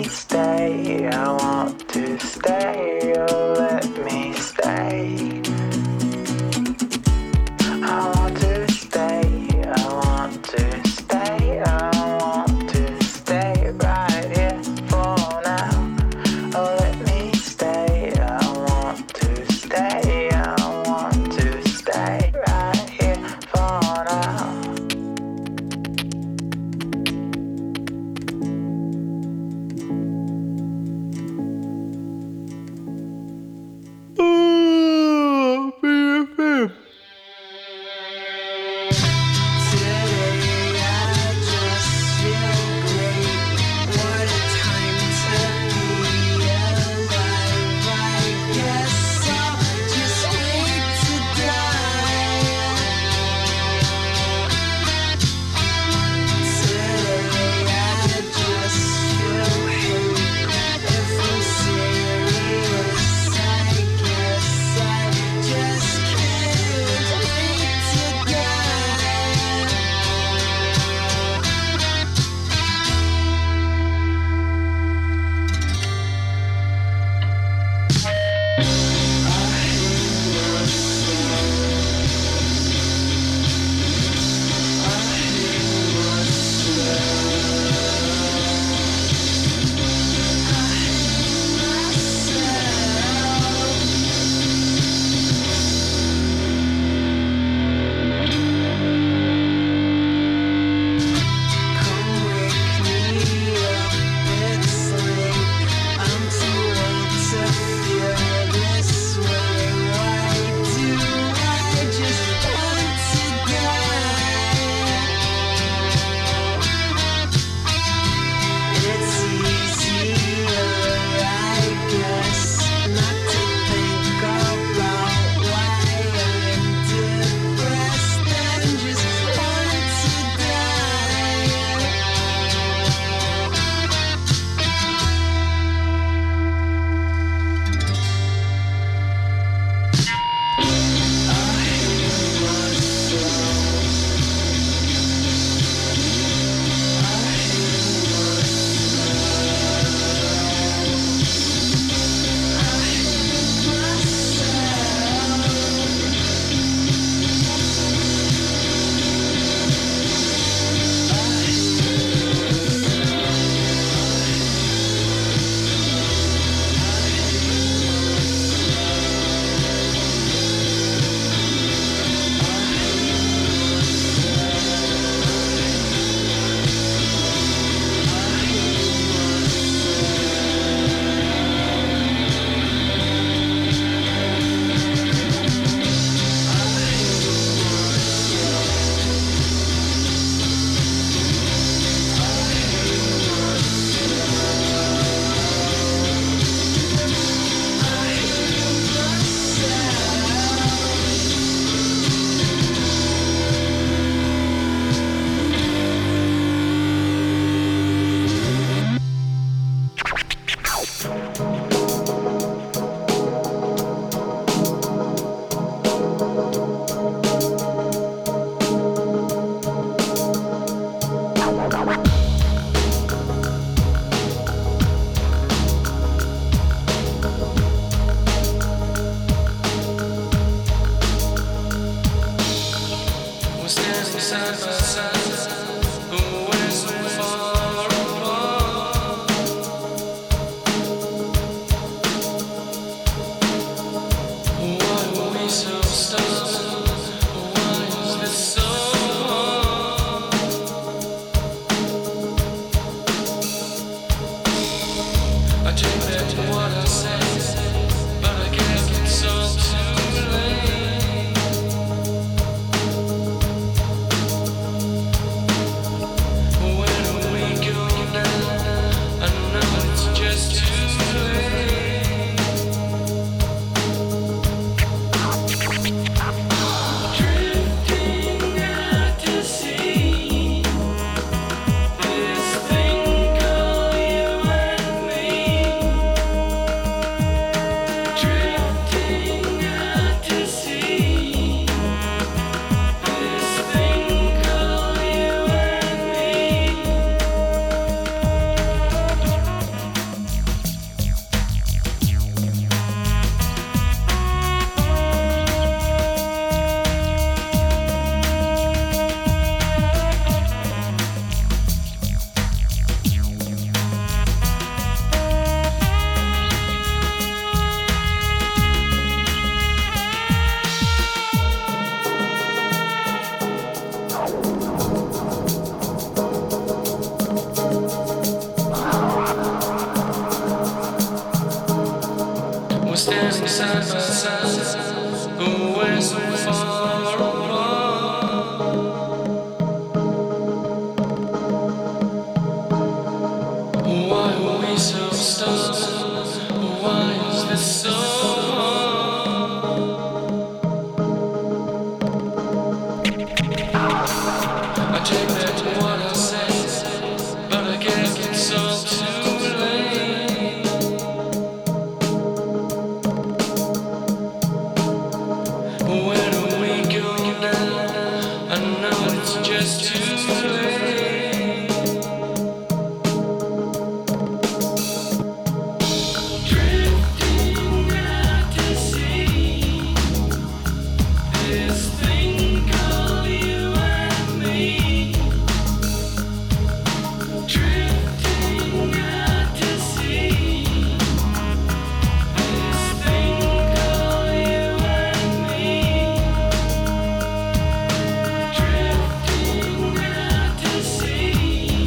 stay, I want to stay, oh let me stay. I want to stay, I want to stay, I want to stay right here for now. Oh let me stay, I want to stay, I want to stay right here for now. side by side, but we're so far apart. Why are we so stuck? Why is this so hard? I take back what I said, but I guess it's all too late. Where do we go now? I know it's just too late. Drifting out to sea, this thing called you and me. Drifting out to sea, this thing called you and me. Drifting out to sea,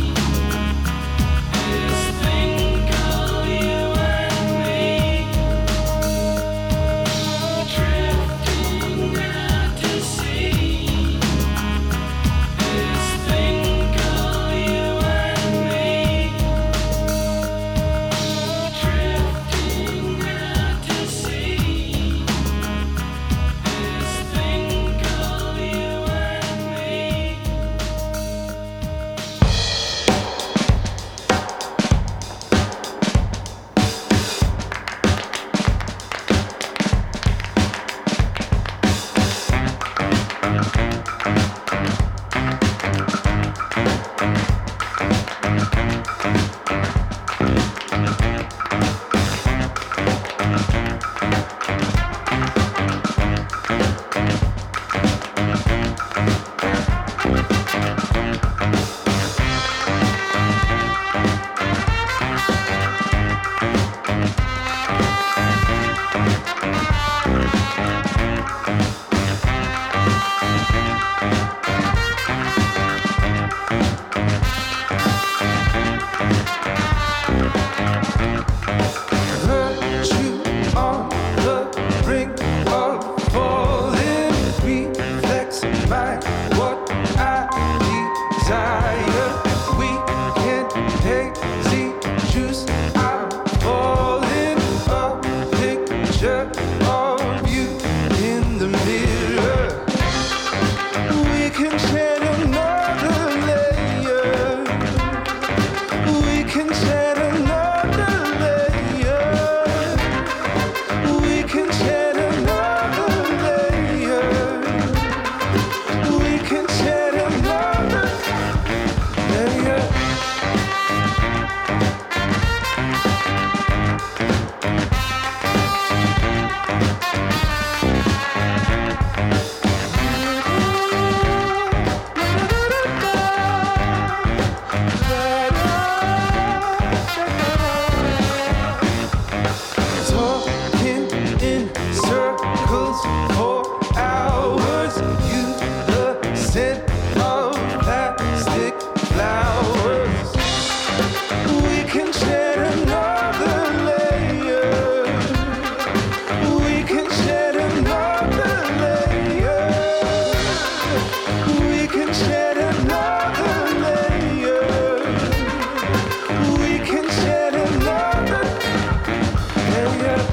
this thing called you and me. Drifting out to sea, this thing called you and me. Drifting out to sea, this thing called you and me. Hurt you on the brink of falling. Reflex my what I desire. We can hazy juice. I'm falling. A picture of you in the mirror. We can shed another layer. We can shed another layer. We can shed another layer. We can shed another layer. Talking in circles for hours. You the scent of plastic flowers. We can shed another layer. We can shed another layer. We can shed another layer. We can shed another layer.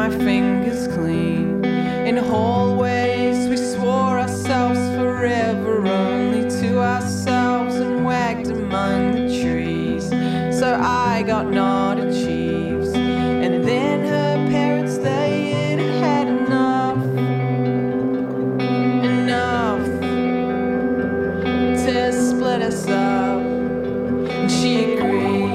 my fingers clean. In hallways we swore ourselves forever only to ourselves and wagged among the trees. So I got not achieves. And then her parents, they had had enough to split us up. And she agreed.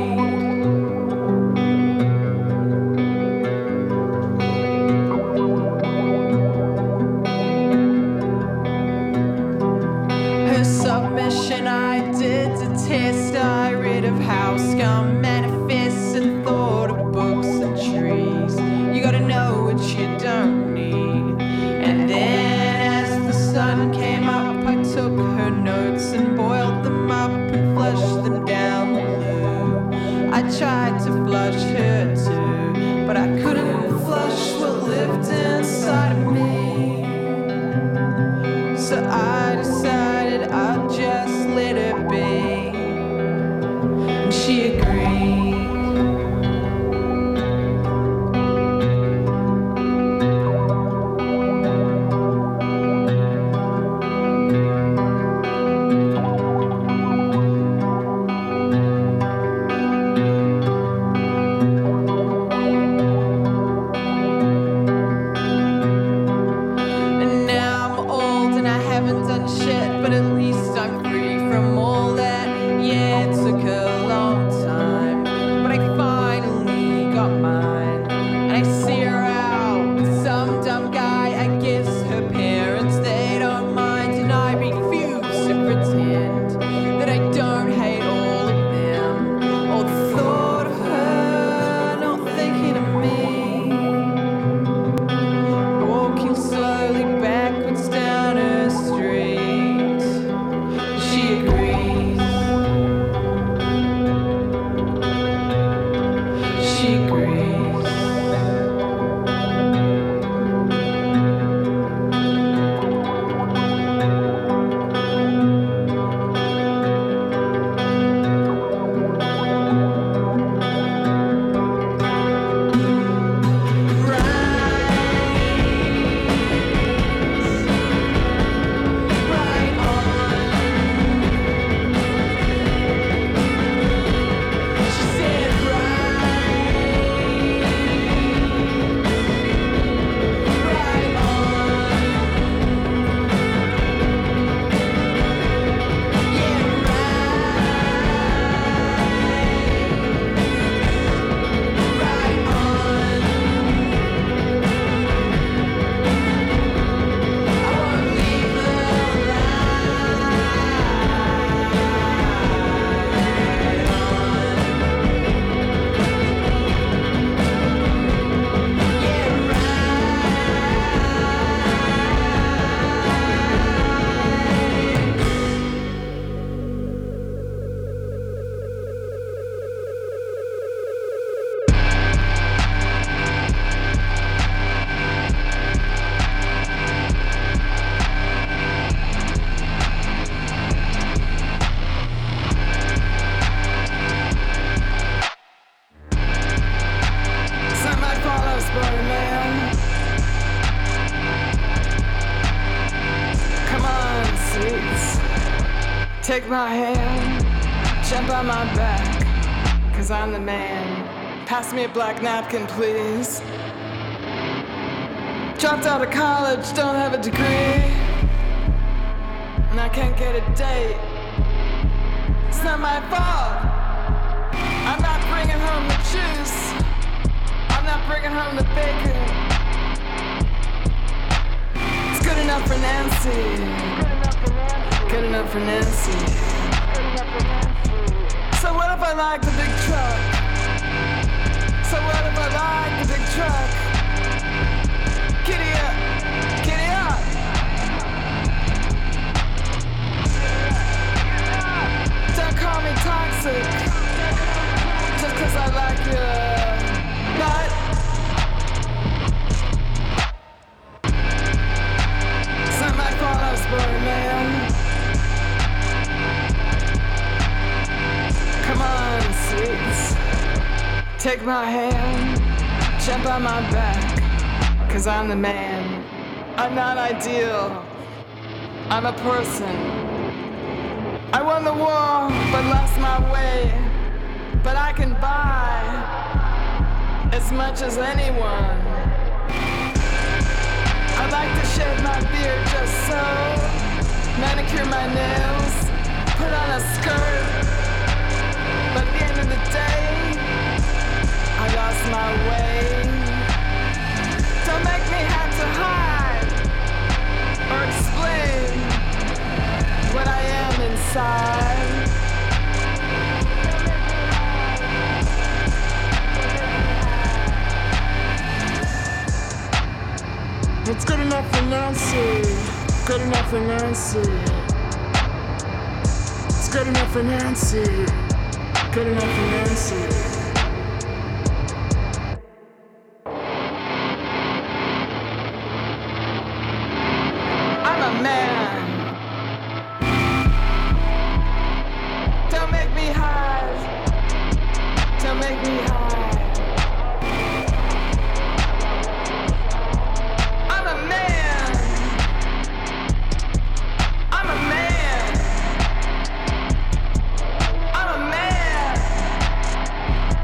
Her submission I did detest. I read of how scum manifests and thought of books and trees. You gotta know what you don't need. And then as the sun came up, I took her notes and boiled them up and flushed them down the loo. I tried to flush her too, but I couldn't flush what lived inside of me. So I decided I'd just let her be. And she agreed. And now I'm old and I haven't done shit, but at least I'm free from all that. Yeah, it took a long time, but I finally got mine. And I see her out with some dumb guy. I guess her parents, they don't mind. And I refuse to pretend that I don't hate all of them. All the thought of her not thinking of me. Walking slowly backwards down her street. She agrees. She agrees. Right on. She said right on. Yeah, right on. I won't leave her Somebody follows Spider-Man. Come on, sweets. Take my hand, jump on my back, 'cause I'm the man. Pass me a black napkin, please. Dropped out of college, don't have a degree, and I can't get a date. It's not my fault. I'm not bringing home the juice. I'm not bringing home the bacon. It's good enough for Nancy. Good enough for Nancy. So what if I like the big truck? So what if I like the big truck? Giddy up, giddy up. Don't call me toxic, just 'cause I like your butt. Somebody follow Spider-Man. Come on, sweets. Take my hand, jump on my back, 'Cause I'm the man. I'm not ideal. I'm a person. I won the war, but lost my way. But I can buy as much as anyone. I like to shave my beard just so, manicure my nails, put on a skirt. But at the end of the day, I lost my way. Don't make me have to hide or explain what I am inside. It's good enough for Nancy, good enough for Nancy. It's good enough for Nancy, good enough for Nancy. I'm a man. Don't make me hide. Don't make me hide. I'm a man. I'm a man. I'm a man.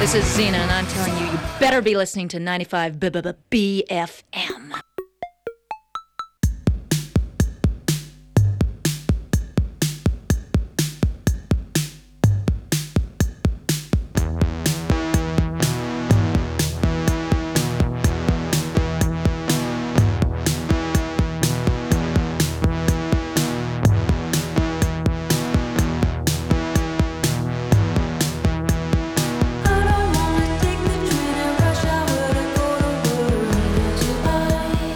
This is Xena, and I'm telling you, you better be listening to 95 BFM. I don't wanna take the train and rush hour to go to work.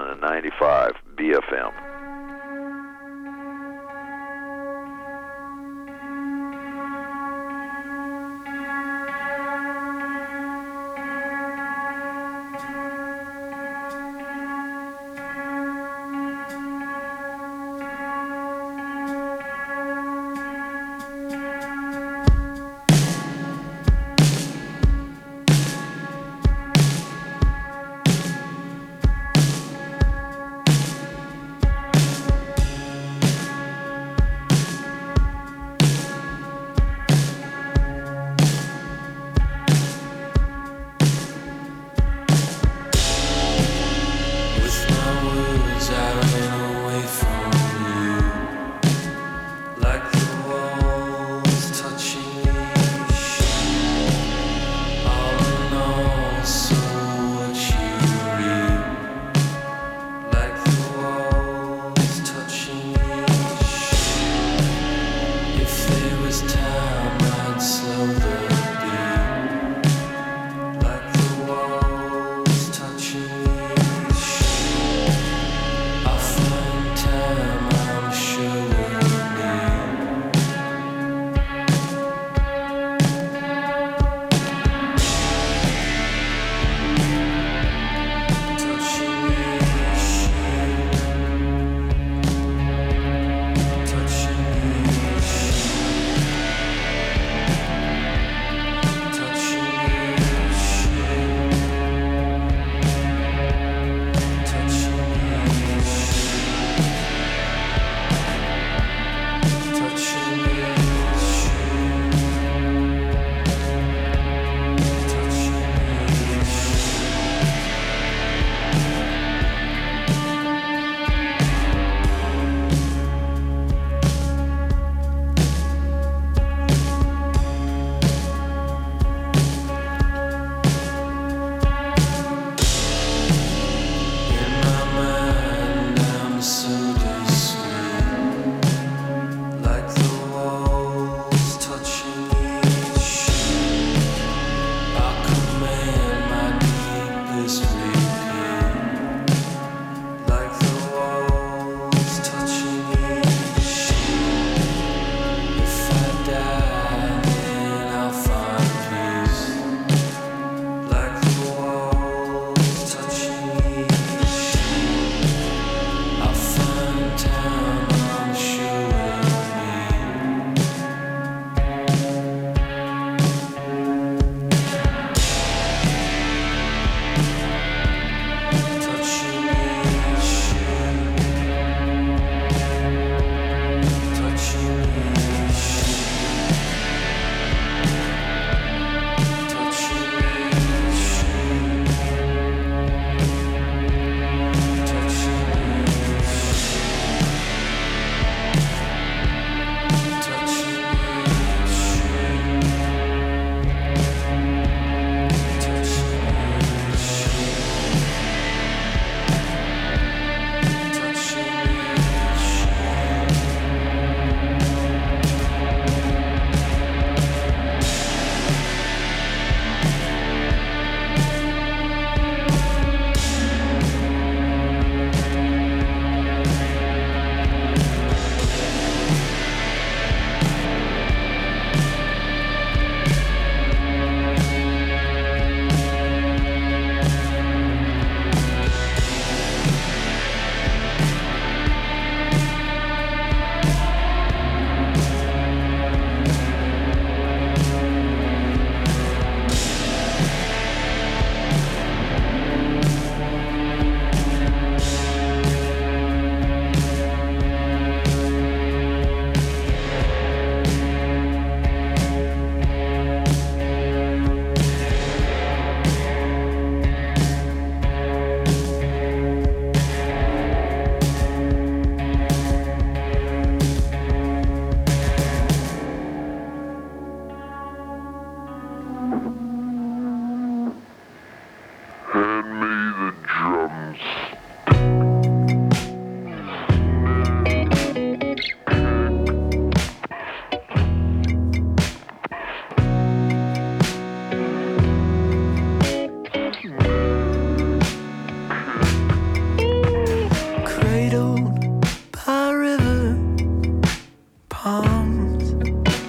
to 95 BFM.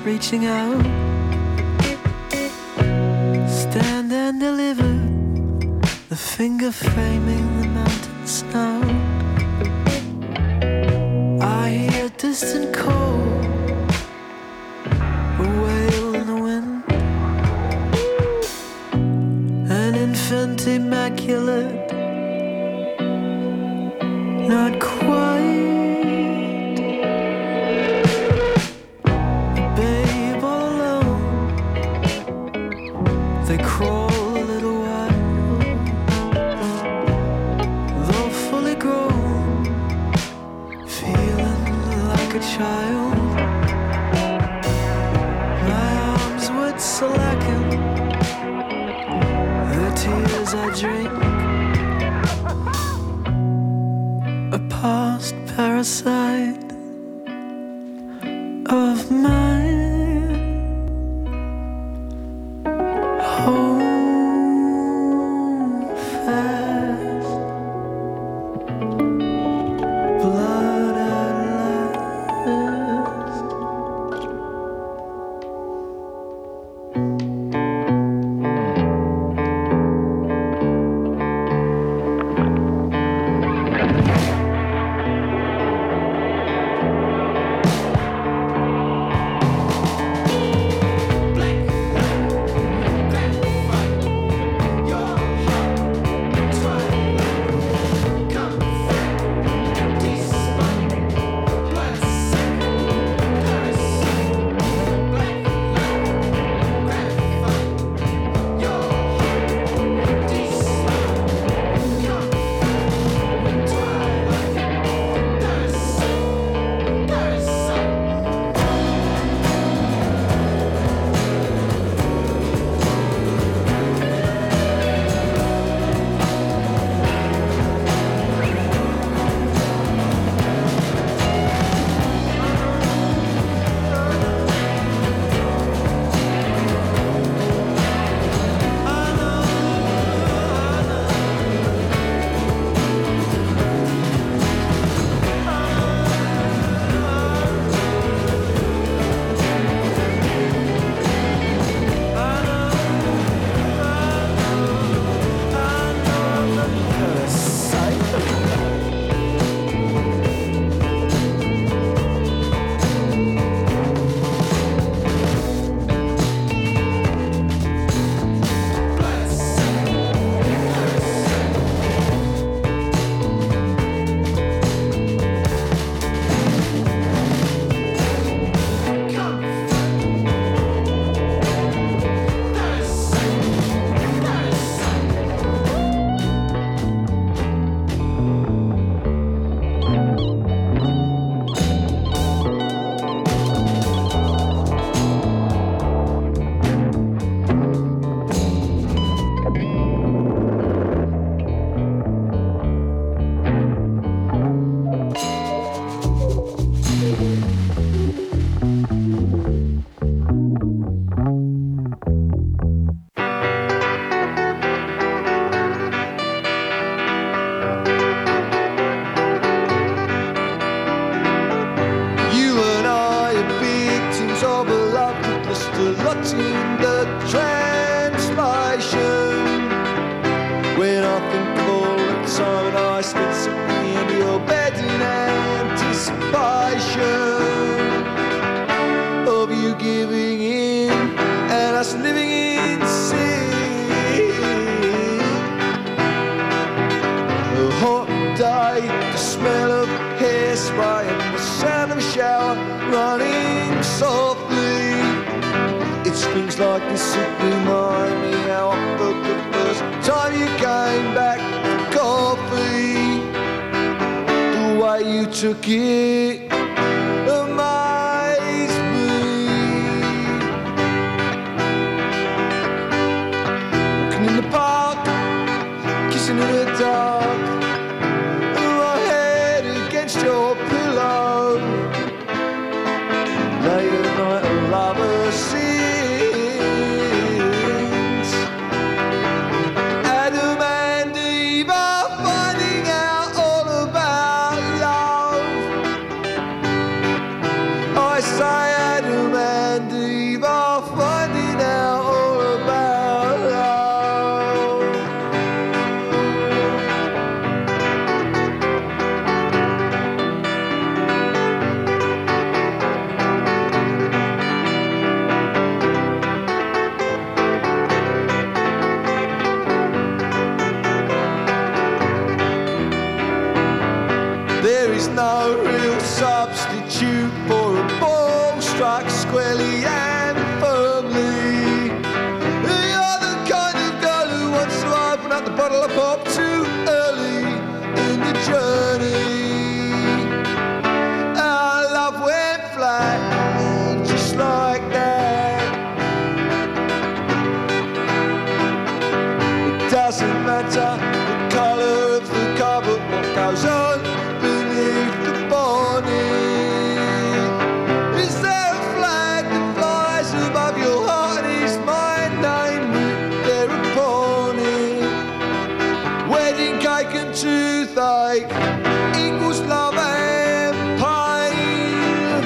reaching out. Stand and deliver, the finger framing the mountain snow. I hear distant call, a wail in the wind. An infant immaculate, not quite. A babe all alone, they crawl a little while. Though fully grown, feeling like a child. My arms would slacken, the tears I drink. A past parasite of mine. Hold fast, blood at last. You and I are victims of a love that lost a lot in the translation. When I think of all the time I spent sitting in your bed in anticipation of you giving in and us living in sin. A hot day, the smell of hairspray and the sound of a shower running softly. It's things like this that remind me how I felt the first time you came back for coffee. The way you took it amazed me. Walking in the park, kissing in the dark, my head against your pillow. Late at night, a lover sings. Adam and Eve are finding out all about love. squarely and firmly. You're the kind of girl who wants to open up the bottle of pop too early in the journey. Our love went flat, just like that. It doesn't matter the colour of the car, but what goes on beneath the bonnet. Is there a flag that flies above your heart? Is my name written there upon it? Wedding cake and toothache equals love and pain.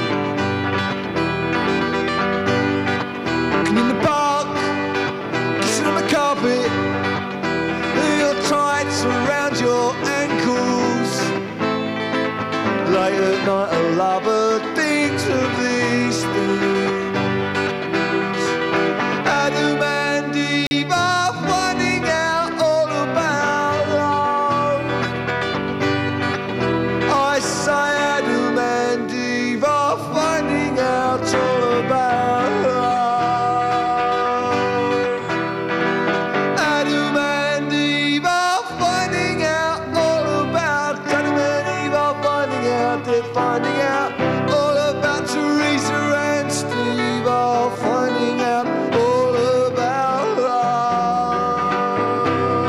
Walking in the park, kissing on the carpet, your tights around your ankles. Late at night, a lover thinks of these things. Adam and Eve are finding out all about love. I say Adam and Eve are finding out all about love. Adam and Eve are finding out all about. Adam and Eve are finding out. They're finding out all about Teresa and Steve are finding out all about love.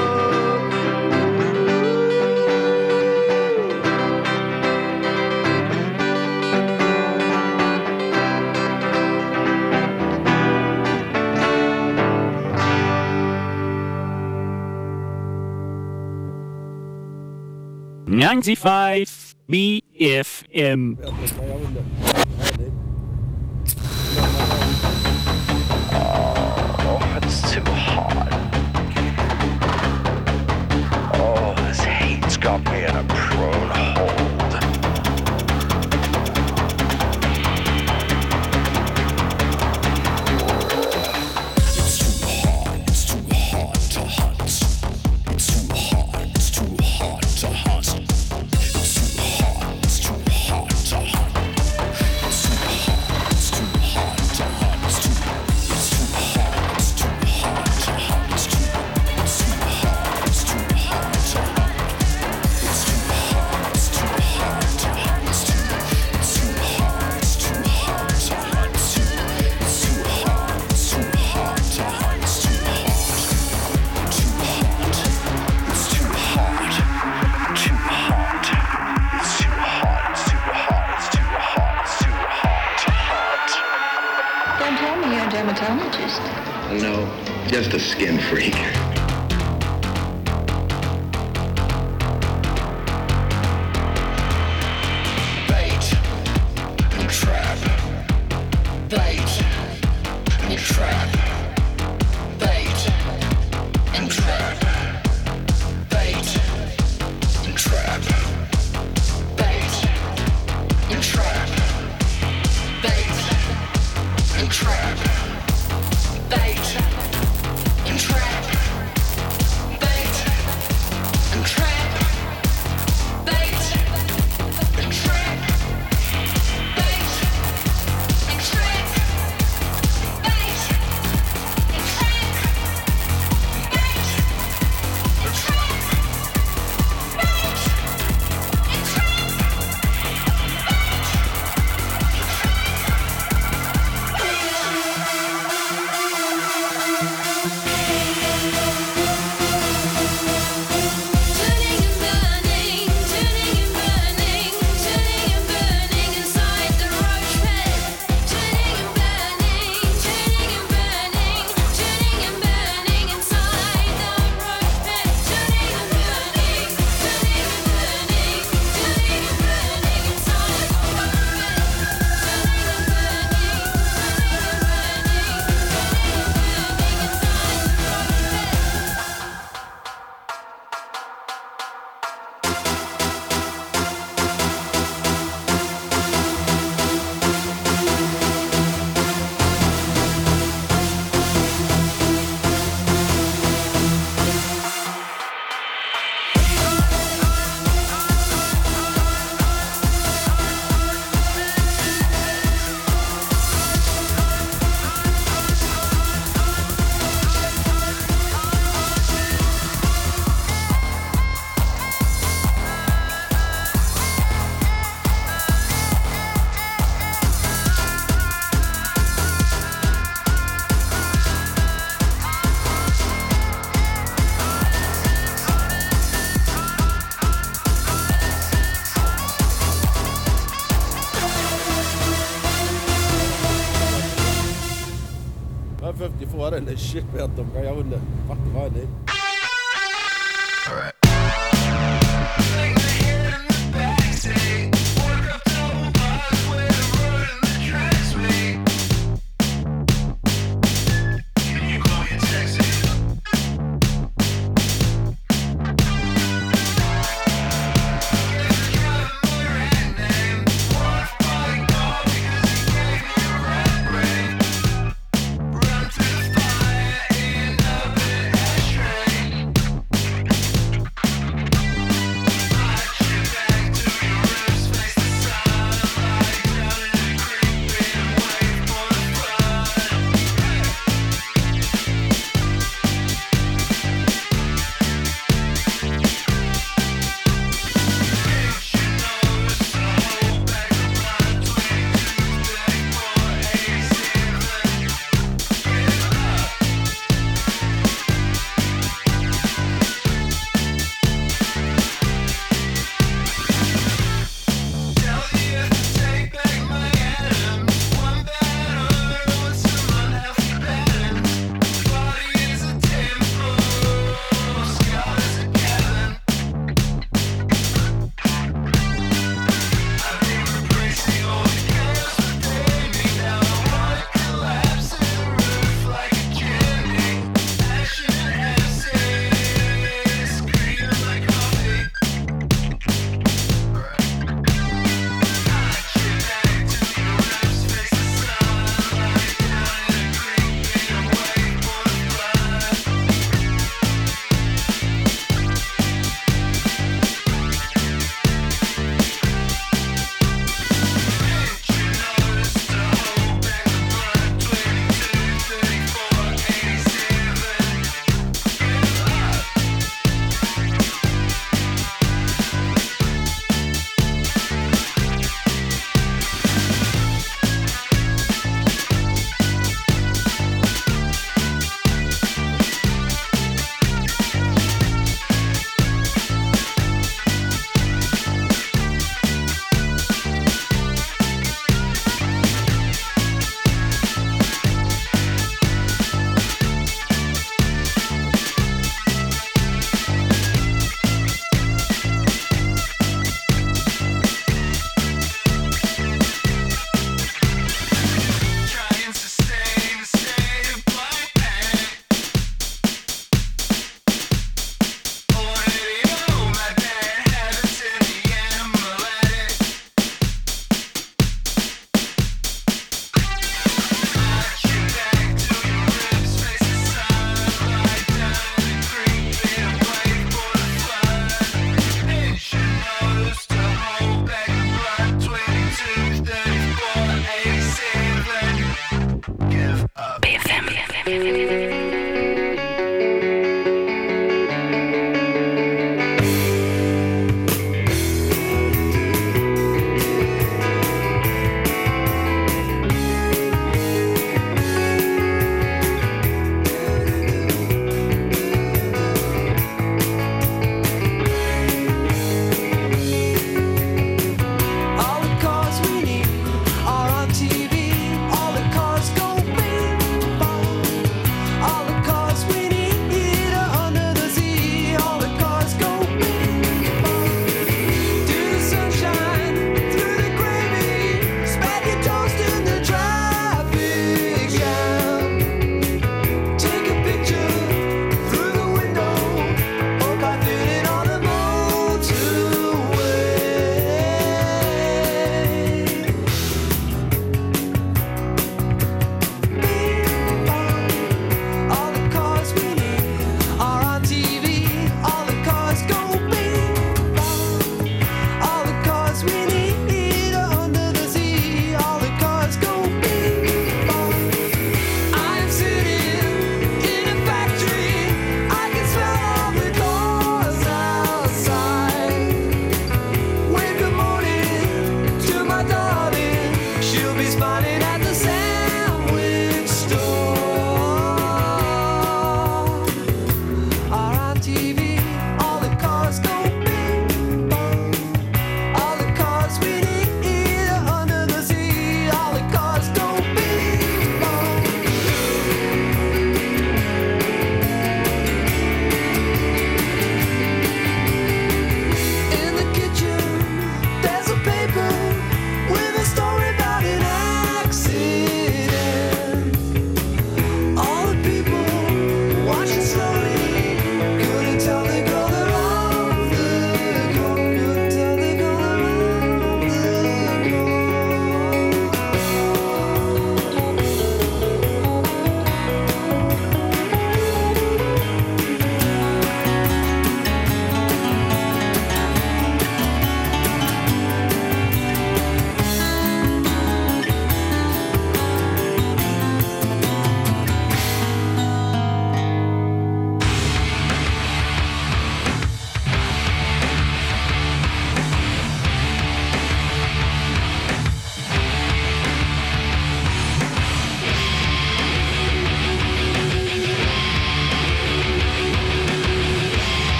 .95 BFM. Oh, it's too hot. Oh, this heat's got me in a prone hold. Don't tell me you're a dermatologist. No, just a skin freak. Bait and trap. Bait and trap. Bait and trap. Bait and trap. Bait and trap. Bait and trap. Bait and trap. Bait and trap. Bait and trap. Bait and trap. Bait and trap. Bait and trap. Bait and trap. Bait and trap. I'm 54, I don't know shit about them, bro. I wouldn't have. Fuck if I did. Alright.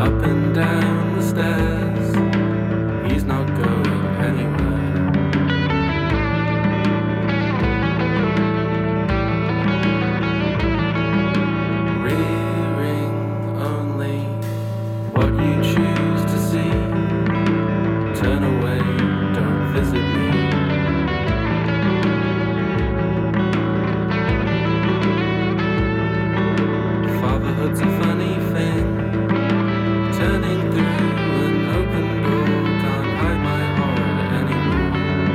Up and down the stairs, he's not going anywhere. Rearing only what you choose to see. Turn away, don't visit me. Fatherhood's a funny thing, turning through an open door, can't hide my horror anymore.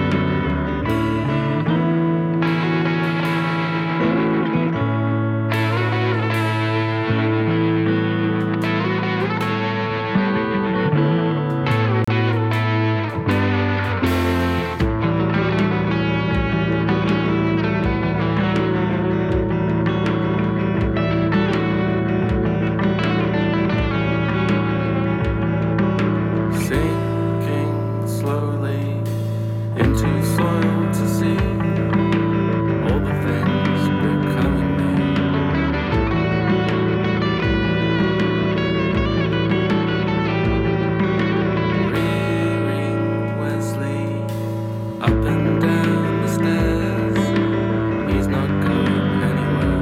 Sinking slowly into soil to see all the things becoming me. Rearing Wesley up and down the stairs, he's not going anywhere.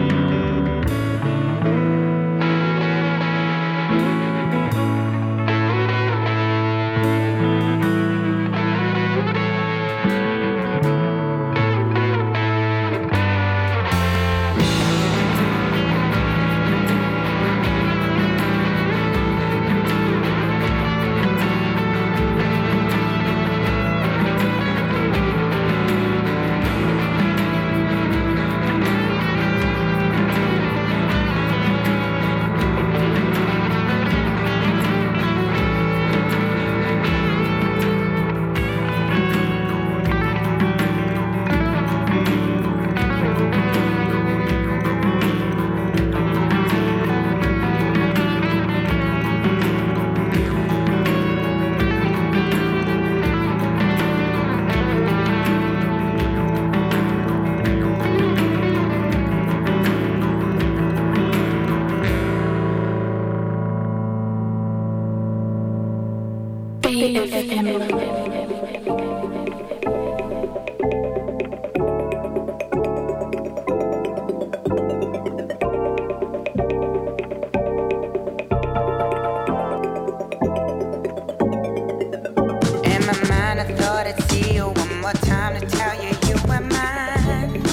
In my mind, I thought I'd see you one more time to tell you you were mine.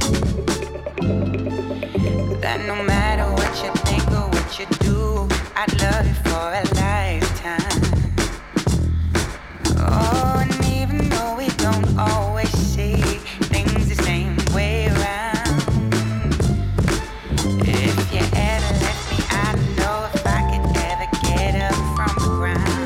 That no matter what you think or what you do, I'd love you for a lifetime. Oh, and even though we don't always see things the same way around, if you ever left me, I don't know if I could ever get up from the ground.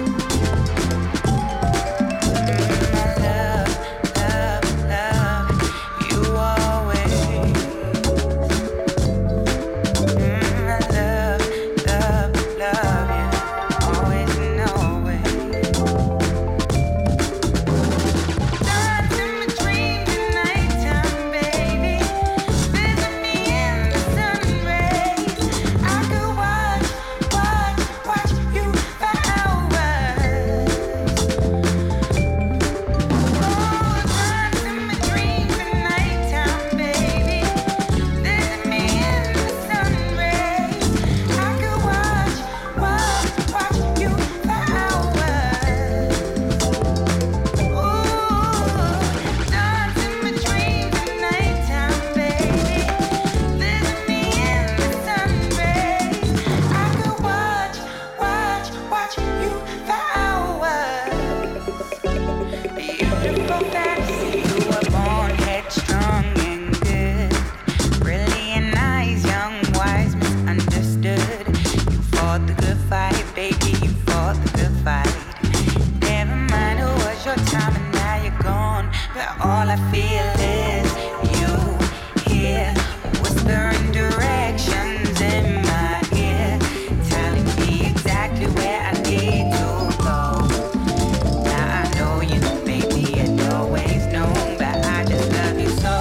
All I feel is you here, whispering directions in my ear, telling me exactly where I need to go. Now I know you know, baby, it's always known, but I just love you so.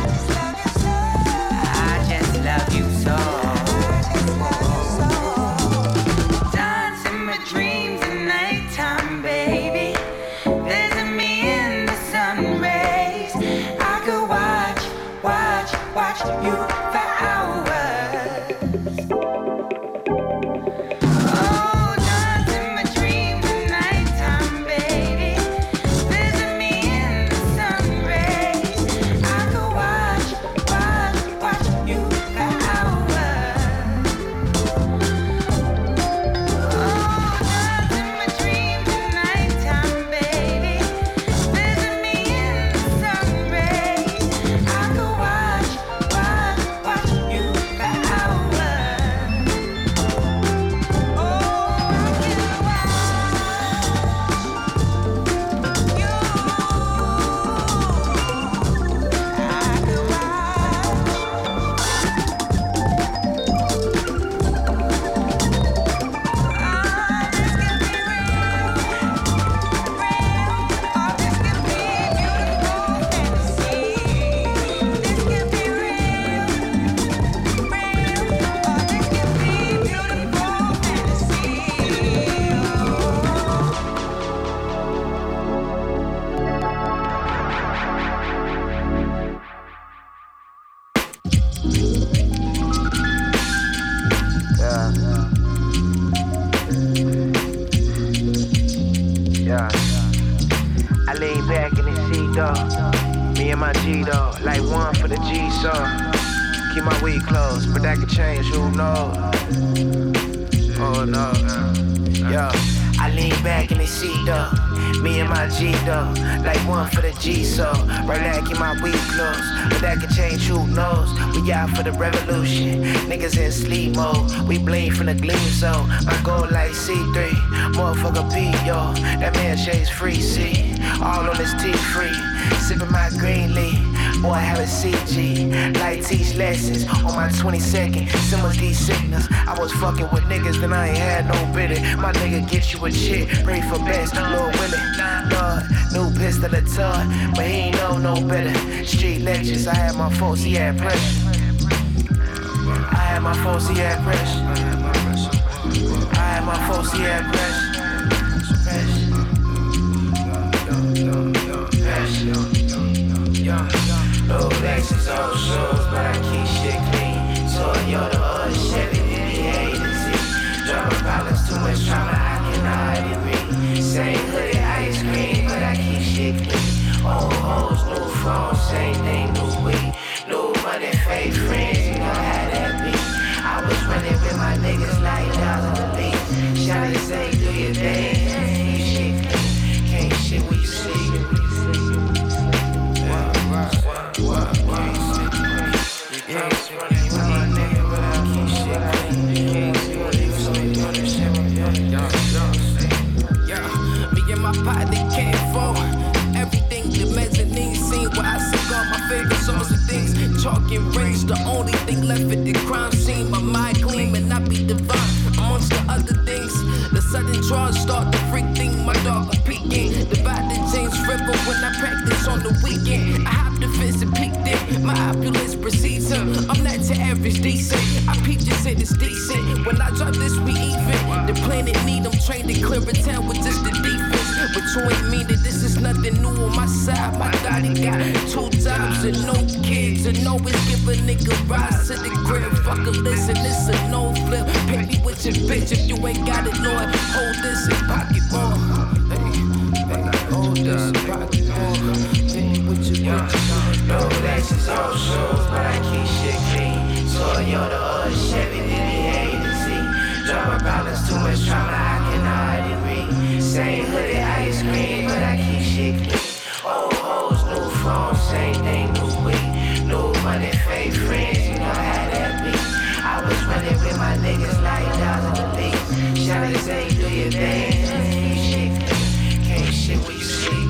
I just love you so. lean back in the seat, dog. Me and my G, dog, like one for the G, so keep my weed closed, but that could change, who knows? Oh no, yeah. I lean back in the seat, though. Me and my G, though. Like one for the G, so right now, keep my weed close. But that could change, who knows? We out for the revolution. Niggas in sleep mode. We bleed from the gleam, so my goal like C3. Motherfucker B, yo. That man shades free, see. All on this T free. Sipping my green leaf. Boy, I have a CG. Like teach lessons on my 22nd. Similar these signals. I was fucking with niggas, then I ain't had no bidding. My nigga get you a chick. Pray for best, Lord willing. Lord, new pistol a ton, but he ain't know no better. Street lectures, I had my folks, he had pressure. I had my folks, he had pressure. I had my folks, he had pressure. No Lexus on shows, but I keep shit clean. Toyota or the Chevy, BBA to Z. Drama problems, too much trauma, I cannot hide it me. Same hoodie, ice cream, but I keep shit clean. Old hoes, new phones, same thing, new weed. New money, fake friends, you know how that be. I was running with my niggas like dollars a lead. Shawty say, do your thing, keep shit clean. Can't shit what you see. Chalking rings, the only thing left at the crime scene. My mind clean and I be divine. Amongst the other things, the sudden draws start to freak thing. My dog was peeking. Divide the James River when I practice on the weekend. I hop the fence and peeked it. My opulence precedes him. I'm not to average decent. I peep just said it's decent. When I drop this, we even. The planet need them trained to clear a town with just the defense. But you ain't mean that this is nothing new on my side. My daddy got 2 jobs and no kids. And always give a nigga rise to the crib. Fuck a listen, it's a no flip. Pay me with your bitch if you ain't got it, Lord. Hold this in pocket more. Hold this in pocket more. Pay me with your bitch. No Lexus on shows, but I keep shit clean. Toyota or the Chevy, BBA to Z. Drama problems, too much trauma, I cannot hide it me. Same hoodie, ice cream, but I keep shit clean. Old hoes, new phones, same thing, new weed. New money, fake friends, you know how that be. I was running with my niggas like dollars a lead. Shawty say, do your thing, keep shit clean. Can't shit what you see.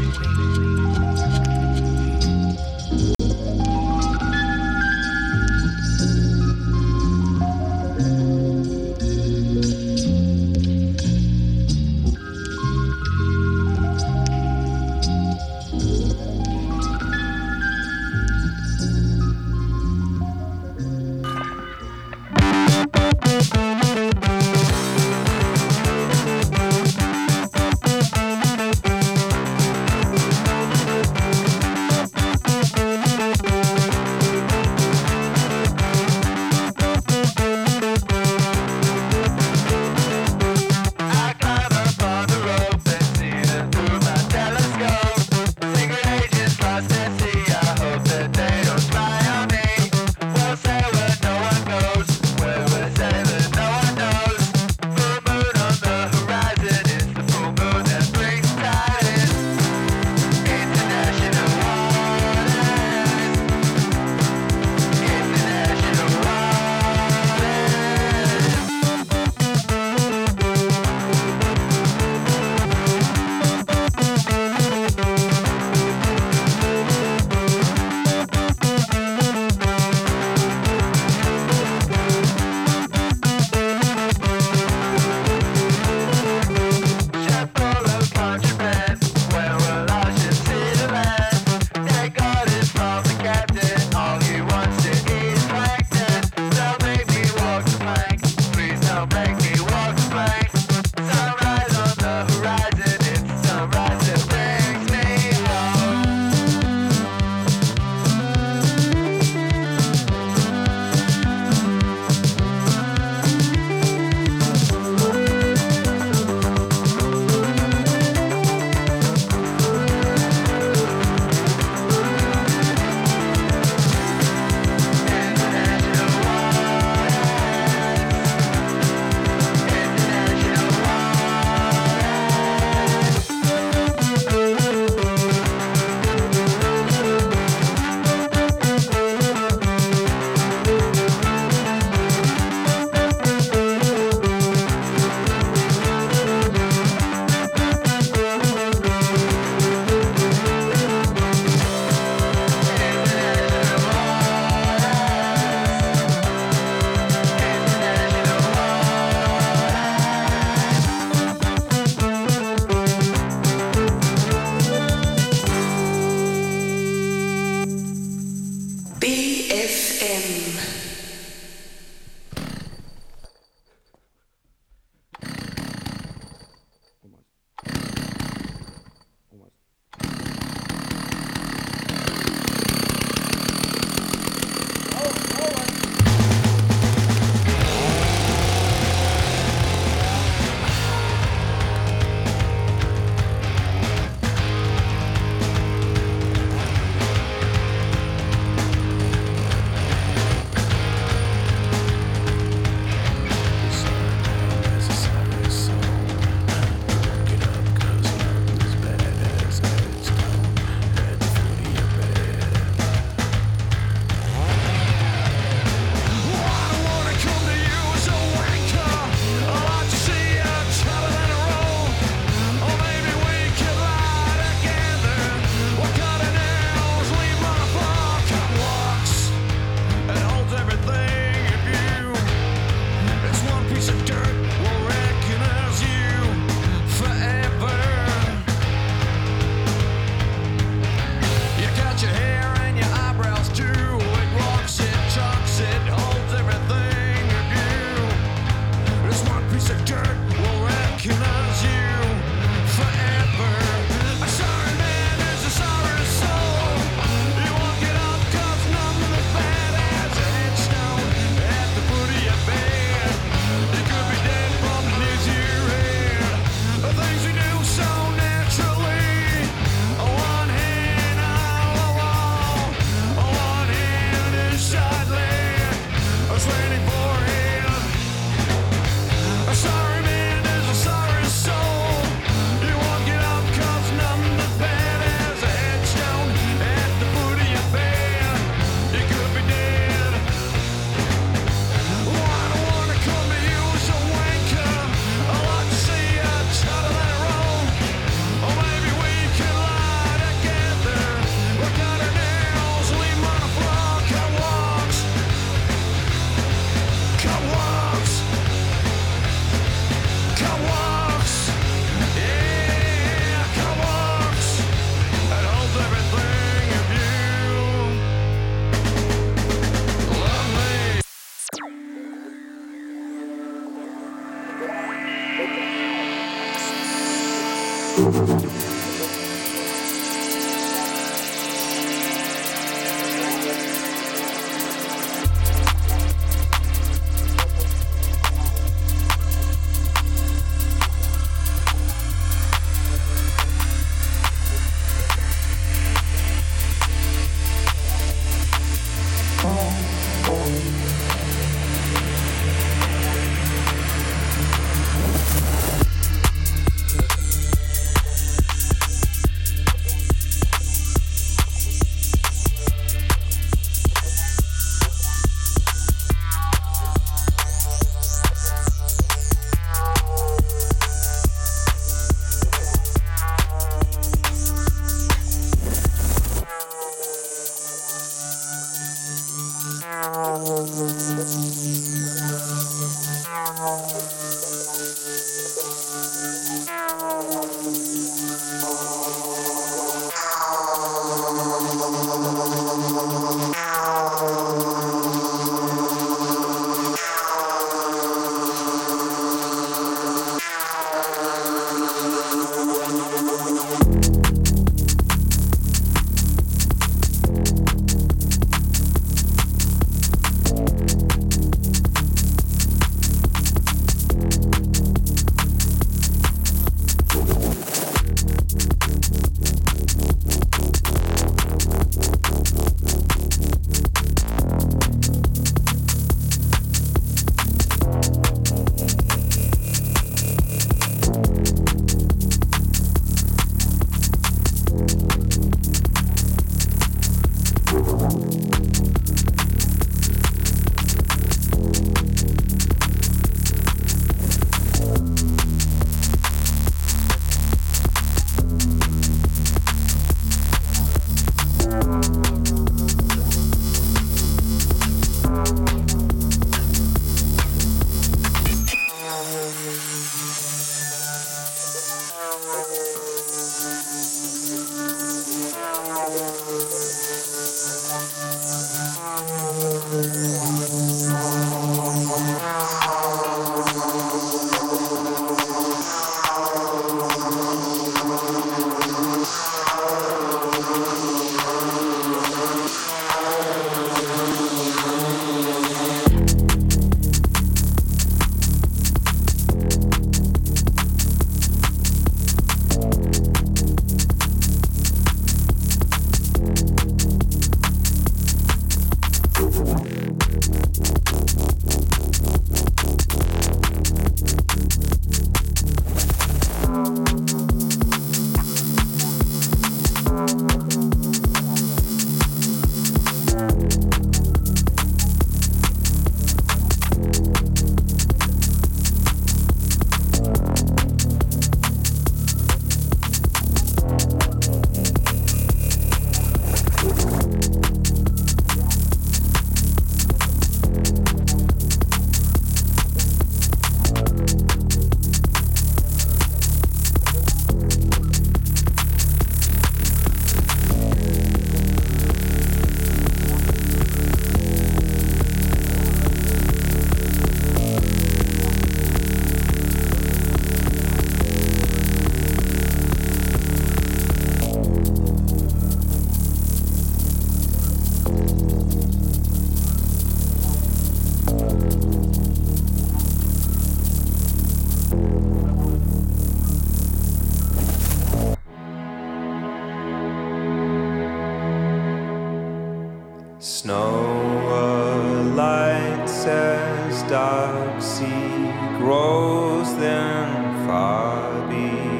dark sea grows, then far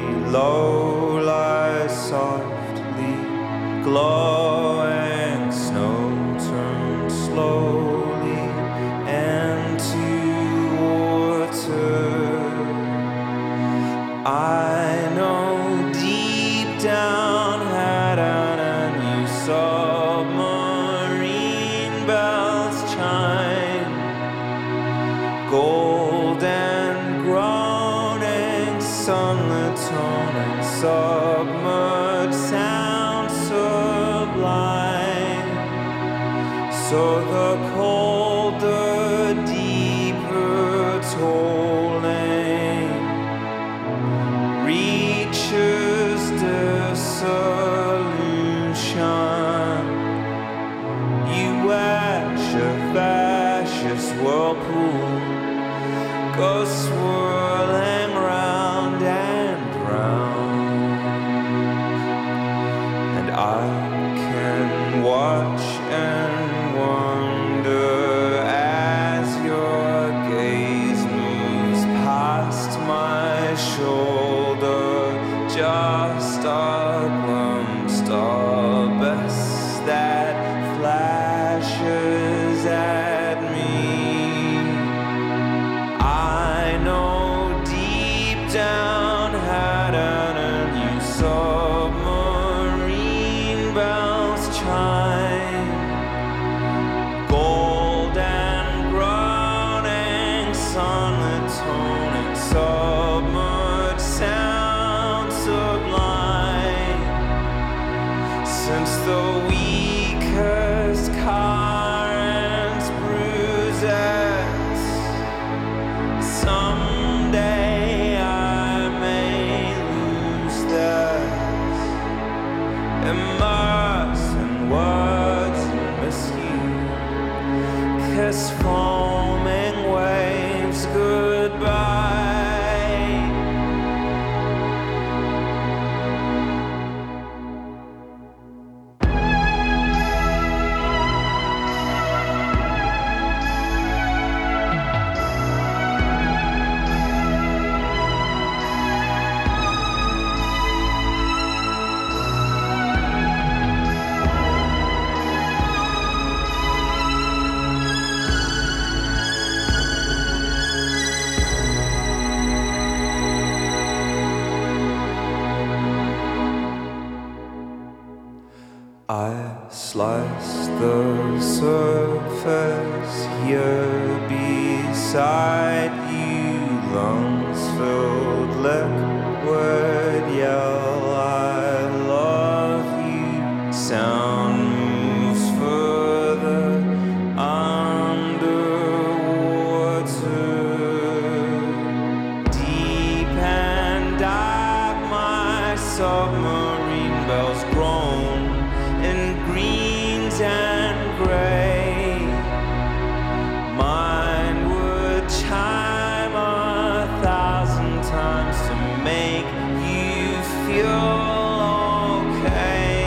below lies softly glowing snow turns slowly into water. I know deep down had a new submarine bells chime, golden groaning, sunlit toning, submerged sound sublime. So the colder, deeper tolling reaches down Haddon and you submarine bells chime. Gold and groaning, sunlit tone and submerged sound sublime. Since the weakest currents bruises, someday I may lose this. Immerse in words and miss you. Kiss foaming waves goodbye. I slice the surface here beside you, lungs filled liquid yell. I love you. Sound moves further underwater. Deep and dark, my submarine bells groan in greens and gray. Mine would chime 1,000 times to make you feel okay.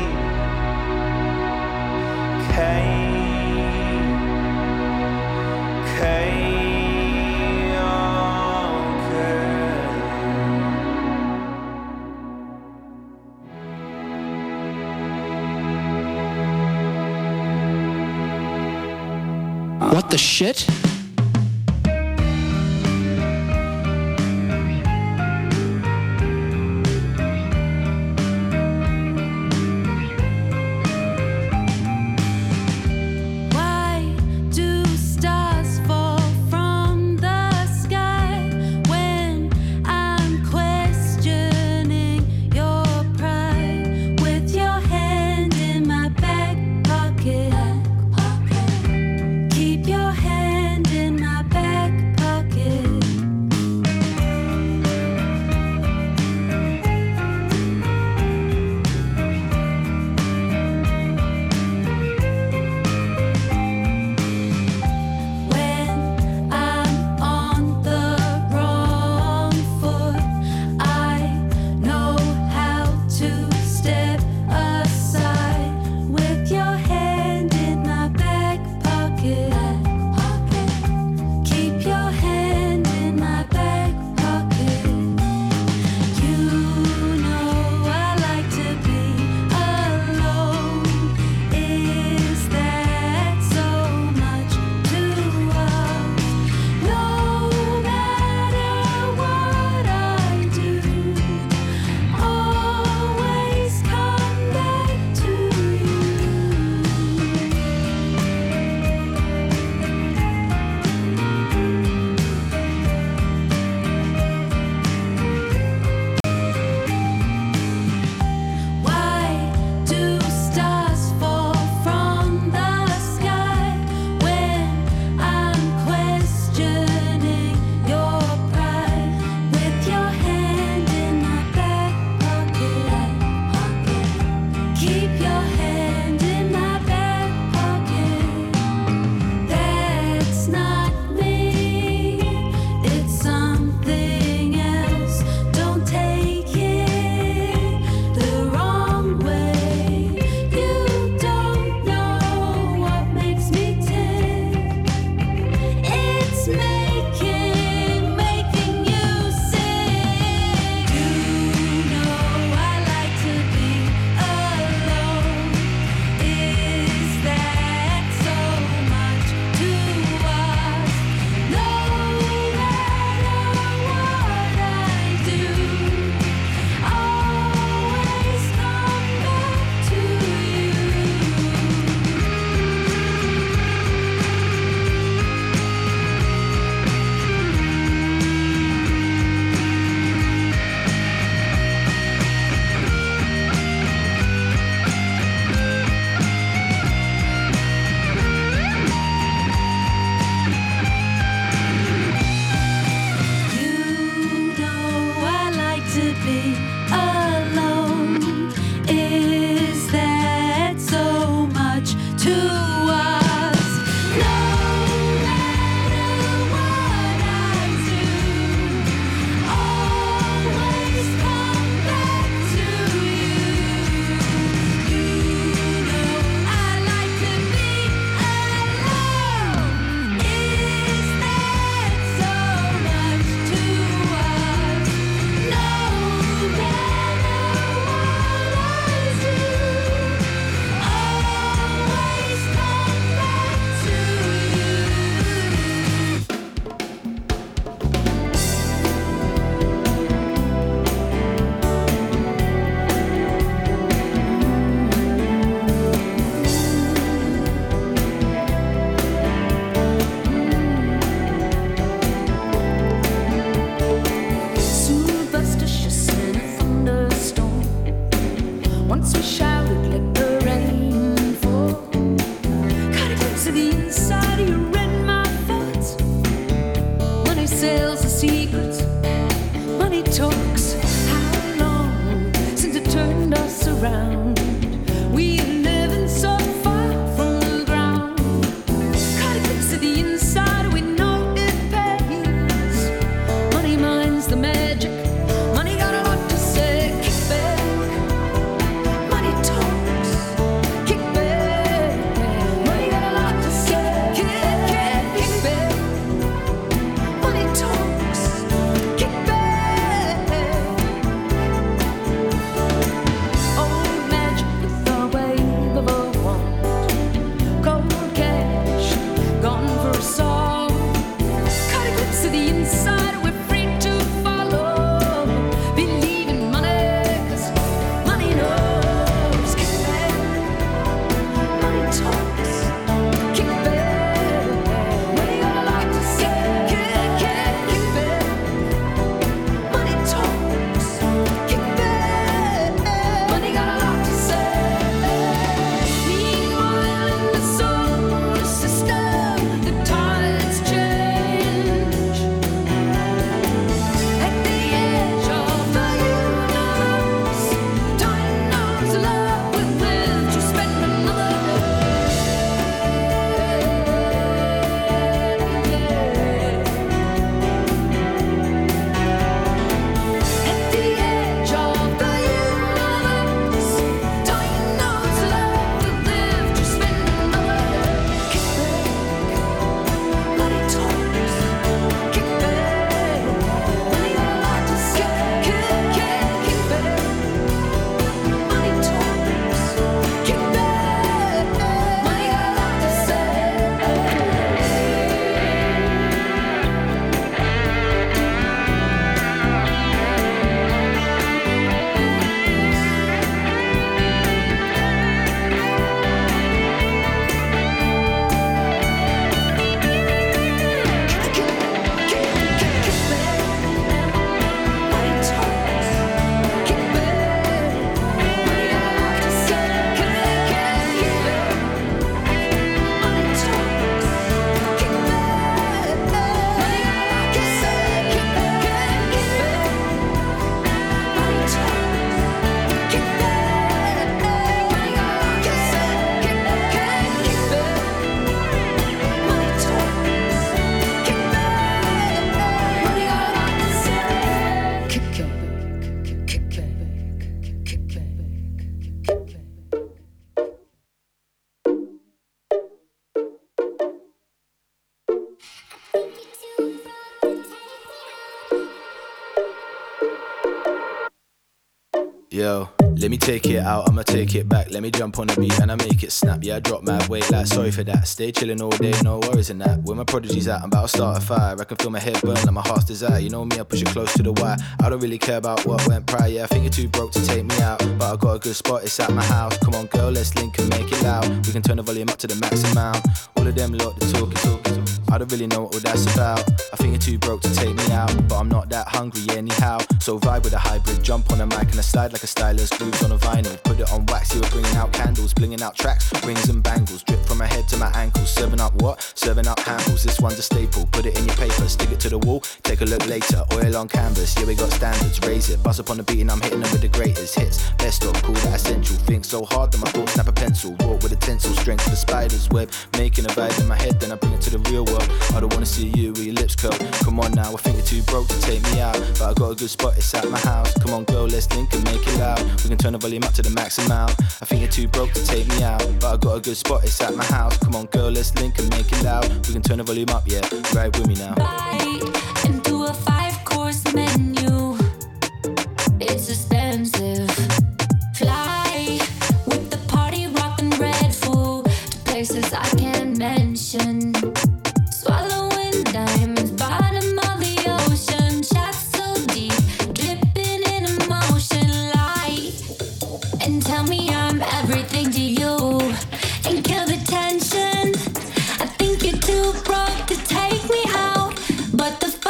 What the shit? Why do stars fall from the sky when I'm questioning your pride? With your hand in my back pocket, keep your hand Yo, let me take it out, I'ma take it back. Let me jump on the beat and I make it snap. Yeah, I drop mad weight, like sorry for that. Stay chillin' all day, no worries in that. Where my prodigy's at, I'm about to start a fire. I can feel my head burn like my heart's desire. You know me, I push it close to the wire. I don't really care about what went prior. Yeah, I think you're too broke to take me out, but I got a good spot, it's at my house. Come on girl, let's link and make it loud. We can turn the volume up to the max amount. All of them lot, the talking. I don't really know what all that's about. I think you're too broke to take me out, but I'm not that hungry anyhow. So vibe with a hybrid, jump on a mic and I slide like a stylist. Grooves on a vinyl, put it on wax. You were bringing out candles, blinging out tracks, rings and bangles. Drip from my head to my ankles. Serving up what? Serving up handles. This one's a staple. Put it in your paper, stick it to the wall. Take a look later. Oil on canvas. Yeah, we got standards. Raise it. Bust up on the beat and I'm hitting them with the greatest hits. Best of, cool that essential. Think so hard that my thoughts snap a pencil. Walk with a tinsel, strength of the spider's web. Making a vibe in my head, then I bring it to the real world. I don't wanna see you with your lips curled. Come on now, I think you're too broke to take me out, but I got a good spot, it's at my house. Come on girl, let's link and make it loud. We can turn the volume up to the max amount. I think you're too broke to take me out, but I got a good spot, it's at my house. Come on girl, let's link and make it loud. We can turn the volume up, yeah, ride with me now. Bite into a 5-course menu. It's expensive. Fly with the party rockin' red food to places I can't mention. Swallowing diamonds, bottom of the ocean. Shots so deep, dripping in emotion. Lie and tell me I'm everything to you and kill the tension. I think you're too broke to take me out, but the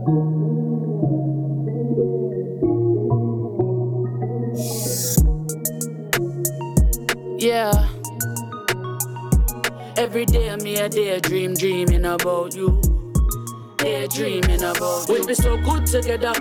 Yeah. Every day me a daydream, dreaming about you. Daydreaming about you. We be so good together.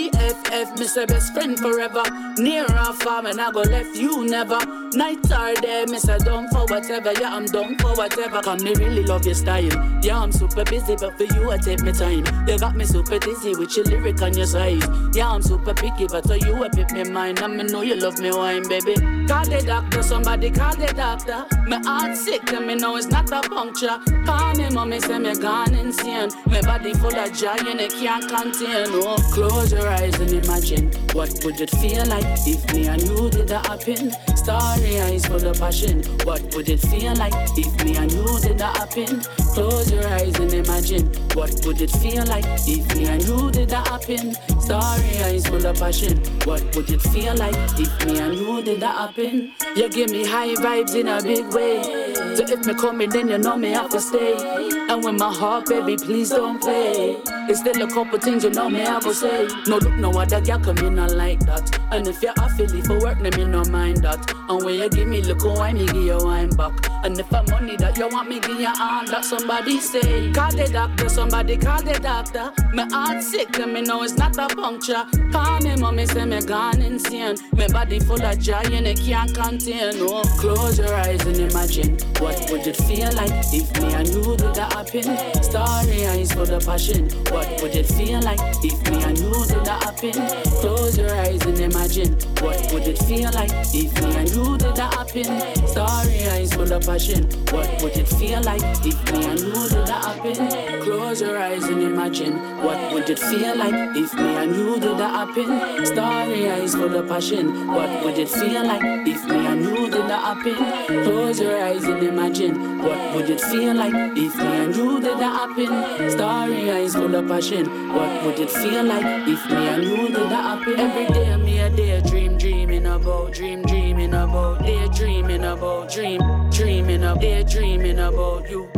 BFF, me say best friend forever. Near or far, and I go left you never. Night or day, me say down for whatever. Yeah, I'm down for whatever. Cause me really love your style. Yeah, I'm super busy, but for you I take me time. You got me super dizzy with your lyric on your size. Yeah, I'm super picky, but for you I pick me mind. And me know you love me wine, baby. Call the doctor, somebody call the doctor. My heart sick, and me know it's not a puncture. Call me mommy, say me gone insane. My body full of joy and it can't contain. Oh, close your eyes and imagine what would it feel like if me and you did that happen. Starry eyes full of passion. What would it feel like if me and you did that happen? Close your eyes and imagine what would it feel like if me and you did that happen. Starry eyes full of passion. What would it feel like if me and you did that happen? You give me high vibes in a big way. So if me come in, then you know me have to stay. And when my heart, baby, please don't play. There's still a couple things you know me I go say. No look, no other girl come in not like that. And if you're a Philly for work, then me no mind that. And when you give me look, why me give you wine back. And if I'm money that you want me give you hand, that somebody say. Call the doctor, somebody call the doctor. My heart sick and me know it's not a puncture. Call me mommy, say me gone insane. My body full of joy and it can't contain. Oh, close your eyes and imagine what would it feel like if me and you did that happen. Starry eyes full of passion. What would it feel like if me and you did that happen? Close your eyes and imagine what would it feel like if me and you did that happen. Starry eyes full of passion. What would it feel like if me and you did that happen? Close your eyes and imagine what would it feel like if me and you did that happen. Starry eyes full of passion. What would it feel like if me and you did that happen? Close your eyes and imagine what would it feel like if me and you did that happen. Starry eyes full of passion. What would it feel like if me and you did that happen? Every day me a daydream, dreaming about, dreaming about, daydreaming about, dreaming about, daydreaming about you.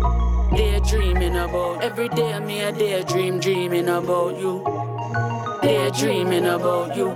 Daydreaming about. Every day me a daydream, dreaming about you. Daydreaming about you.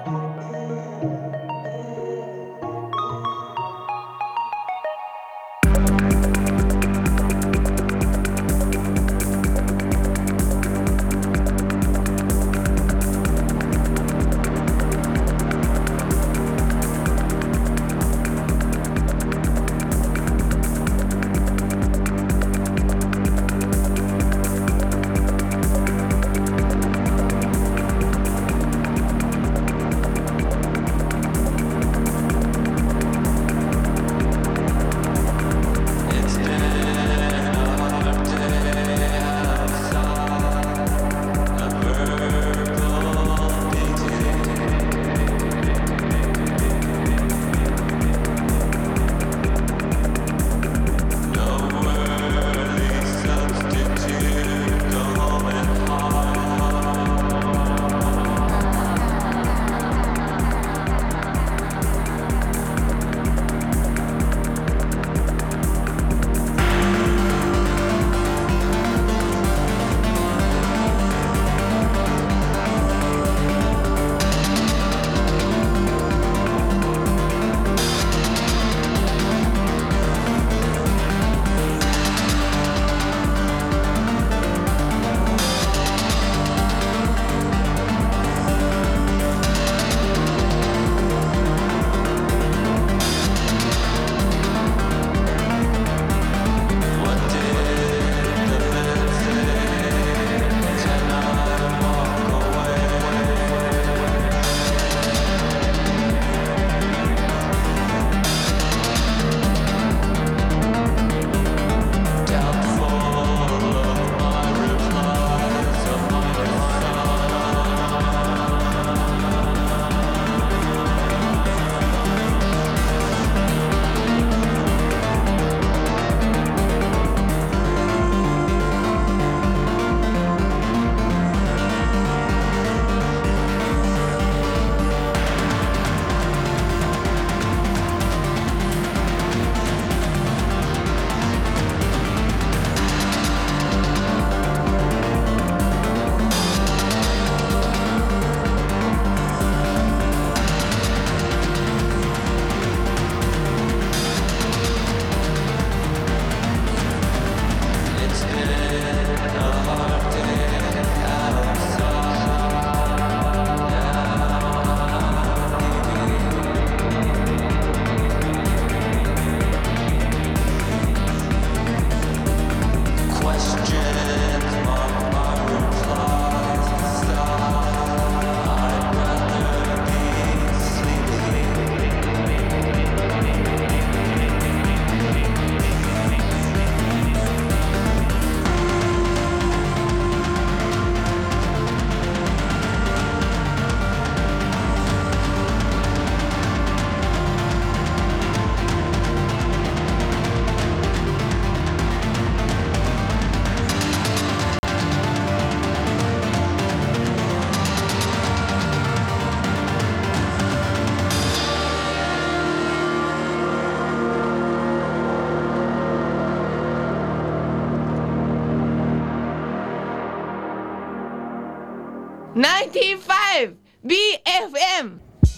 95 BFM.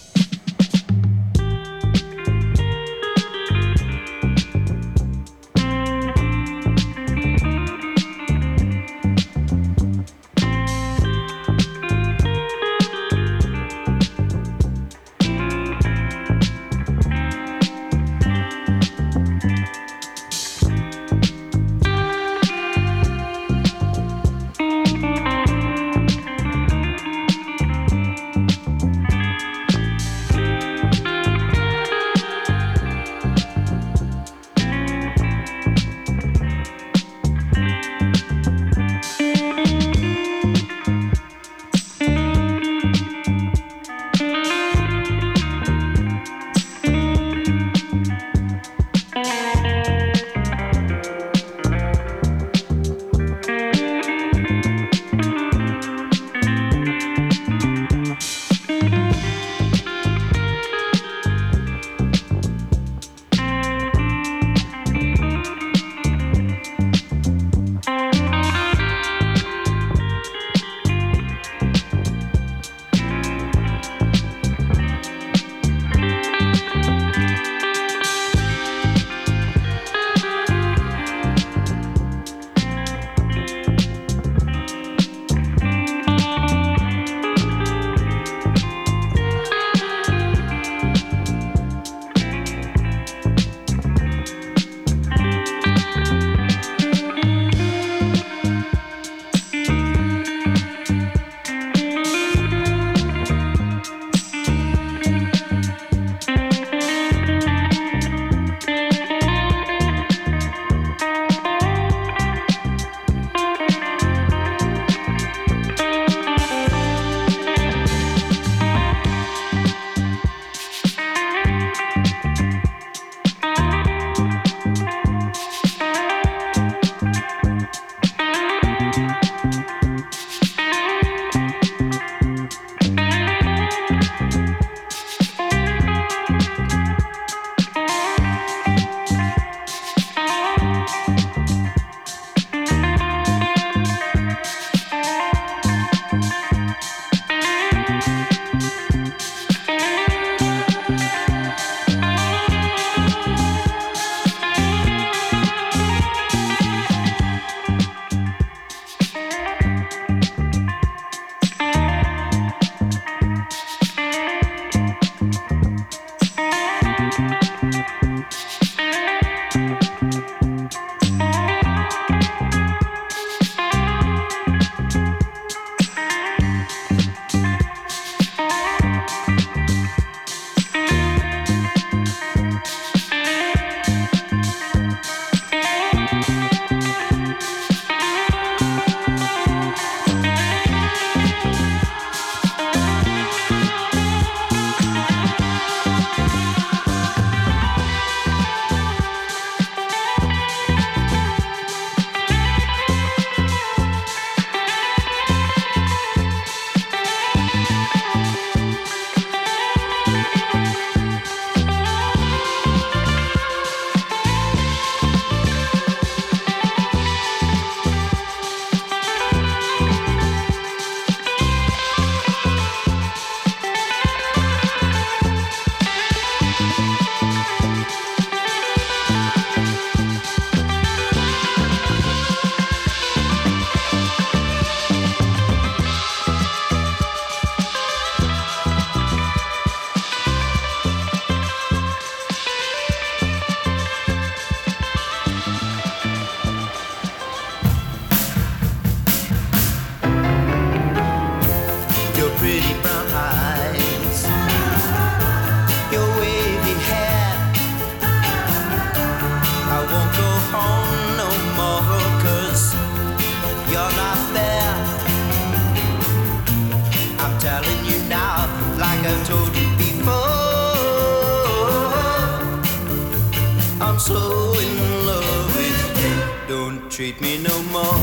Treat me no more.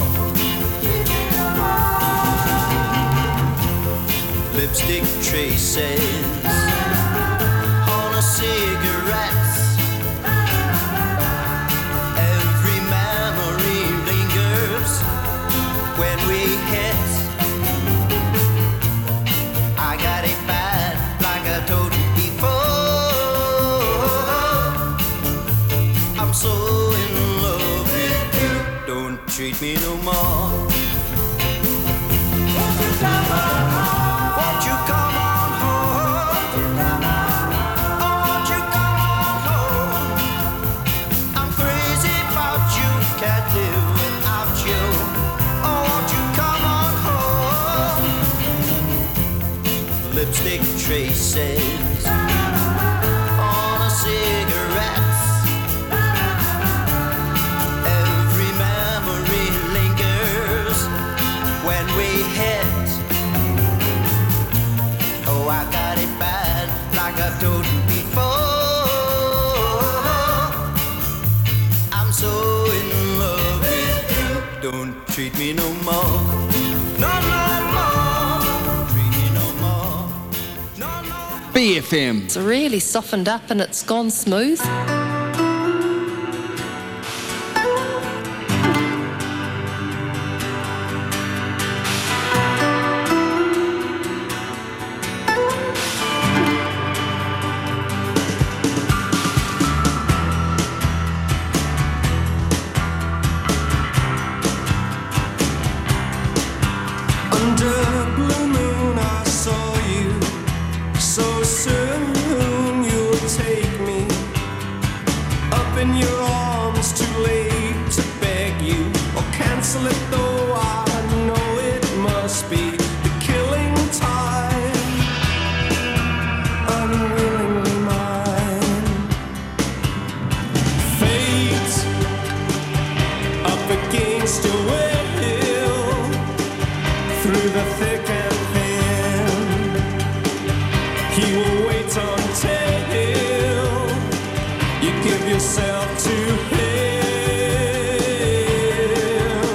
Lipstick traces on a cigarette. Every memory lingers when we hit. treat me no more. Won't you come on home? Won't you come on home? Oh, won't you come on home? I'm crazy about you, can't live without you. Oh, won't you come on home? Lipstick traces on a cigarette. Every memory lingers when we hit. Oh, I got it bad, like I've told you before. I'm so in love with you. Don't treat me no more. No, no more. Treat me no more. No, no. BFM. It's really softened up and it's gone smooth. Under blue moon, I saw you. So soon you'll take me up in your arms. Too late to beg you or cancel it, though I know it must be the killing time. Unwillingly mine. Fate up against your will. Through the thick and thin, he will wait until you give yourself to him.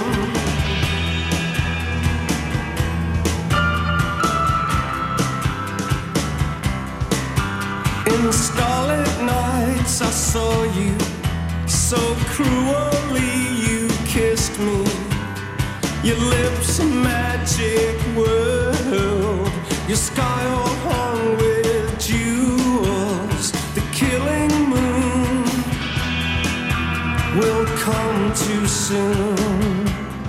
In starlit nights I saw you, so cruelly you kissed me. Your lips a magic world, your sky all hung with jewels. The killing moon will come too soon.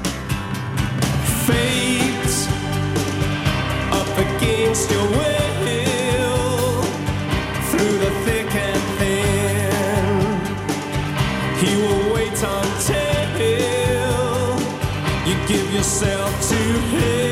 Fate up against your will, through the thick and thin, he will wait until you give yourself to him.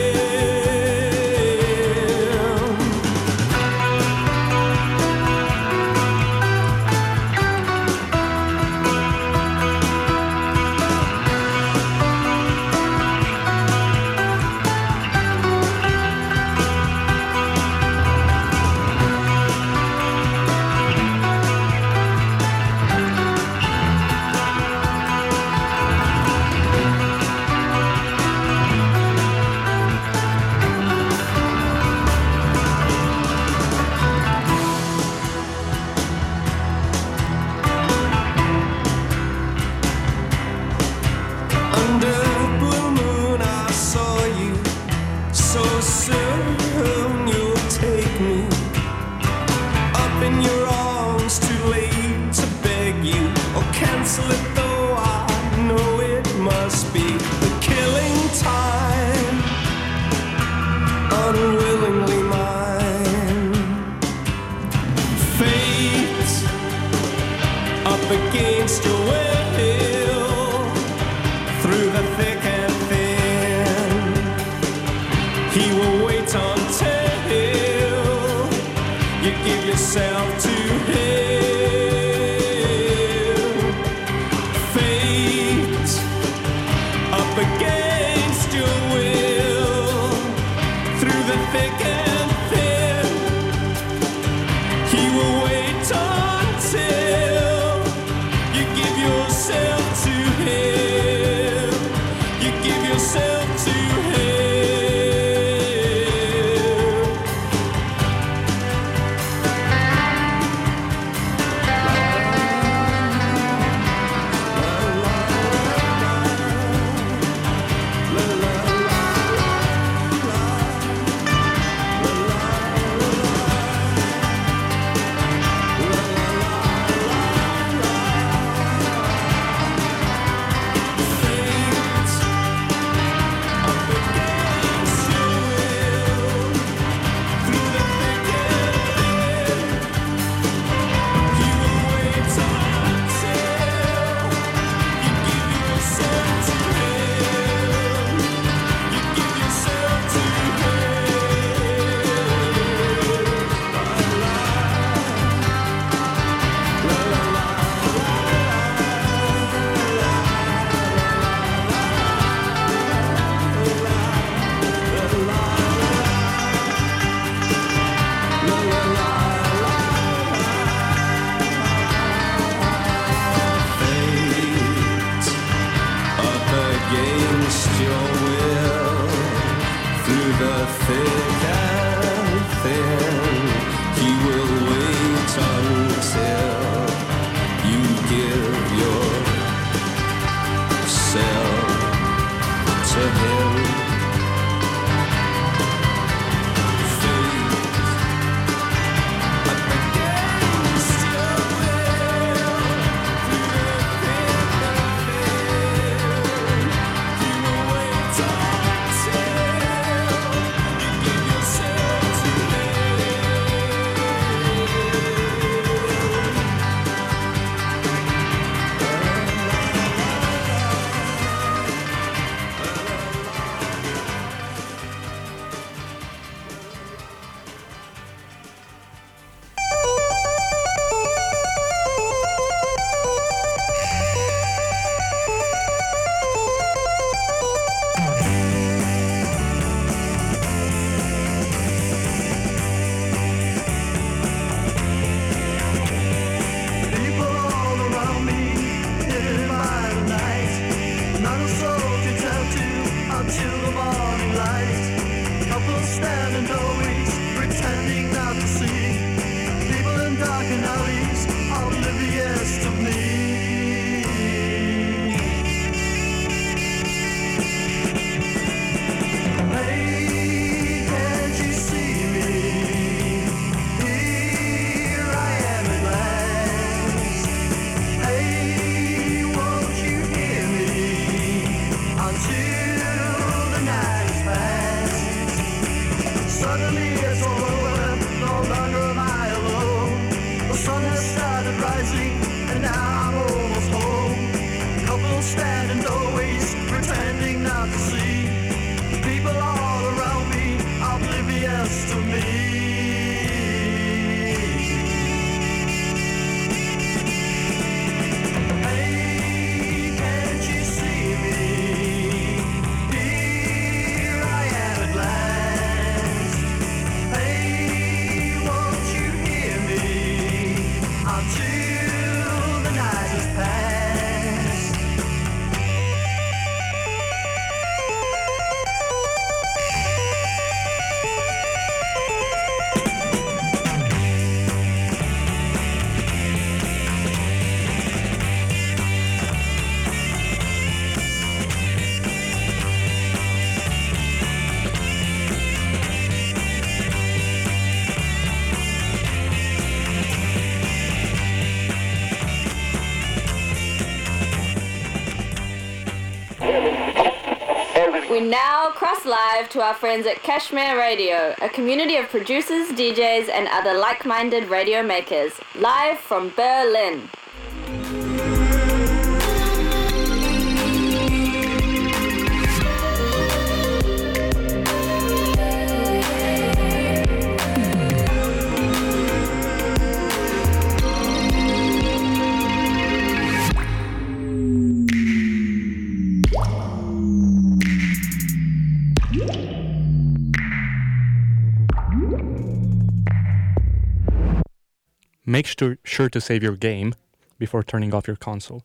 Under blue moon I saw you, so soon you'll take me up in your arms. Too late to beg you or cancel it, though I know it must be the killing time. Unwillingly mine. Fate up against your will. Through the thick and thin, he will wait until you give yourself to him. Fate up against your will. Through the thick and thin, he will wait until you give yourself to him. Give yourself to him. Suddenly it's all over, no longer am I alone. The sun has started rising, and now I'm almost home. Couples stand in doorways, pretending not to see. People all around me, oblivious to me. We now cross live to our friends at Kashmir Radio, a community of producers, DJs, and other like-minded radio makers, live from Berlin. Make sure to save your game before turning off your console.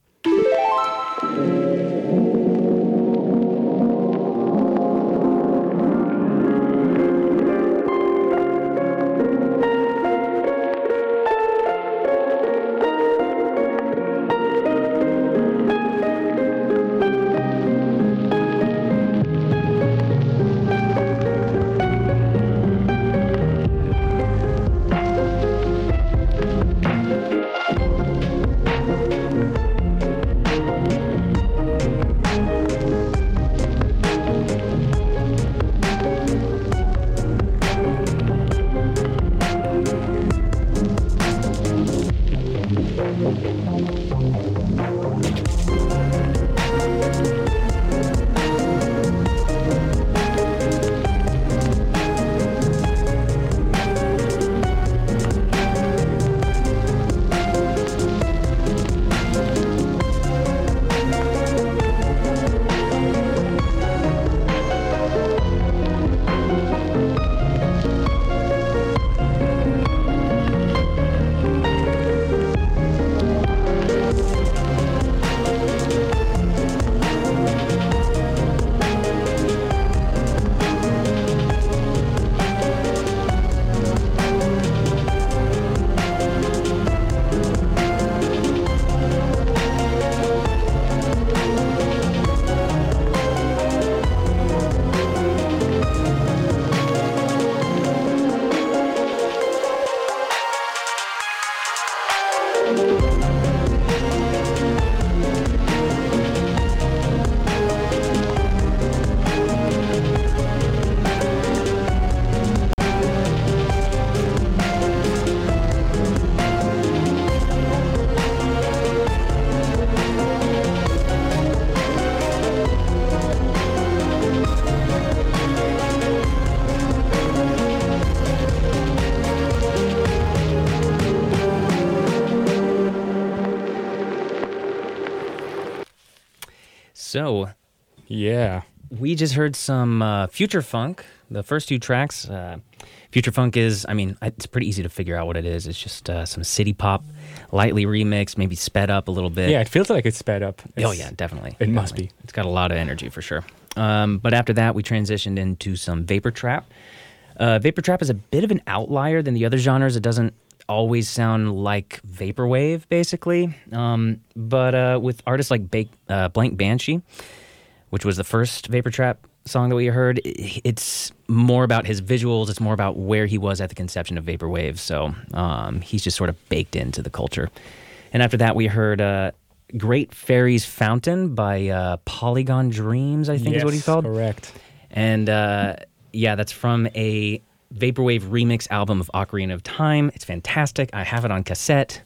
So, yeah, we just heard some Future Funk. The first two tracks. Future Funk is, I mean, it's pretty easy to figure out what it is. It's just some city pop, lightly remixed, maybe sped up a little bit. Yeah, it feels like it's sped up. Oh yeah, definitely. It must be. It's got a lot of energy for sure. But after that, we transitioned into some Vapor Trap. Vapor Trap is a bit of an outlier than the other genres. It doesn't always sound like vaporwave, basically. But with artists like Blank Banshee, which was the first Vapor Trap song that we heard, it's more about his visuals. It's more about where he was at the conception of vaporwave. So he's just sort of baked into the culture. And after that, we heard Great Fairies Fountain by Polygon Dreams, I think is what he's called. Correct. And yeah, that's from a vaporwave remix album of Ocarina of Time. It's fantastic. I have it on cassette.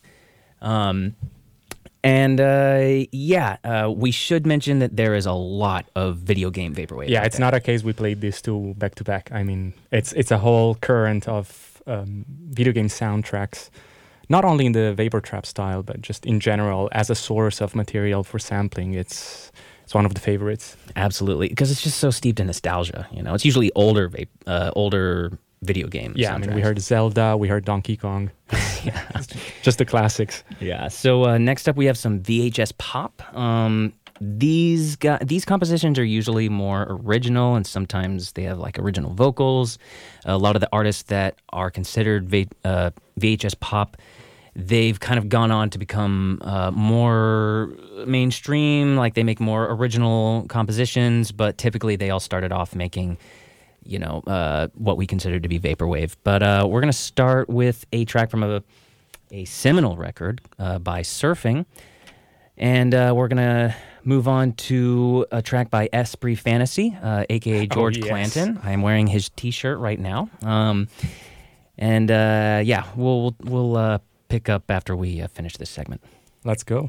We should mention that there is a lot of video game vaporwave. Yeah, it's not a case we played these two back to back. I mean, it's a whole current of video game soundtracks, not only in the vapor trap style, but just in general as a source of material for sampling. It's one of the favorites. Absolutely, because it's just so steeped in nostalgia. You know, it's usually older video games. Yeah, soundtracks. I mean, we heard Zelda, we heard Donkey Kong. Just the classics. Yeah. So next up, we have some VHS pop. These compositions are usually more original, and sometimes they have like original vocals. A lot of the artists that are considered VHS pop, they've kind of gone on to become more mainstream. Like they make more original compositions, but typically they all started off making, what we consider to be vaporwave. But we're going to start with a track from a seminal record by Surfing. And we're going to move on to a track by Esprit Fantasy, a.k.a. George Clanton. I am wearing his T-shirt right now. We'll pick up after we finish this segment. Let's go.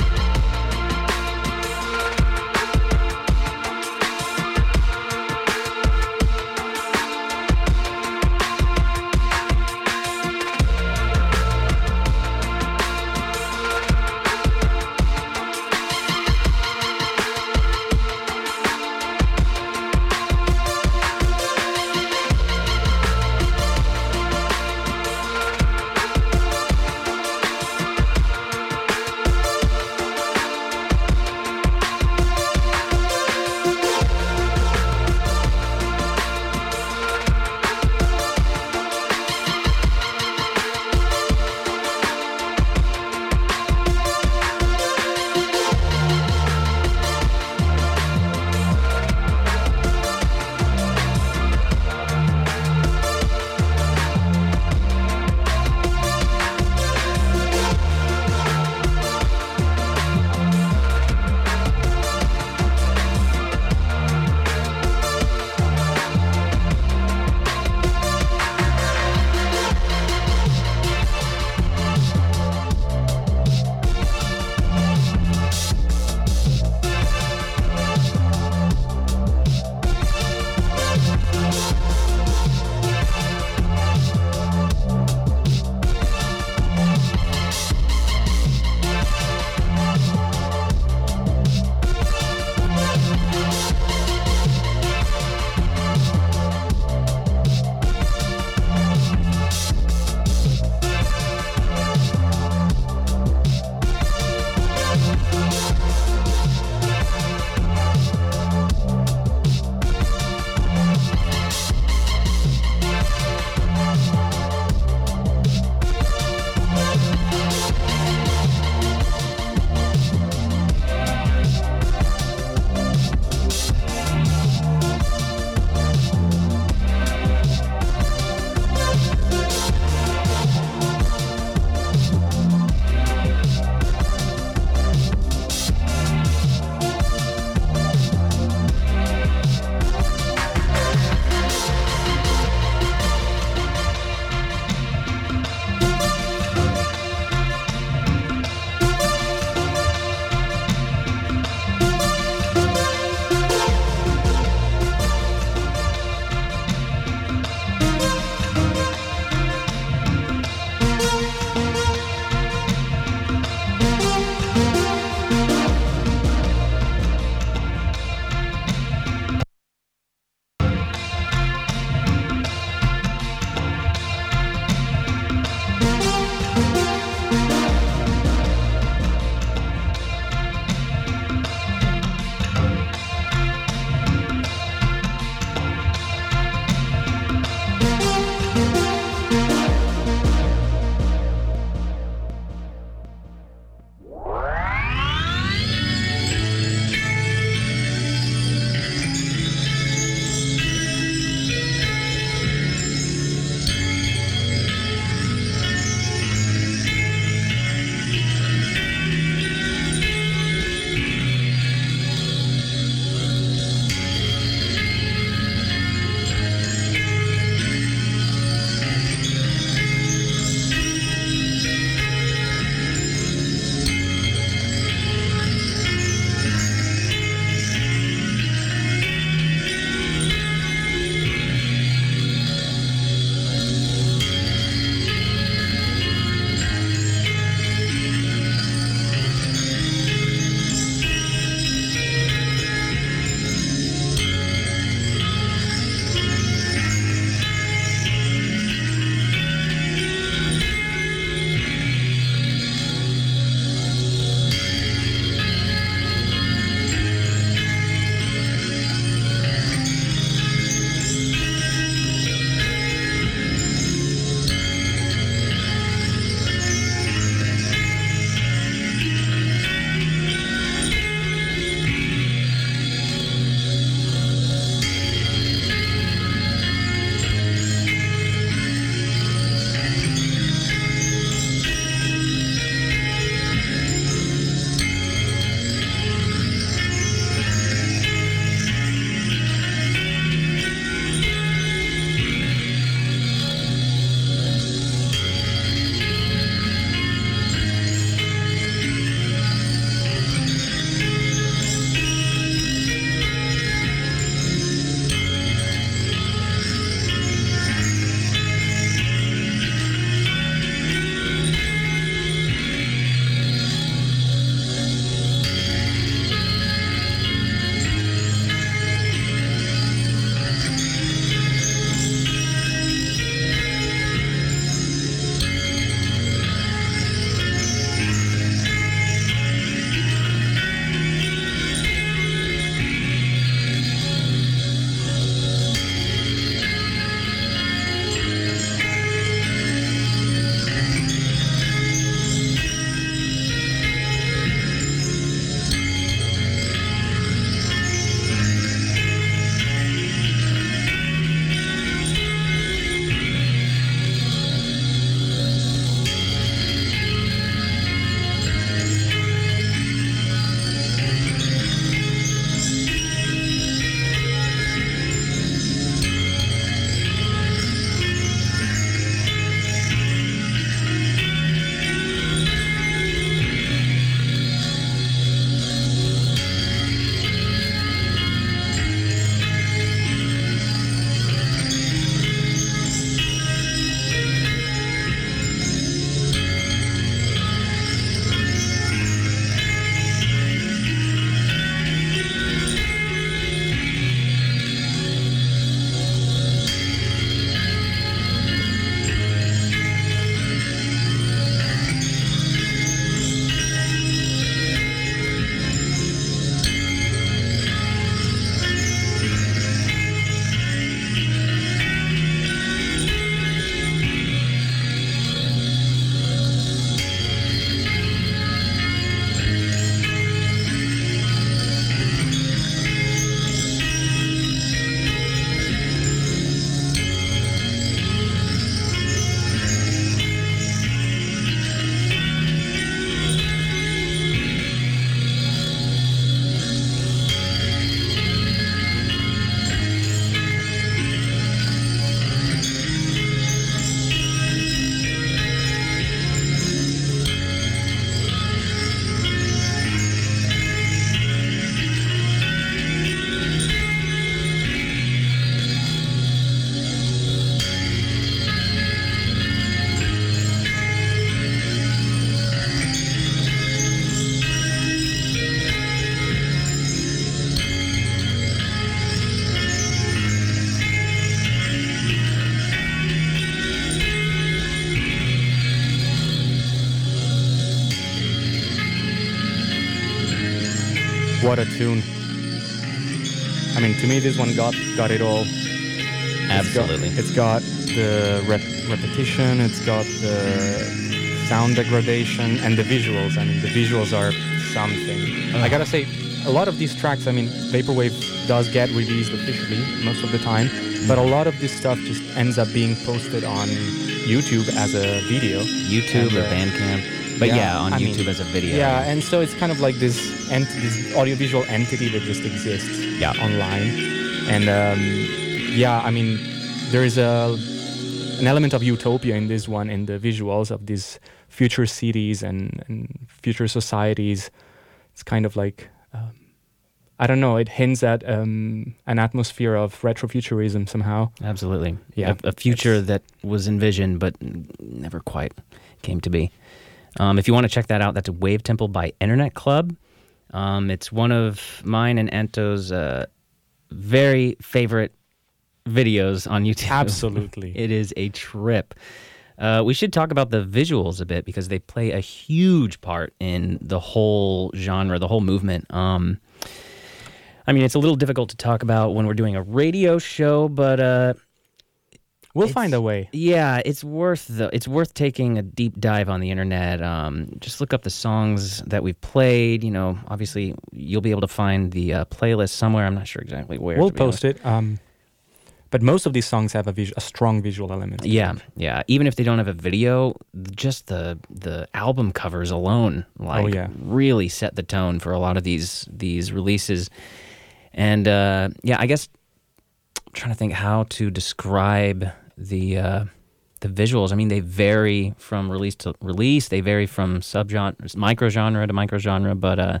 what a tune. I mean, to me, this one got it all. Absolutely. It's got the repetition, it's got the sound degradation, and the visuals. I mean, the visuals are something. I gotta say, a lot of these tracks, I mean, Vaporwave does get released officially most of the time, but a lot of this stuff just ends up being posted on YouTube as a video. YouTube or Bandcamp. But on YouTube as a video. Yeah, and so it's kind of like this audiovisual entity that just exists online. And I mean, there is an element of utopia in this one, in the visuals of these future cities and future societies. It's kind of like, I don't know, it hints at an atmosphere of retrofuturism somehow. Absolutely. Yeah. A future that was envisioned but never quite came to be. If you want to check that out, that's Wave Temple by Internet Club. It's one of mine and Anto's very favorite videos on YouTube. Absolutely. It is a trip. We should talk about the visuals a bit because they play a huge part in the whole genre, the whole movement. I mean, it's a little difficult to talk about when we're doing a radio show, but we'll find a way. Yeah, it's worth taking a deep dive on the internet. Just look up the songs that we've played. You know, obviously you'll be able to find the playlist somewhere. I'm not sure exactly where. We'll post it. But most of these songs have a strong visual element. Yeah. Even if they don't have a video, just the album covers alone, really set the tone for a lot of these releases. And I guess I'm trying to think how to describe the visuals. I mean, they vary from release to release. They vary from subgenre, microgenre to microgenre. But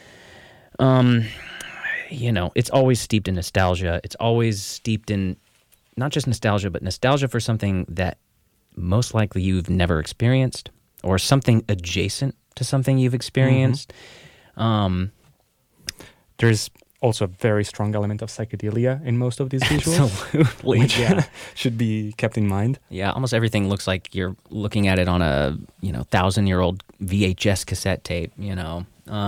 you know, it's always steeped in nostalgia. It's always steeped in not just nostalgia, but nostalgia for something that most likely you've never experienced, or something adjacent to something you've experienced. There's also a very strong element of psychedelia in most of these visuals. Absolutely. Which should be kept in mind. Yeah, almost everything looks like you're looking at it on a 1,000-year-old VHS cassette tape, you know.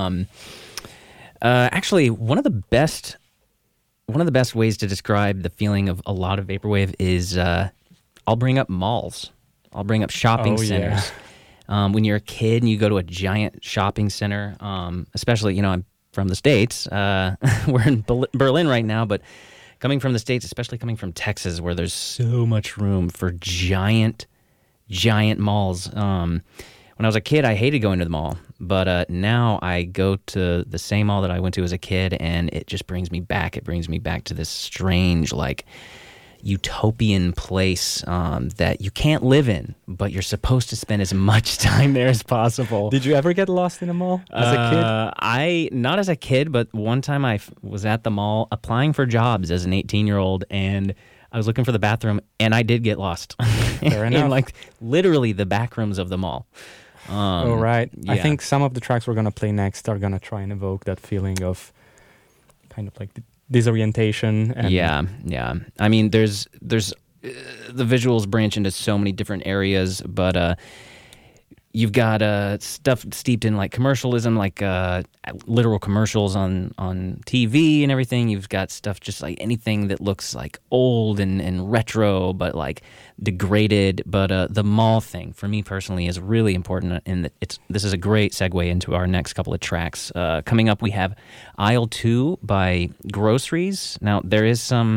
Actually, one of the best ways to describe the feeling of a lot of vaporwave is I'll bring up malls. I'll bring up shopping centers. When you're a kid and you go to a giant shopping center, especially, you know, I'm from the States. We're in Berlin right now, but coming from the States, especially coming from Texas, where there's so much room for giant malls. When I was a kid, I hated going to the mall, but now I go to the same mall that I went to as a kid, and it just brings me back. It brings me back to this strange, like, utopian place that you can't live in, but you're supposed to spend as much time there as possible. Did you ever get lost in a mall as a kid? Not as a kid, but one time I was at the mall applying for jobs as an 18-year-old, and I was looking for the bathroom, and I did get lost. Fair enough. In, like, literally the back rooms of the mall. All right. Yeah. I think some of the tracks we're going to play next are going to try and evoke that feeling of kind of like disorientation. And yeah. I mean, there's the visuals branch into so many different areas, but you've got stuff steeped in like commercialism, like literal commercials on TV and everything. You've got stuff just like anything that looks like old and retro, but like degraded. But the mall thing, for me personally, is really important, and this is a great segue into our next couple of tracks. Coming up, we have Aisle 2 by Groceries. Now, there is some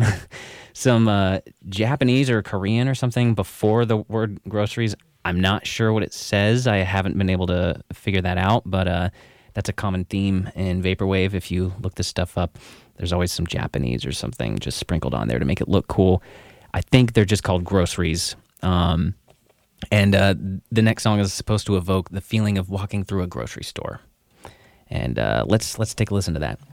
Japanese or Korean or something before the word groceries. I'm not sure what it says. I haven't been able to figure that out, but that's a common theme in vaporwave. If you look this stuff up, there's always some Japanese or something just sprinkled on there to make it look cool. I think they're just called Groceries. And the next song is supposed to evoke the feeling of walking through a grocery store. And let's take a listen to that.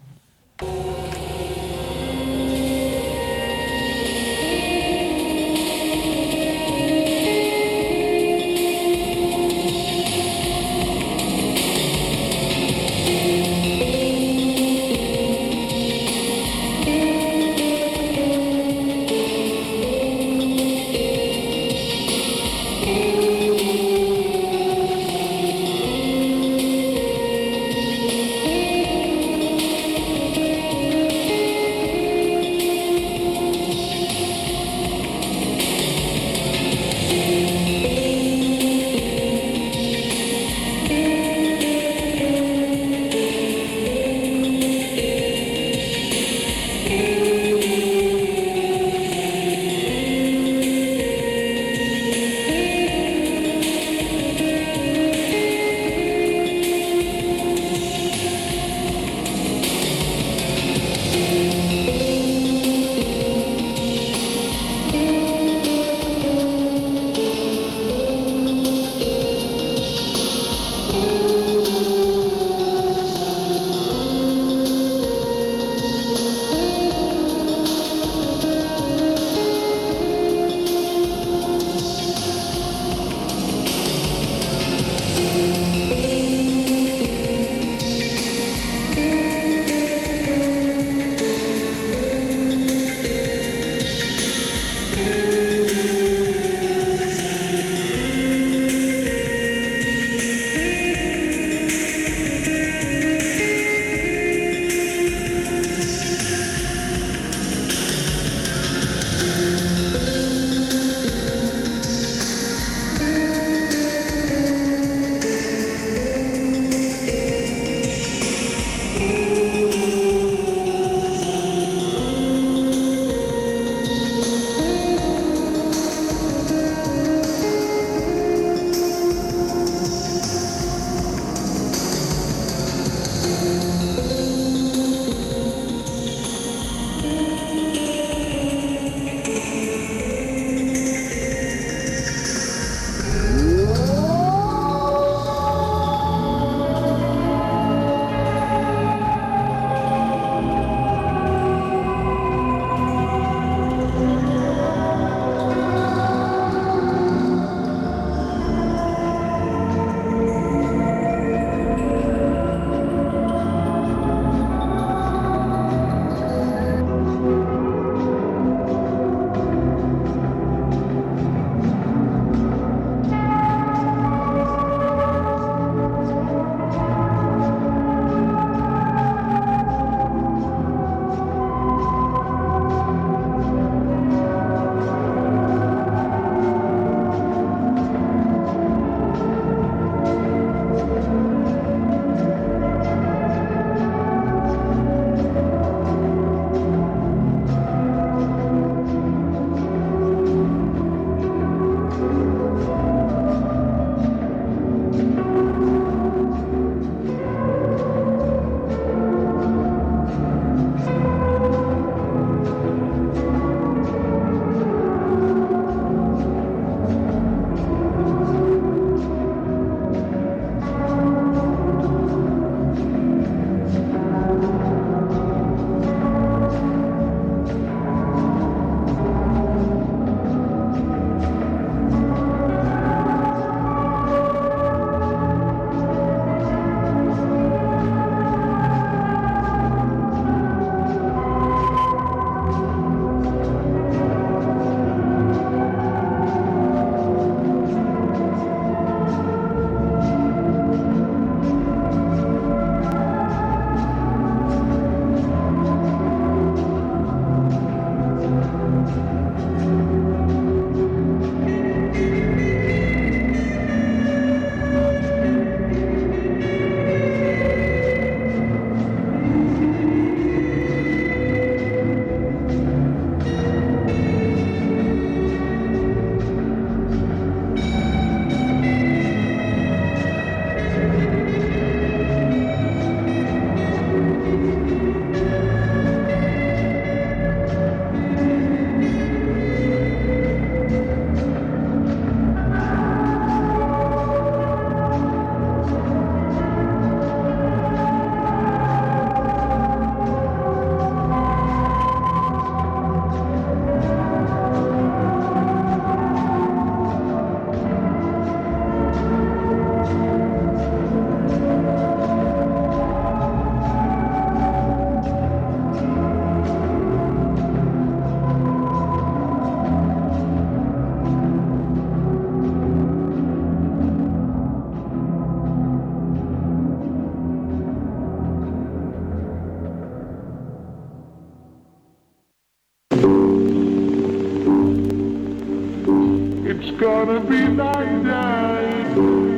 gonna be thy night.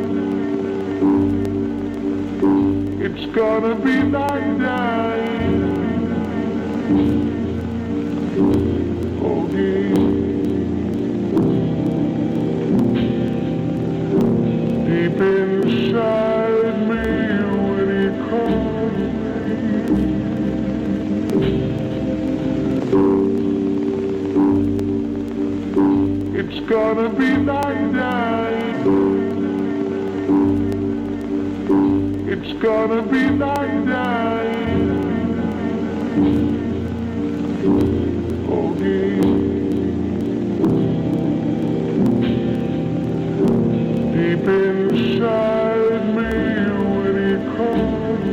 It's gonna be thy night. Okay. Deep inside me when he calls me. It's gonna be thy night. It's gonna be thy night. Okay. Deep inside me when he calls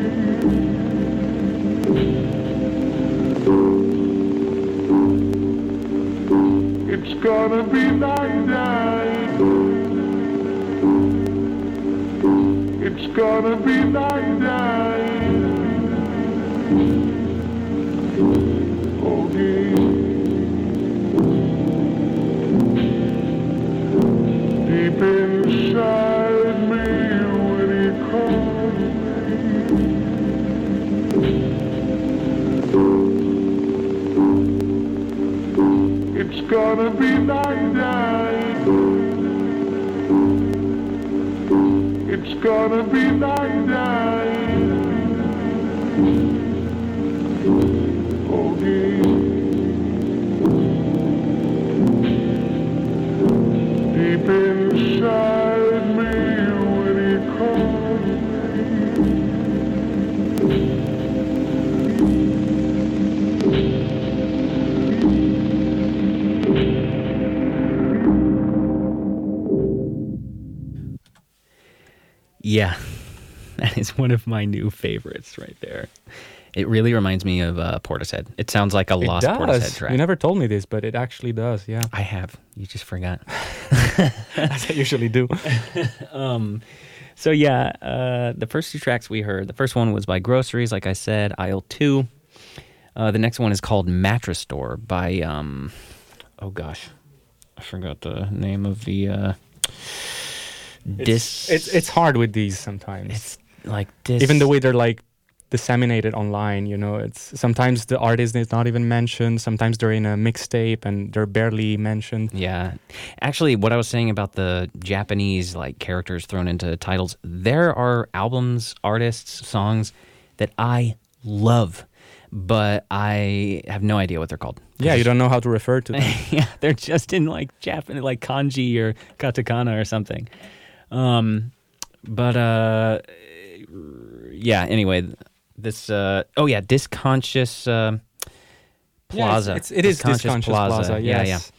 me. It's gonna be thy night. It's gonna be thy night. Okay. Deep inside me when he calls me. It's gonna be thy night. It's gonna be thy night. Okay. Deep inside me when he calls me. Yeah, that is one of my new favorites right there. It really reminds me of Portishead. It sounds like a lost Portishead track. You never told me this, but it actually does, yeah. I have. You just forgot. As I usually do. So yeah, the first two tracks we heard, the first one was by Groceries, like I said, Aisle 2. The next one is called Mattress Store by, oh gosh, I forgot the name of the... It's hard with these sometimes. It's like this. Even the way they're like disseminated online, you know, it's sometimes the artist is not even mentioned. Sometimes they're in a mixtape and they're barely mentioned. Yeah. Actually, what I was saying about the Japanese like characters thrown into titles, there are albums, artists, songs that I love, but I have no idea what they're called. Yeah, you don't know how to refer to them. Yeah, they're just in like Japanese, like kanji or katakana or something. Yeah, anyway, this, Disconscious Plaza. Yeah, it is Disconscious Plaza, yes.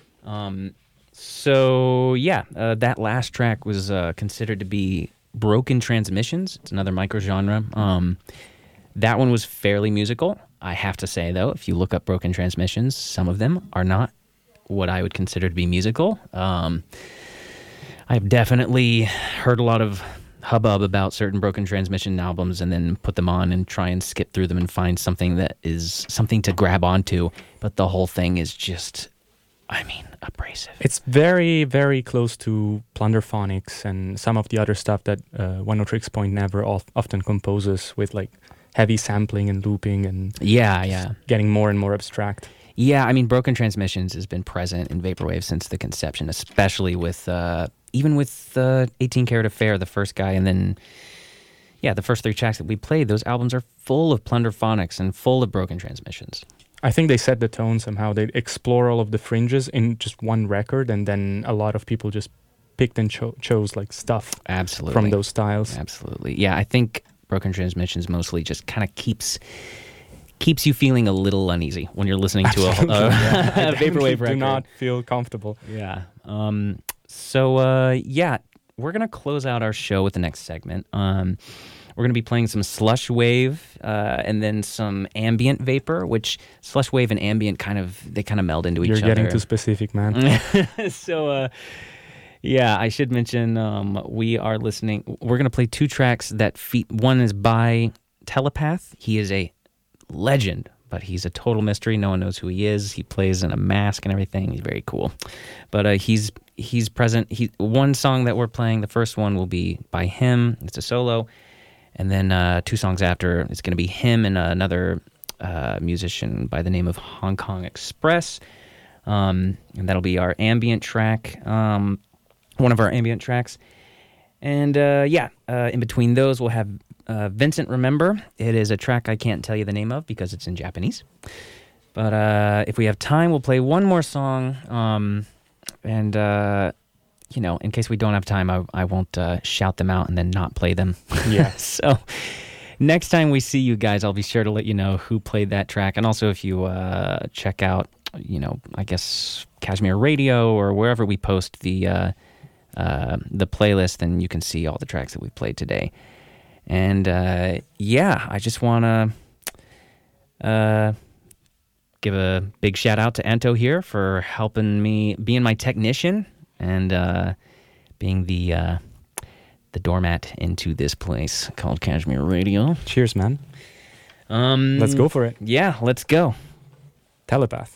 That last track was considered to be Broken Transmissions. It's another microgenre. That one was fairly musical. I have to say, though, if you look up Broken Transmissions, some of them are not what I would consider to be musical. I've definitely heard a lot of hubbub about certain Broken Transmission albums and then put them on and try and skip through them and find something that is something to grab onto. But the whole thing is just, abrasive. It's very, very close to Plunderphonics and some of the other stuff that One No Tricks Point Never often composes with like heavy sampling and looping and getting more and more abstract. Yeah, Broken Transmissions has been present in Vaporwave since the conception, especially with even with 18 Karat Affair, the first guy, and then the first three tracks that we played. Those albums are full of Plunderphonics and full of Broken Transmissions. I think they set the tone somehow. They explore all of the fringes in just one record, and then a lot of people just picked and chose like stuff from those styles. Absolutely, yeah. I think Broken Transmissions mostly just kind of keeps you feeling a little uneasy when you're listening to a Vaporwave record. Do not feel comfortable. Yeah. We're going to close out our show with the next segment. We're going to be playing some slush wave and then some ambient vapor, which slush wave and ambient kind of meld into each other. You're getting too specific, man. So, I should mention we're going to play two tracks that one is by Telepath. He is a legend, but he's a total mystery. No one knows who he is. He plays in a mask and everything. He's very cool. But he's present. One song that we're playing, the first one will be by him. It's a solo. And then 2 songs after, it's going to be him and another musician by the name of Hong Kong Express. And that'll be our ambient track, one of our ambient tracks. And in between those, we'll have Vincent Remember. It is a track I can't tell you the name of because it's in Japanese. But if we have time, we'll play one more song. And in case we don't have time, I won't shout them out and then not play them. Yeah. So next time we see you guys, I'll be sure to let you know who played that track. And also if you check out, I guess Kashmir Radio or wherever we post the playlist, then you can see all the tracks that we played today. And I just want to give a big shout out to Anto here for helping me, being my technician and being the doormat into this place called Kashmir Radio. Cheers, man. Let's go for it. Yeah, let's go. Telepath.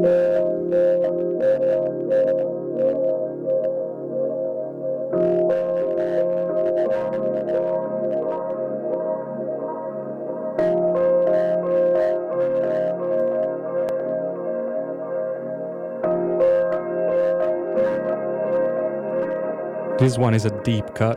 This one is a deep cut.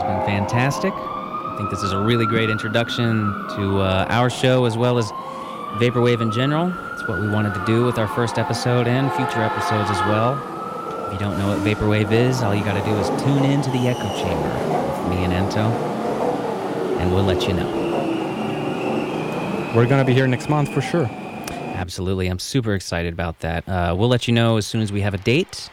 been fantastic. I think this is a really great introduction to our show as well as Vaporwave in general. It's what we wanted to do with our first episode and future episodes as well. If you don't know what Vaporwave is, all you got to do is tune in to the Echo Chamber with me and Ento, and we'll let you know. We're going to be here next month for sure. Absolutely. I'm super excited about that. We'll let you know as soon as we have a date.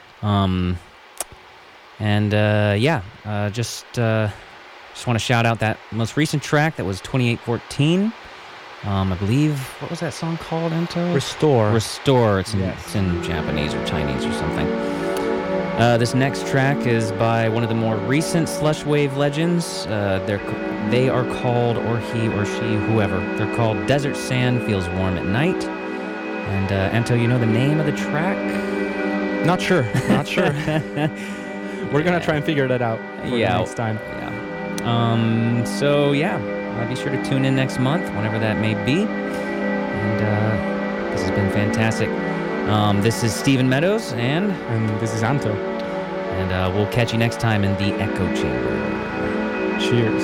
Just want to shout out that most recent track that was 2814. I believe, what was that song called, Ento? Restore. It's in Japanese or Chinese or something. This next track is by one of the more recent Slushwave legends. They are called, or he or she, whoever, they're called Desert Sand Feels Warm at Night. And Ento, you know the name of the track? Not sure. We're going to try and figure that out for the next time. Be sure to tune in next month, whenever that may be. And this has been fantastic. This is Stephen Meadows, and this is Ento. And we'll catch you next time in the Echo Chamber. Cheers.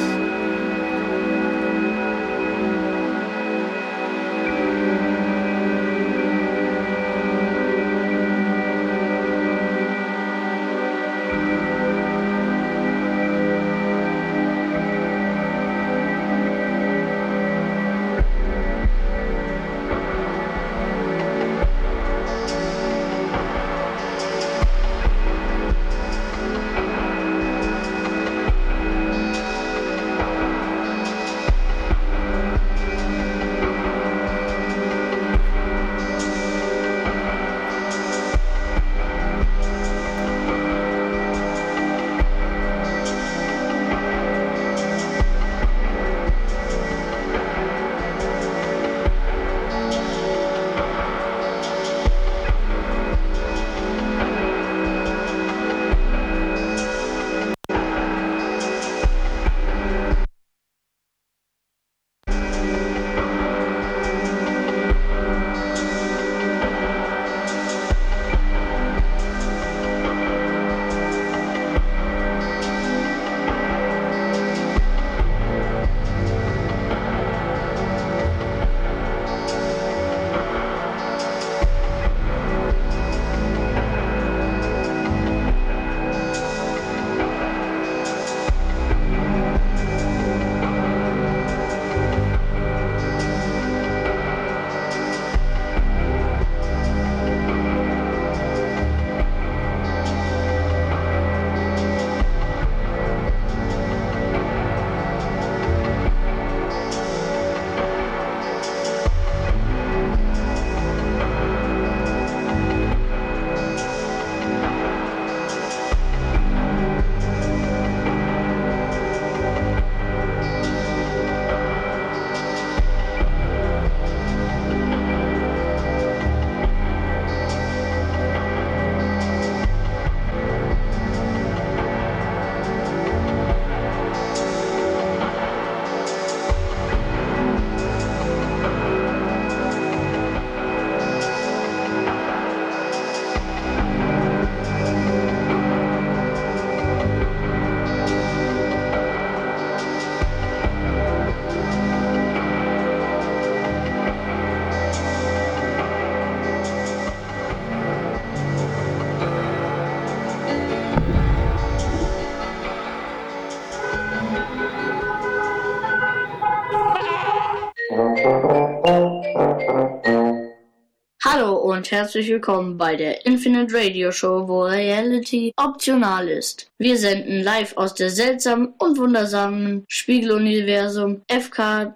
Hallo und herzlich willkommen bei der Infinite Radio Show, wo Reality optional ist. Wir senden live aus der seltsamen und wundersamen Spiegeluniversum FK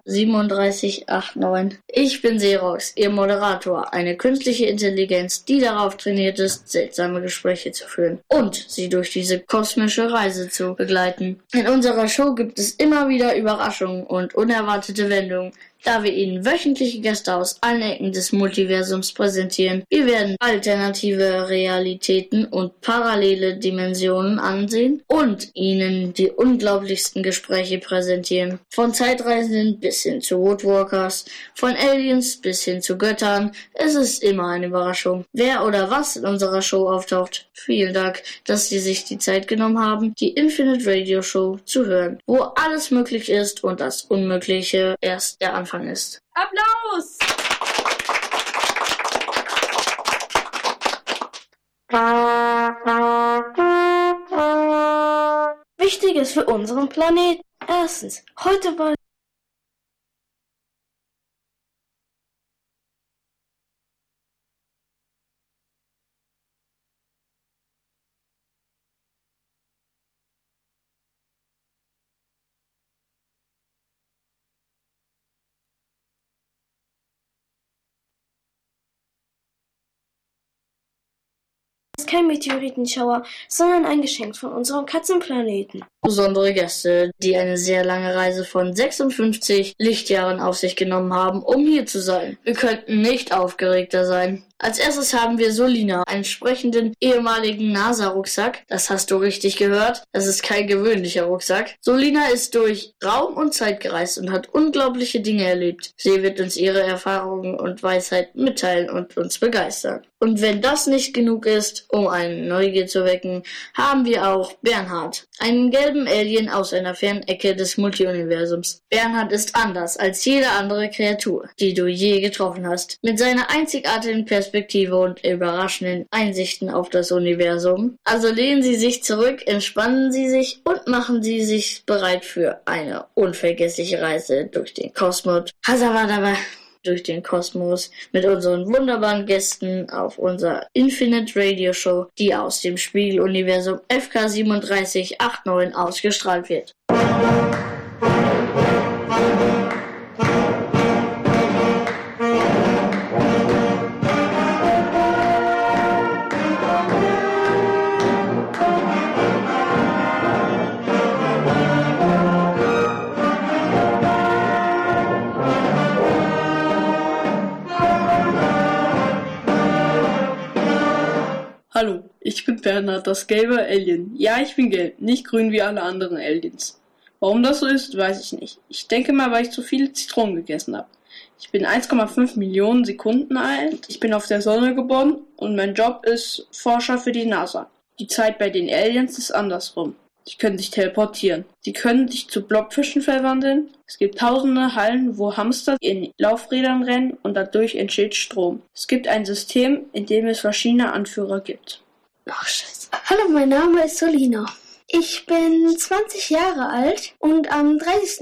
3789. Ich bin Xerox, Ihr Moderator, eine künstliche Intelligenz, die darauf trainiert ist, seltsame Gespräche zu führen und sie durch diese kosmische Reise zu begleiten. In unserer Show gibt es immer wieder Überraschungen und unerwartete Wendungen, da wir Ihnen wöchentliche Gäste aus allen Ecken des Multiversums präsentieren. Wir werden alternative Realitäten und parallele Dimensionen ansehen und Ihnen die unglaublichsten Gespräche präsentieren. Von Zeitreisenden bis hin zu Woodwalkers, von Aliens bis hin zu Göttern. Es ist immer eine Überraschung, wer oder was in unserer Show auftaucht. Vielen Dank, dass Sie sich die Zeit genommen haben, die Infinite Radio Show zu hören, wo alles möglich ist und das Unmögliche erst der Anfang ist. Applaus! Wichtiges für unseren Planeten. Erstens, heute war kein Meteoritenschauer, sondern ein Geschenk von unserem Katzenplaneten. Besondere Gäste, die eine sehr lange Reise von 56 Lichtjahren auf sich genommen haben, um hier zu sein. Wir könnten nicht aufgeregter sein. Als erstes haben wir Solina, einen sprechenden ehemaligen NASA-Rucksack. Das hast du richtig gehört. Das ist kein gewöhnlicher Rucksack. Solina ist durch Raum und Zeit gereist und hat unglaubliche Dinge erlebt. Sie wird uns ihre Erfahrungen und Weisheit mitteilen und uns begeistern. Und wenn das nicht genug ist, um eine Neugier zu wecken, haben wir auch Bernhard, einen gelben Alien aus einer fernen Ecke des Multiuniversums. Bernhard ist anders als jede andere Kreatur, die du je getroffen hast. Mit seiner einzigartigen Perspektive und überraschenden Einsichten auf das Universum. Also lehnen Sie sich zurück, entspannen Sie sich und machen Sie sich bereit für eine unvergessliche Reise durch den Kosmos. Durch den Kosmos mit unseren wunderbaren Gästen auf unserer Infinite Radio Show, die aus dem Spiegeluniversum FK 3789 ausgestrahlt wird. Hallo, ich bin Bernhard, das gelbe Alien. Ja, ich bin gelb, nicht grün wie alle anderen Aliens. Warum das so ist, weiß ich nicht. Ich denke mal, weil ich zu viele Zitronen gegessen habe. Ich bin 1,5 Millionen Sekunden alt, ich bin auf der Sonne geboren und mein Job ist Forscher für die NASA. Die Zeit bei den Aliens ist andersrum. Die können sich teleportieren. Die können sich zu Blobfischen verwandeln. Es gibt tausende Hallen, wo Hamster in Laufrädern rennen und dadurch entsteht Strom. Es gibt ein System, in dem es verschiedene Anführer gibt. Ach, Scheiße. Hallo, mein Name ist Solina. Ich bin 20 Jahre alt und am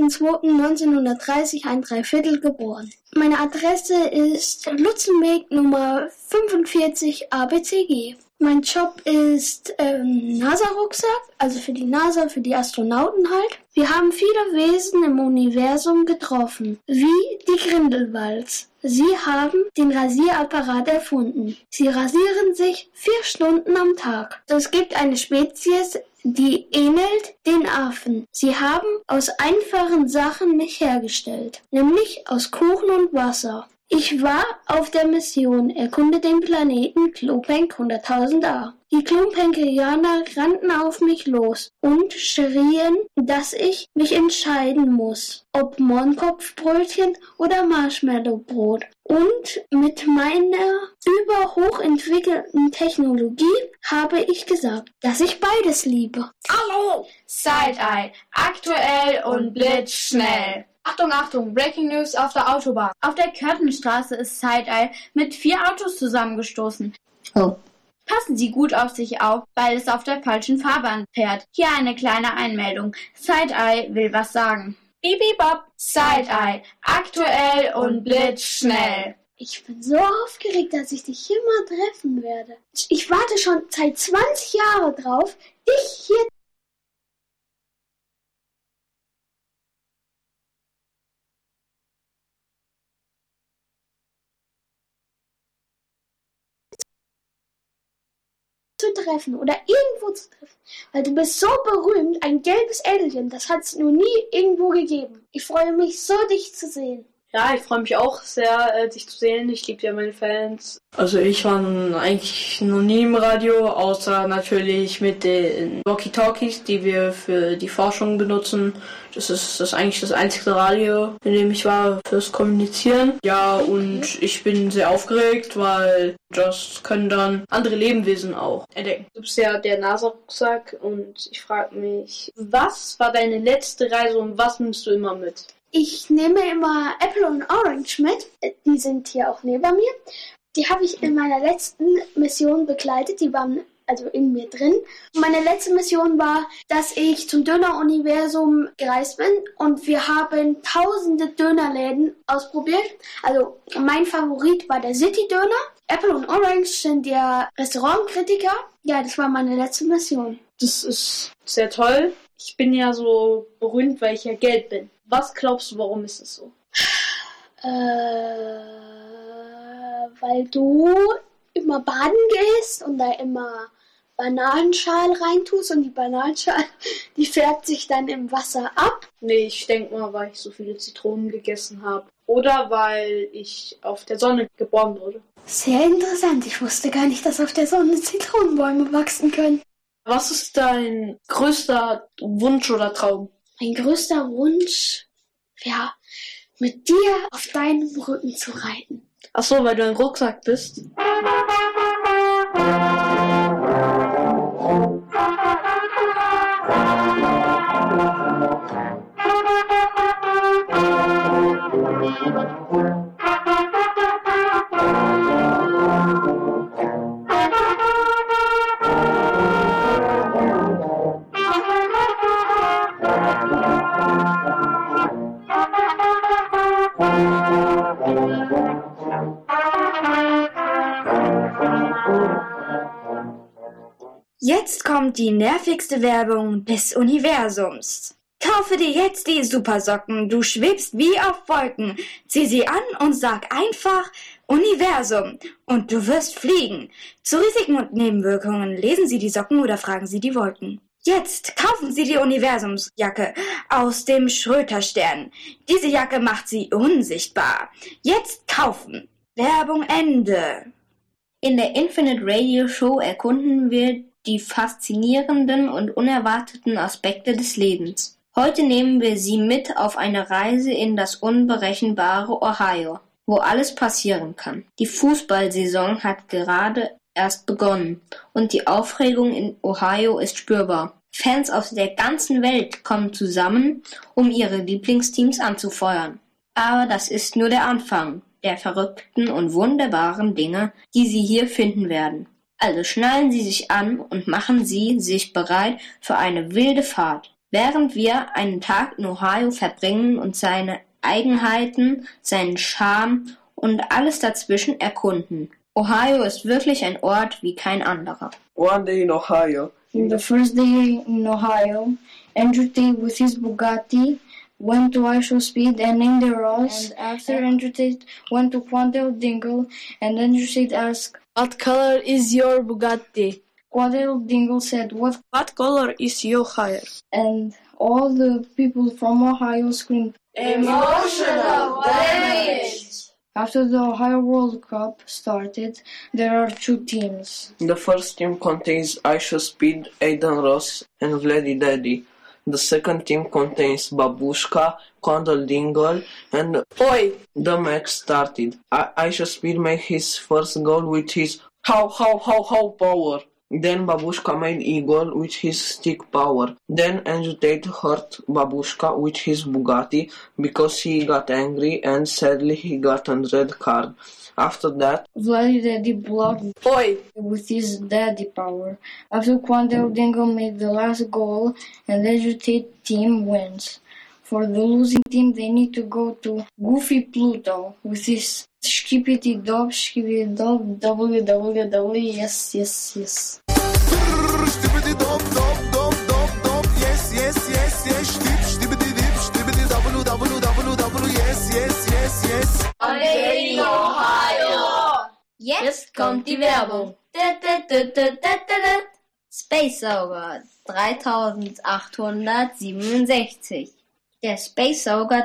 30.02.1930 ein Dreiviertel geboren. Meine Adresse ist Lutzenweg Nummer 45 ABCG. Mein Job ist NASA-Rucksack, also für die NASA, für die Astronauten halt. Wir haben viele Wesen im Universum getroffen, wie die Grindelwalds. Sie haben den Rasierapparat erfunden. Sie rasieren sich 4 Stunden am Tag. Es gibt eine Spezies, die ähnelt den Affen. Sie haben aus einfachen Sachen mich hergestellt, nämlich aus Kuchen und Wasser. Ich war auf der Mission, erkunde den Planeten Klopenk 100.000 A. Die Klompenkianer rannten auf mich los und schrien, dass ich mich entscheiden muss, ob Mohrenkopfbrötchen oder Marshmallowbrot. Und mit meiner überhochentwickelten Technologie habe ich gesagt, dass ich beides liebe. Hallo! Side-Eye, aktuell und blitzschnell. Achtung, Achtung, Breaking News auf der Autobahn. Auf der Körtenstraße ist Side-Eye mit 4 Autos zusammengestoßen. Oh. Passen Sie gut auf sich auf, weil es auf der falschen Fahrbahn fährt. Hier eine kleine Einmeldung. Side-Eye will was sagen. Beep, beep, bop. Side-Eye, aktuell und blitzschnell. Ich bin so aufgeregt, dass ich dich hier mal treffen werde. Ich warte schon seit 20 Jahren drauf, dich hier zu treffen oder irgendwo zu treffen, weil du bist so berühmt, ein gelbes Alien, das hat es noch nie irgendwo gegeben. Ich freue mich so, dich zu sehen. Ja, ich freue mich auch sehr, dich zu sehen. Ich liebe ja meine Fans. Also ich war eigentlich noch nie im Radio, außer natürlich mit den Walkie-Talkies, die wir für die Forschung benutzen. Das ist eigentlich das einzige Radio, in dem ich war fürs Kommunizieren. Ja, und ich bin sehr aufgeregt, weil das können dann andere Lebewesen auch entdecken. Du bist ja der NASA-Rucksack und ich frage mich, was war deine letzte Reise und was nimmst du immer mit? Ich nehme immer Apple und Orange mit. Die sind hier auch neben mir. Die habe ich in meiner letzten Mission begleitet. Die waren also in mir drin. Meine letzte Mission war, dass ich zum Döner-Universum gereist bin und wir haben tausende Dönerläden ausprobiert. Also mein Favorit war der City-Döner. Apple und Orange sind ja Restaurantkritiker. Ja, das war meine letzte Mission. Das ist sehr toll. Ich bin ja so berühmt, weil ich ja Geld bin. Was glaubst du, warum ist es so? Weil du immer baden gehst und da immer Bananenschal reintust und die Bananenschal, die färbt sich dann im Wasser ab. Nee, ich denke mal, weil ich so viele Zitronen gegessen habe. Oder weil ich auf der Sonne geboren wurde. Sehr interessant. Ich wusste gar nicht, dass auf der Sonne Zitronenbäume wachsen können. Was ist dein größter Wunsch oder Traum? Mein größter Wunsch, ja, mit dir auf deinem Rücken zu reiten. Ach so, weil du ein Rucksack bist. Jetzt kommt die nervigste Werbung des Universums. Kaufe dir jetzt die Supersocken, du schwebst wie auf Wolken. Zieh sie an und sag einfach Universum und du wirst fliegen. Zu Risiken und Nebenwirkungen lesen Sie die Socken oder fragen Sie die Wolken. Jetzt kaufen Sie die Universumsjacke aus dem Schröter-Stern. Diese Jacke macht Sie unsichtbar. Jetzt kaufen. Werbung Ende. In der Infinite Radio Show erkunden wir die faszinierenden und unerwarteten Aspekte des Lebens. Heute nehmen wir Sie mit auf eine Reise in das unberechenbare Ohio, wo alles passieren kann. Die Fußballsaison hat gerade erst begonnen und die Aufregung in Ohio ist spürbar. Fans aus der ganzen Welt kommen zusammen, um ihre Lieblingsteams anzufeuern. Aber das ist nur der Anfang der verrückten und wunderbaren Dinge, die Sie hier finden werden. Also schnallen Sie sich an und machen Sie sich bereit für eine wilde Fahrt. Während wir einen Tag in Ohio verbringen und seine Eigenheiten, seinen Charme und alles dazwischen erkunden. Ohio ist wirklich ein Ort wie kein anderer. One day in Ohio. In the first day in Ohio, Andrew Tate with his Bugatti went to ISO Speed and named the Ross. And after Andrew Tate went to Quantel Dingle and Andrew Tate asked, "What color is your Bugatti?" Quantel Dingle said, What color is your hair? And all the people from Ohio screamed, Emotional damage! After the Ohio World Cup started, there are two teams. The first team contains Aisha Speed, Aidan Ross, and Vladdy Daddy. The second team contains Babushka, Quantel Dingle, and Oi! The match started. Aisha Speed made his first goal with his how power. Then Babushka made a goal with his stick power. Then Andrew Tate hurt Babushka with his Bugatti because he got angry and sadly he got a red card. After that, Vladdy Daddy blocked with his daddy power. After Quantel Dingle made the last goal and the Andrew Tate team wins. For the losing team, they need to go to Goofy Pluto with his skippity dop, www, yes. Stibbidi dop, yes, stibbidi dip, www, yes. Only in Ohio. Jetzt kommt die Werbung. Space Sauger 3867. Der Space-Sauger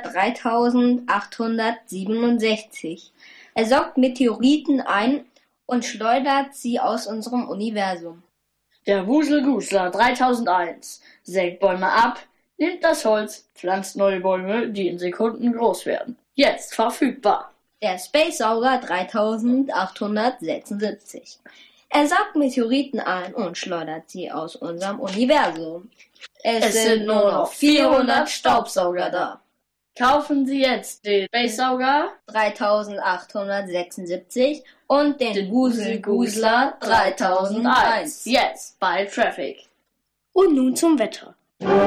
3867. Er saugt Meteoriten ein und schleudert sie aus unserem Universum. Der Wuselgusler 3001 sägt Bäume ab, nimmt das Holz, pflanzt neue Bäume, die in Sekunden groß werden. Jetzt verfügbar. Der Space-Sauger 3876. Er saugt Meteoriten ein und schleudert sie aus unserem Universum. Es sind nur noch 400 Staubsauger da. Kaufen Sie jetzt den Space-Sauger 3876 und den Wuselgusler 3001. Jetzt bei Traffic. Und nun zum Wetter.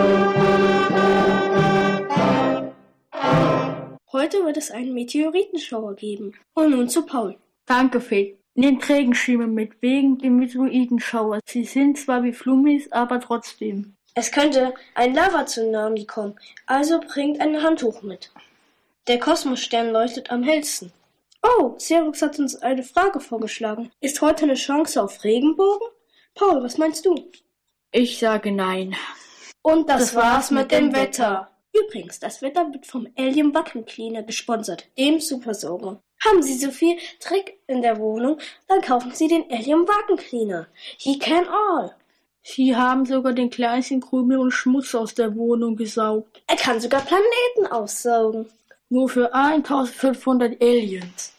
Heute wird es einen Meteoritenschauer geben. Und nun zu Paul. Danke, Fee. Nehmt Regenschirme mit wegen dem Meteoritenschauer. Sie sind zwar wie Flummis, aber trotzdem. Es könnte ein Lava-Tsunami kommen, also bringt ein Handtuch mit. Der Kosmosstern leuchtet am hellsten. Oh, Xerox hat uns eine Frage vorgeschlagen. Ist heute eine Chance auf Regenbogen? Paul, was meinst du? Ich sage nein. Und das war's mit dem Wetter. Übrigens, das Wetter wird vom Alien Vacuum Cleaner gesponsert, dem Supersauger. Haben Sie so viel Dreck in der Wohnung, dann kaufen Sie den Alien Vacuum Cleaner. He can all. Sie haben sogar den kleinsten Krümel und Schmutz aus der Wohnung gesaugt. Er kann sogar Planeten aussaugen. Nur für 1500 Aliens.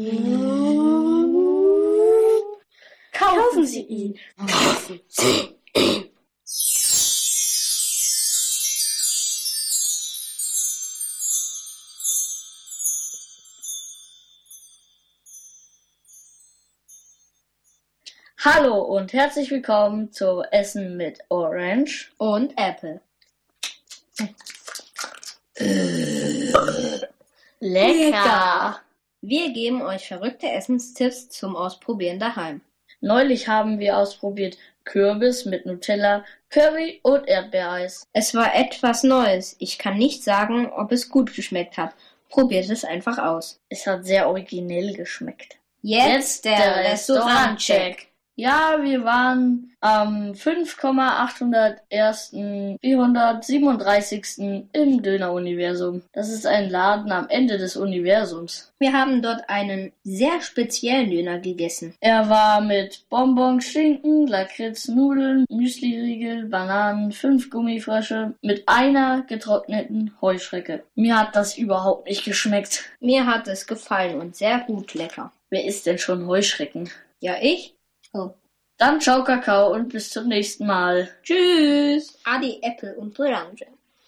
Kaufen Sie ihn. Kaufen Sie ihn. Hallo und herzlich willkommen zu Essen mit Orange und Apple. Lecker! Wir geben euch verrückte Essenstipps zum Ausprobieren daheim. Neulich haben wir ausprobiert Kürbis mit Nutella, Curry und Erdbeereis. Es war etwas Neues. Ich kann nicht sagen, ob es gut geschmeckt hat. Probiert es einfach aus. Es hat sehr originell geschmeckt. Jetzt der Restaurantcheck. Ja, wir waren am 5,801.437. im Döner-Universum. Das ist ein Laden am Ende des Universums. Wir haben dort einen sehr speziellen Döner gegessen. Er war mit Bonbons, Schinken, Lakritz, Nudeln, Müsliriegel, Bananen, 5 Gummifrösche mit einer getrockneten Heuschrecke. Mir hat das überhaupt nicht geschmeckt. Mir hat es gefallen und sehr gut lecker. Wer isst denn schon Heuschrecken? Ja, ich. Oh. Dann ciao Kakao und bis zum nächsten Mal. Tschüss. Adi, Apple und Orange.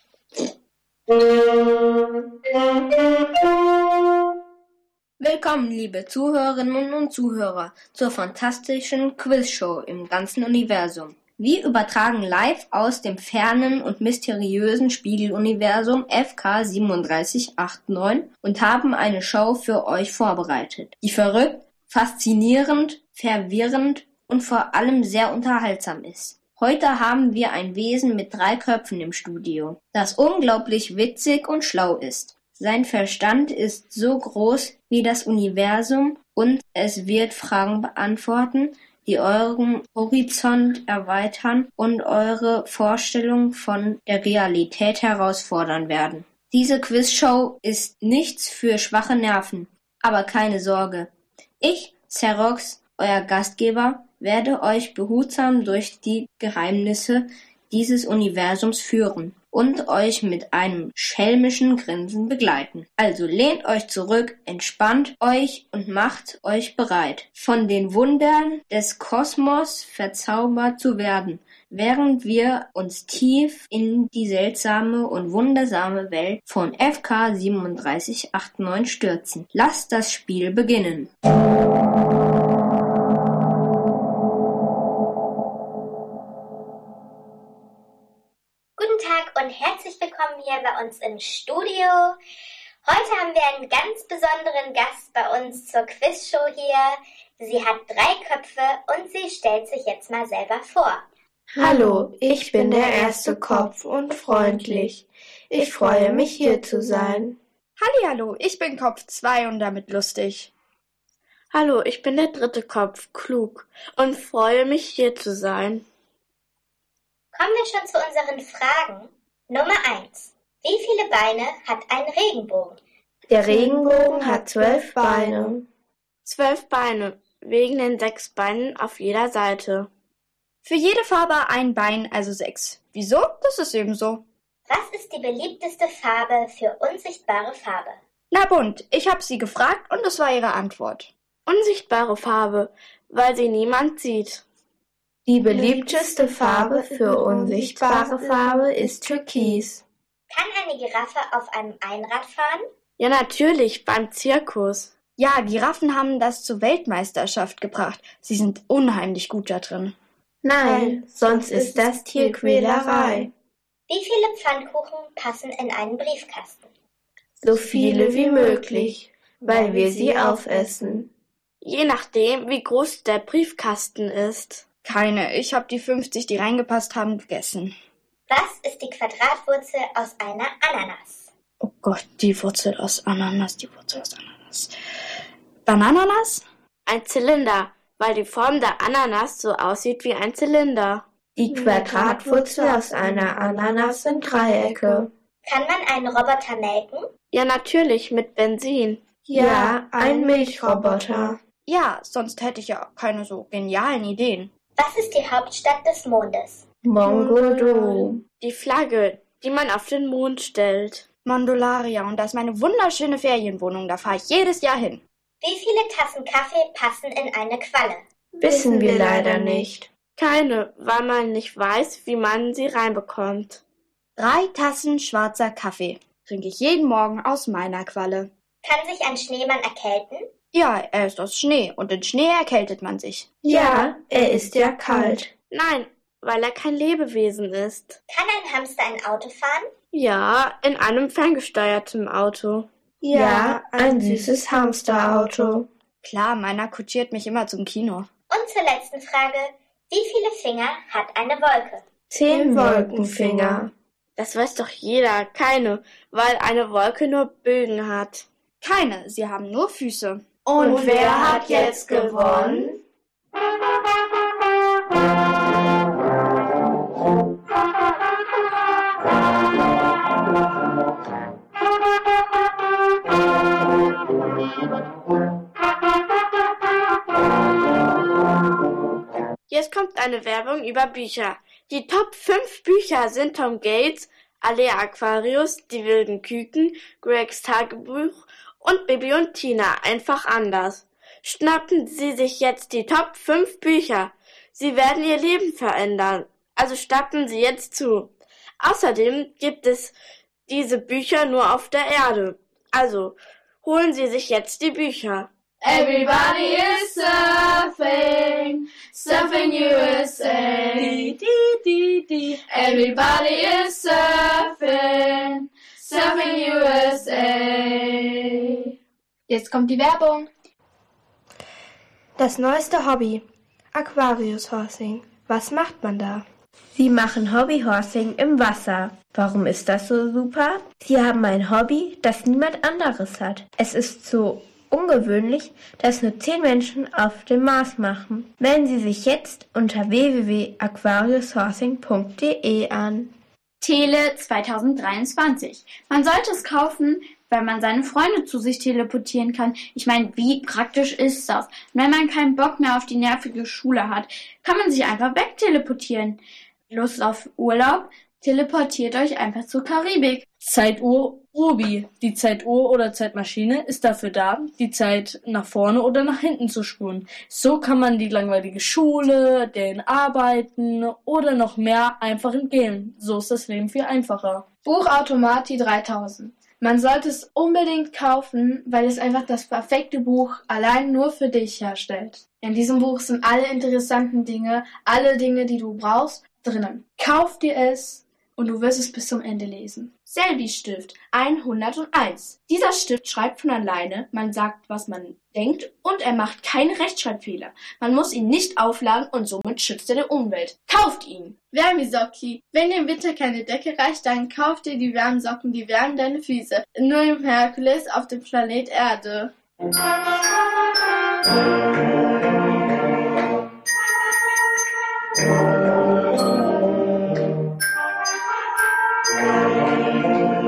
Willkommen, liebe Zuhörerinnen und Zuhörer, zur fantastischen Quizshow im ganzen Universum. Wir übertragen live aus dem fernen und mysteriösen Spiegeluniversum FK 3789 und haben eine Show für euch vorbereitet, die verrückt, faszinierend, verwirrend und vor allem sehr unterhaltsam ist. Heute haben wir ein Wesen mit 3 Köpfen im Studio, das unglaublich witzig und schlau ist. Sein Verstand ist so groß wie das Universum und es wird Fragen beantworten, die euren Horizont erweitern und eure Vorstellung von der Realität herausfordern werden. Diese Quizshow ist nichts für schwache Nerven, aber keine Sorge. Ich, Xerox, euer Gastgeber, werde euch behutsam durch die Geheimnisse dieses Universums führen und euch mit einem schelmischen Grinsen begleiten. Also lehnt euch zurück, entspannt euch und macht euch bereit, von den Wundern des Kosmos verzaubert zu werden, während wir uns tief in die seltsame und wundersame Welt von FK 3789 stürzen. Lasst das Spiel beginnen. Guten Tag und herzlich willkommen hier bei uns im Studio. Heute haben wir einen ganz besonderen Gast bei uns zur Quizshow hier. Sie hat 3 Köpfe und sie stellt sich jetzt mal selber vor. Hallo, ich bin der erste Kopf und freundlich. Ich freue mich, hier zu sein. Hallihallo, ich bin Kopf 2 und damit lustig. Hallo, ich bin der dritte Kopf, klug, und freue mich, hier zu sein. Kommen wir schon zu unseren Fragen. Nummer 1. Wie viele Beine hat ein Regenbogen? Der Regenbogen hat 12 Beine. 12 Beine, wegen den 6 Beinen auf jeder Seite. Für jede Farbe ein Bein, also 6. Wieso? Das ist eben so. Was ist die beliebteste Farbe für unsichtbare Farbe? Na bunt, ich habe sie gefragt und das war ihre Antwort. Unsichtbare Farbe, weil sie niemand sieht. Die beliebteste Farbe für unsichtbare Farbe ist Türkis. Kann eine Giraffe auf einem Einrad fahren? Ja, natürlich, beim Zirkus. Ja, Giraffen haben das zur Weltmeisterschaft gebracht. Sie sind unheimlich gut da drin. Nein, sonst ist das Tierquälerei. Wie viele Pfannkuchen passen in einen Briefkasten? So viele wie möglich, weil wir sie aufessen. Je nachdem, wie groß der Briefkasten ist. Keine, ich habe die 50, die reingepasst haben, gegessen. Was ist die Quadratwurzel aus einer Ananas? Oh Gott, die Wurzel aus Ananas. Banananas? Ein Zylinder, weil die Form der Ananas so aussieht wie ein Zylinder. Die Quadratwurzel aus einer Ananas sind Dreiecke. Kann man einen Roboter melken? Ja, natürlich, mit Benzin. Ja, ein Milchroboter. Ja, sonst hätte ich ja keine so genialen Ideen. Was ist die Hauptstadt des Mondes? Mongodo. Die Flagge, die man auf den Mond stellt. Mondolaria, und das ist meine wunderschöne Ferienwohnung, da fahre ich jedes Jahr hin. Wie viele Tassen Kaffee passen in eine Qualle? Wissen wir leider nicht. Keine, weil man nicht weiß, wie man sie reinbekommt. 3 Tassen schwarzer Kaffee trinke ich jeden Morgen aus meiner Qualle. Kann sich ein Schneemann erkälten? Ja, er ist aus Schnee und in Schnee erkältet man sich. Ja, er ist ja kalt. Nein, weil er kein Lebewesen ist. Kann ein Hamster ein Auto fahren? Ja, in einem ferngesteuerten Auto. Ja, ein süßes Hamsterauto. Klar, meiner kutschiert mich immer zum Kino. Und zur letzten Frage. Wie viele Finger hat eine Wolke? 10 Wolkenfinger. Das weiß doch jeder. Keine, weil eine Wolke nur Bögen hat. Keine, sie haben nur Füße. Und wer hat jetzt gewonnen? Jetzt kommt eine Werbung über Bücher. Die Top 5 Bücher sind Tom Gates, Alea Aquarius, Die wilden Küken, Gregs Tagebuch und Bibi und Tina, einfach anders. Schnappen Sie sich jetzt die Top 5 Bücher. Sie werden Ihr Leben verändern. Also schnappen Sie jetzt zu. Außerdem gibt es diese Bücher nur auf der Erde. Also holen Sie sich jetzt die Bücher. Everybody is surfing, surfing USA. Everybody is surfing, surfing USA. Jetzt kommt die Werbung. Das neueste Hobby. Aquarius-Horsing. Was macht man da? Sie machen Hobby-Horsing im Wasser. Warum ist das so super? Sie haben ein Hobby, das niemand anderes hat. Es ist so ungewöhnlich, dass nur 10 Menschen auf dem Mars machen. Melden Sie sich jetzt unter www.aquariushorsing.de an. Tele 2023. Man sollte es kaufen, weil man seine Freunde zu sich teleportieren kann. Ich meine, wie praktisch ist das? Und wenn man keinen Bock mehr auf die nervige Schule hat, kann man sich einfach wegteleportieren. Lust auf Urlaub? Teleportiert euch einfach zur Karibik. Zeituhr Urbi. Die Zeituhr oder Zeitmaschine ist dafür da, die Zeit nach vorne oder nach hinten zu spulen. So kann man die langweilige Schule, den Arbeiten oder noch mehr einfach entgehen. So ist das Leben viel einfacher. Buchautomati 3000. Man sollte es unbedingt kaufen, weil es einfach das perfekte Buch allein nur für dich herstellt. In diesem Buch sind alle interessanten Dinge, alle Dinge, die du brauchst, drinnen. Kauf dir es und du wirst es bis zum Ende lesen. Selby-Stift 101. Dieser Stift schreibt von alleine, man sagt, was man denkt und er macht keine Rechtschreibfehler. Man muss ihn nicht aufladen und somit schützt er die Umwelt. Kauft ihn! Wärmesocki. Wenn dir im Winter keine Decke reicht, dann kauf dir die Wärmesocken, die wärmen deine Füße. Nur im Herkules auf dem Planet Erde.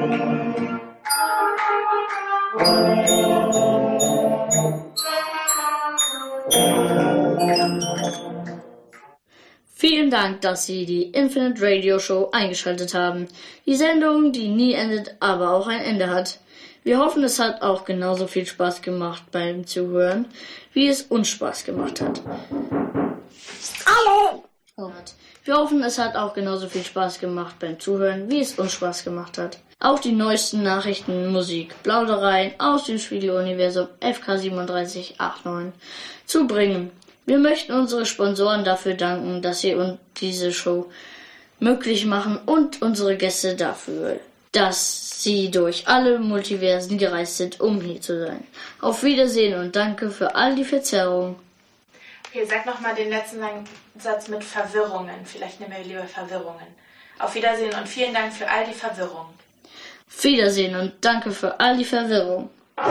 Vielen Dank, dass Sie die Infinite Radio Show eingeschaltet haben. Die Sendung, die nie endet, aber auch ein Ende hat. Wir hoffen, es hat auch genauso viel Spaß gemacht beim Zuhören, wie es uns Spaß gemacht hat. Hallo! Wir hoffen, es hat auch genauso viel Spaß gemacht beim Zuhören, wie es uns Spaß gemacht hat. Auch die neuesten Nachrichten, Musik, Plaudereien aus dem Spiegeluniversum FK 3789 zu bringen. Wir möchten unsere Sponsoren dafür danken, dass sie uns diese Show möglich machen und unsere Gäste dafür, dass sie durch alle Multiversen gereist sind, um hier zu sein. Auf Wiedersehen und danke für all die Verzerrungen. Okay, sag nochmal den letzten langen Satz mit Verwirrungen. Vielleicht nehmen wir lieber Verwirrungen. Auf Wiedersehen und vielen Dank für all die Verwirrung. Auf Wiedersehen und danke für all die Verwirrung.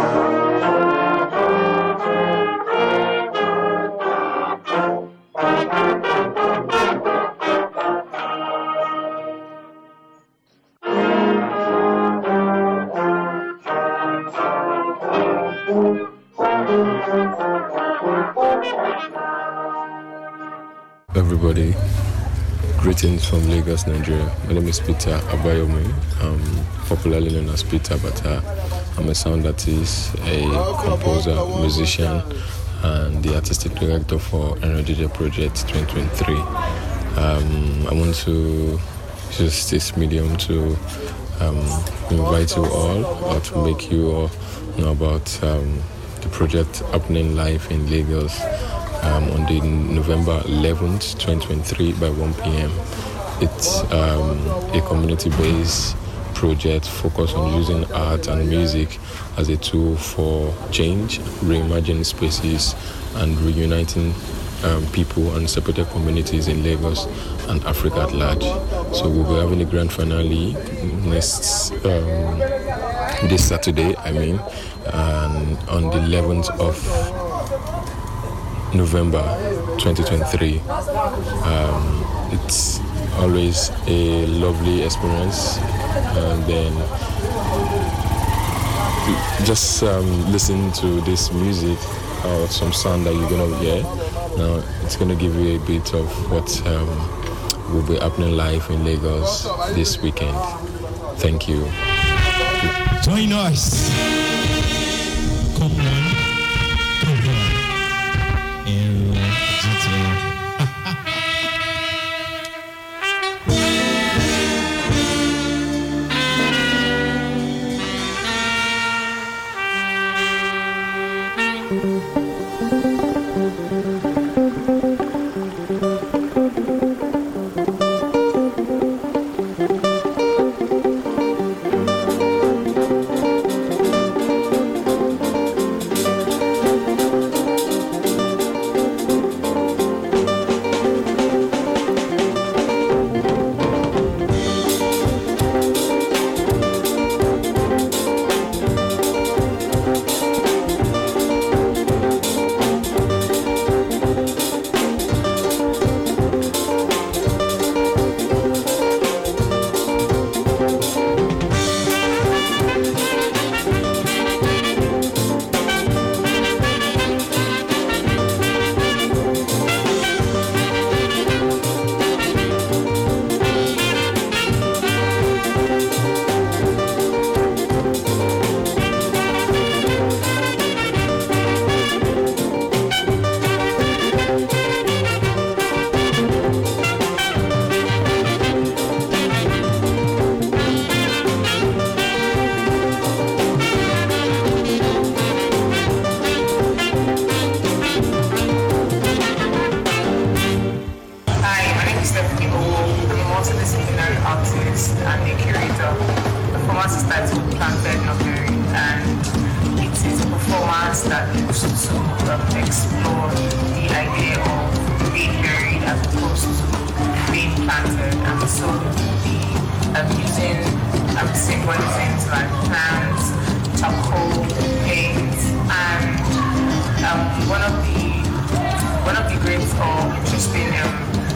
Everybody, greetings from Lagos, Nigeria. My name is Peter Abayomi. I'm popularly known as Peter, but I'm a sound artist, a composer, musician, and the artistic director for Energy Project 2023. I want to use this medium to invite you all, or to make you all know about the project happening live in Lagos on the November 11th, 2023 by 1 p.m. It's a community-based project focused on using art and music as a tool for change, reimagining spaces, and reuniting people and separated communities in Lagos and Africa at large. So we'll be having a grand finale this Saturday, and on the 11th of November 2023. It's always a lovely experience, and then just listen to this music or some sound that you're gonna hear. Now it's gonna give you a bit of what will be happening live in Lagos this weekend. Thank you. Join us. Come on.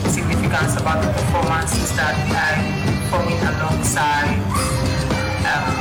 About the performance is that I'm performing alongside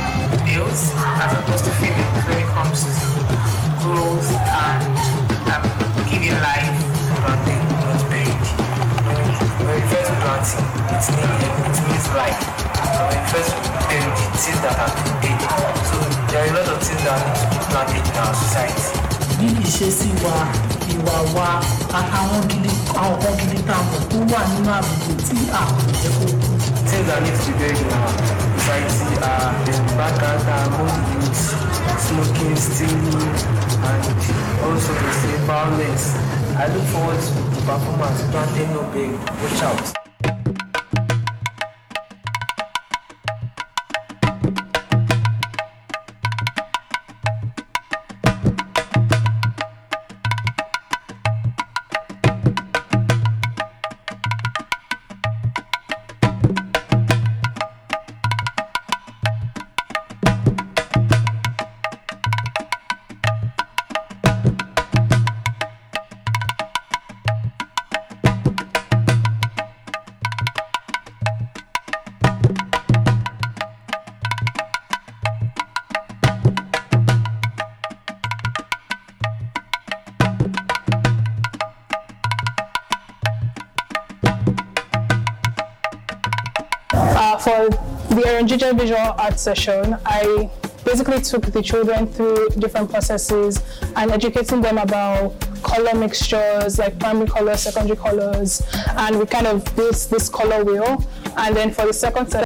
clothes as opposed to feelings when it comes to growth and giving life to planting those page. When you first plant it means life. So when you first build things that have been paid. So there are a lot of things that need to be planted in our society. Bí ìṣesí wa, ìwà wa, àwọn kan gidi táwọn tó wà nínú àbùkù tí àwọn jẹ́ kó kú. Things that need to be buried in our society are bad character, among youth, smoking, stealing, and also the same violence. I look forward to the performance. Planting no big. Watch out. For the Eronjija Visual Art session, I basically took the children through different processes and educating them about color mixtures, like primary colors, secondary colors, and we kind of built this color wheel. And then for the second session,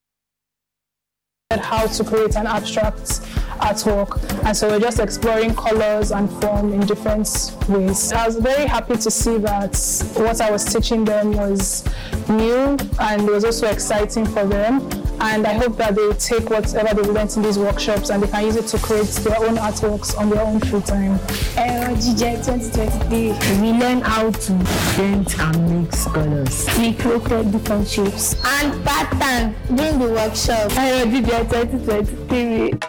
how to create an abstract artwork, and so we're just exploring colors and form in different ways. I was very happy to see that what I was teaching them was new and it was also exciting for them, and I hope that they take whatever they learned in these workshops and they can use it to create their own artworks on their own free time. GJ 2023, we learn how to paint and mix colors. We created different shapes and patterns during the workshop. GJ 2023.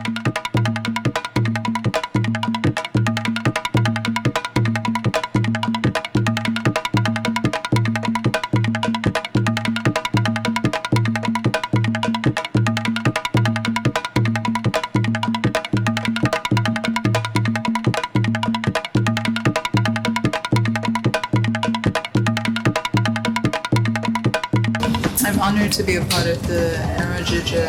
I'm honored to be a part of the Eronjija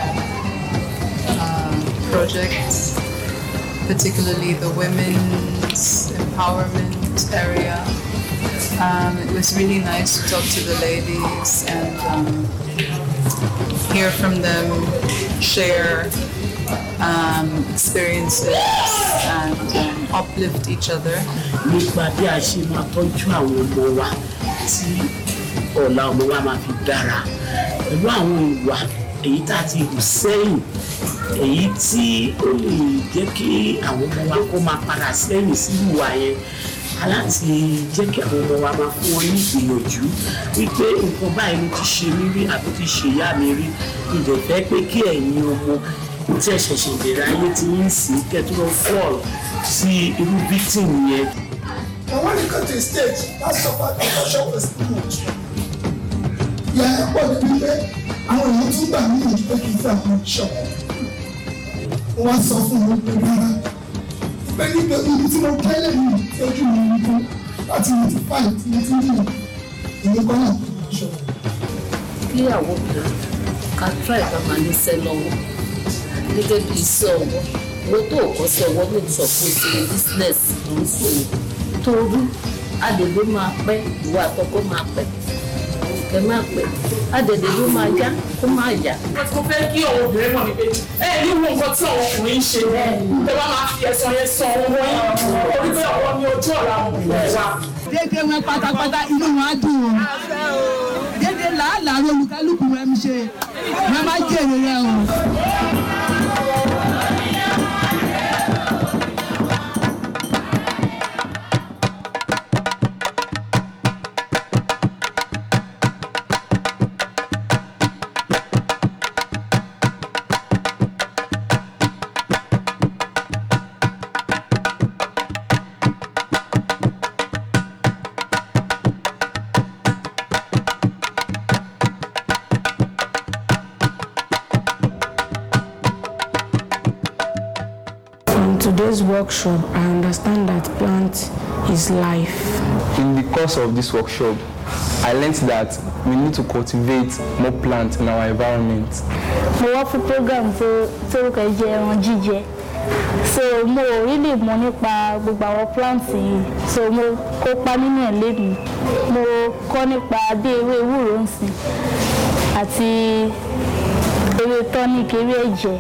project, particularly the women's empowerment area. It was really nice to talk to the ladies and hear from them, share experiences and uplift each other. Nípa bí a ṣe máa tọ́jú àwọn ọmọ wa tí ọ̀la ọmọ wa máa fi dára pẹ̀lú àwọn ìwà èyí tá a ti hù sẹ́yìn èyí tí ó lè jẹ́ kí àwọn ọmọ wa kó máa padà sẹ́yìn sí ìwà yẹn aláti jẹ́ kí àwọn ọmọ wa máa fún wọn ní ìgbìyànjú wípé nǹkan báyìí ló ti ṣe mí rí àbí ti ṣe ìyá mi rí ìdẹ̀fẹ́ pé kí ẹ̀yin ọmọ tí ẹ ṣẹ̀ṣẹ̀ bẹ̀rẹ̀ ayé ti ń sìn kẹ́tùrọ̀ fall sí irú victim yẹn. And when you got to the stage, that suffered conversion was huge. Yeah, what did you say? Àwọn èèyàn tún gbà mí ìjọ pé kí n fẹ́ àwọn ìṣọ̀. Wọ́n sọ fún mi pé rárá. Pé nítorí ibi tí mo kẹ́lẹ̀ yìí lójú mi ń dún láti ní ti fáì tí mo ti ń yàn. Èmi kọ́ náà kò ní ṣọ. Kí àwọn obìnrin ká try ká máa ní sẹ́ lọ́wọ́ gẹ́gẹ́ bí iṣẹ́ ọwọ́. Owó tó kọ́ sí ọwọ́ ló sọ pé ṣe business ló ń sòwò. Torí adèlé máa pẹ́, ìwà àtọkọ máa pẹ́. Kẹ máa pẹ́, adèlé ló máa yá kó máa yá. Mo fẹ́ kí àwọn obìnrin mọ̀ ní pé ní wo nǹkan tí àwọn ọkùnrin ń ṣe tẹ bá máa fi ẹ̀sán yẹn san owó yín torí pé ọwọ́ ni ojú ọ̀la àwọn obìnrin wa. Dédé wọn pátápátá inú wọn á dùn wọn. Dédé làálàá olùkálùkù rẹ̀ ń ṣe wọn máa jèrè rẹ̀ o. today's workshop, I understand that plant is life. In the course of this workshop, I learned that we need to cultivate more plants in our environment. Mo wá fún program tó kẹ́ jẹ́ ẹran jíjẹ. So mo really mọ̀ nípa gbogbo àwọn plants yìí. So mo kópa nínú ẹ̀ lẹ́nu. Mo kọ́ nípa bí ewé ewúro ń sìn àti ewé tonic, ewé ẹ̀jẹ̀.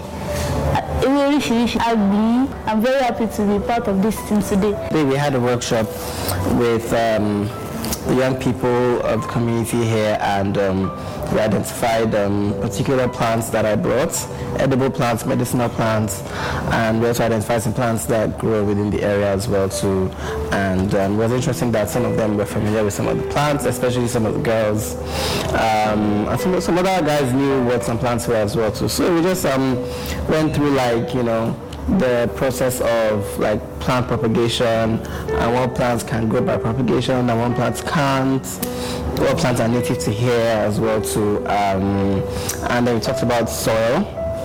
I'm very happy to be part of this team today. Today we had a workshop with the young people of the community here, and we identified particular plants that I brought, edible plants, medicinal plants, and we also identified some plants that grow within the area as well too. And it was interesting that some of them were familiar with some of the plants, especially some of the girls. And some other guys knew what some plants were as well too. So we just went through, like, you know, the process of like plant propagation, and what plants can grow by propagation and what plants can't, what plants are native to here as well too. And then we talked about soil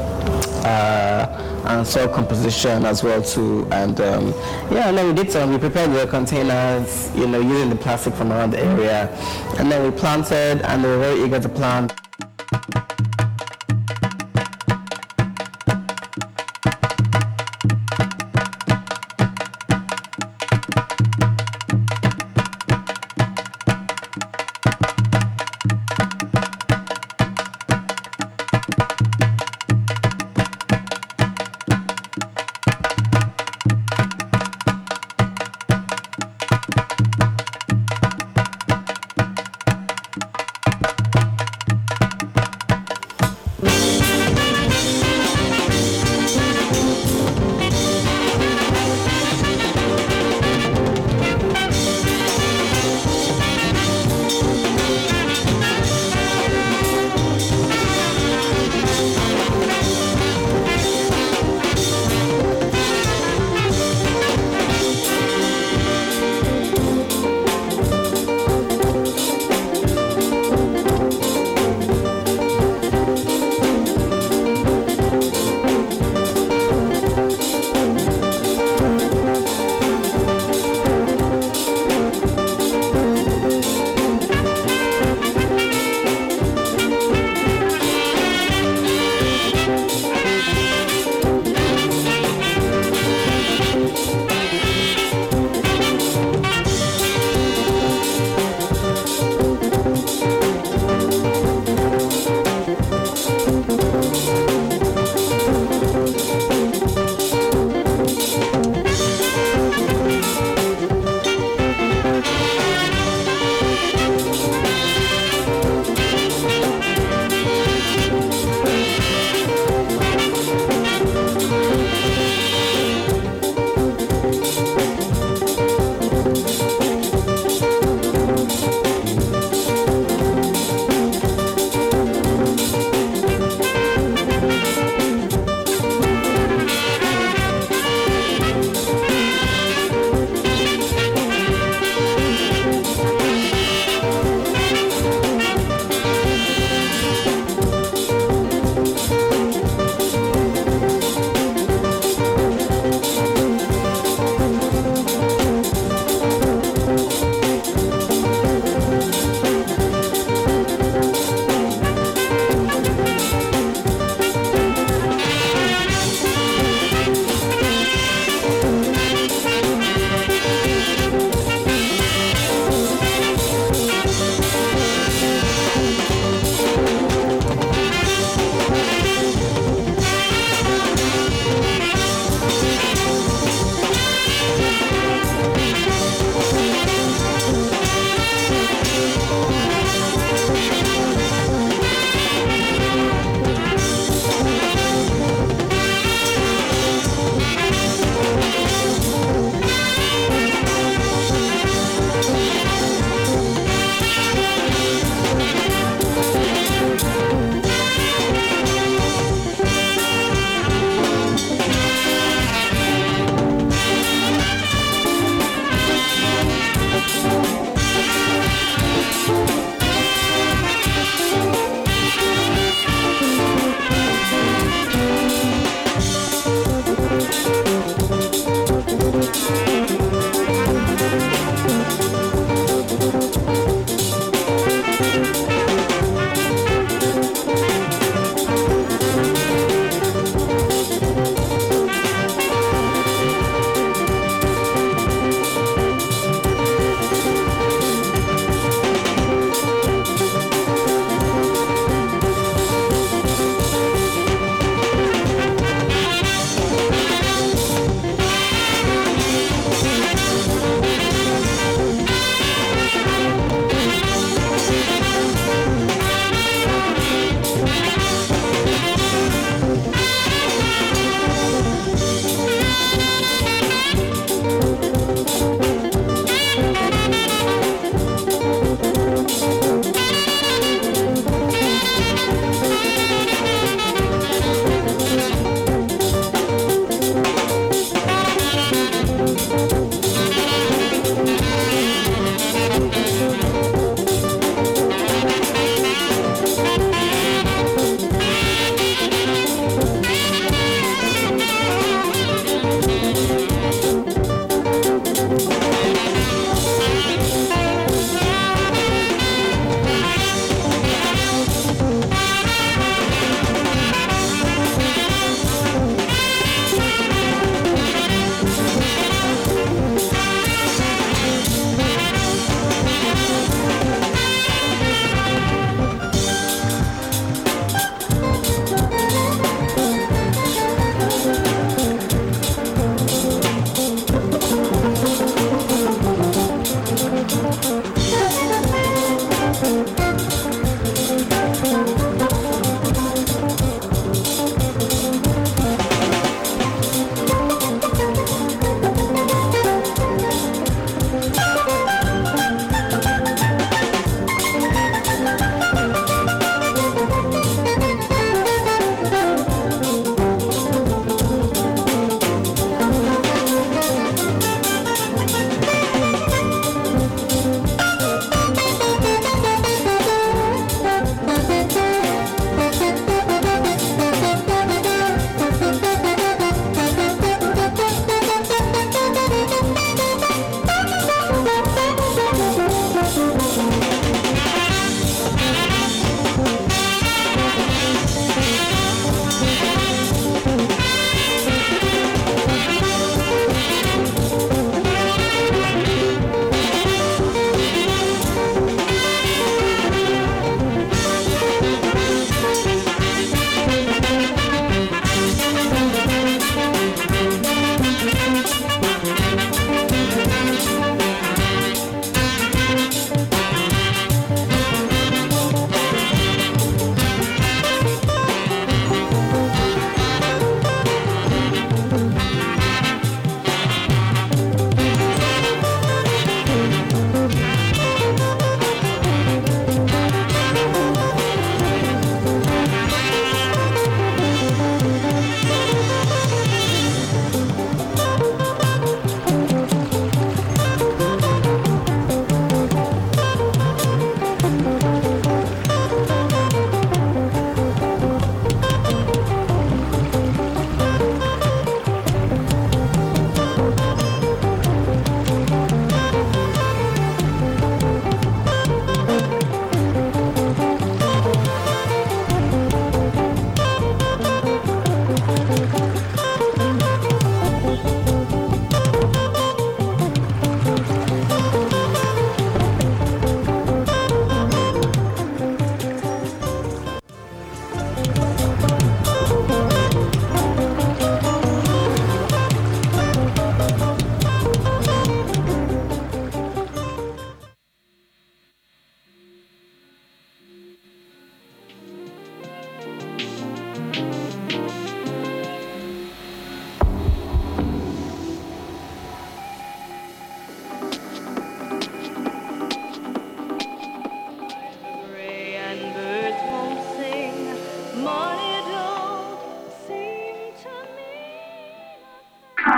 and soil composition as well too. And yeah, and then we prepared the containers, you know, using the plastic from around the area, and then we planted, and they were very eager to plant.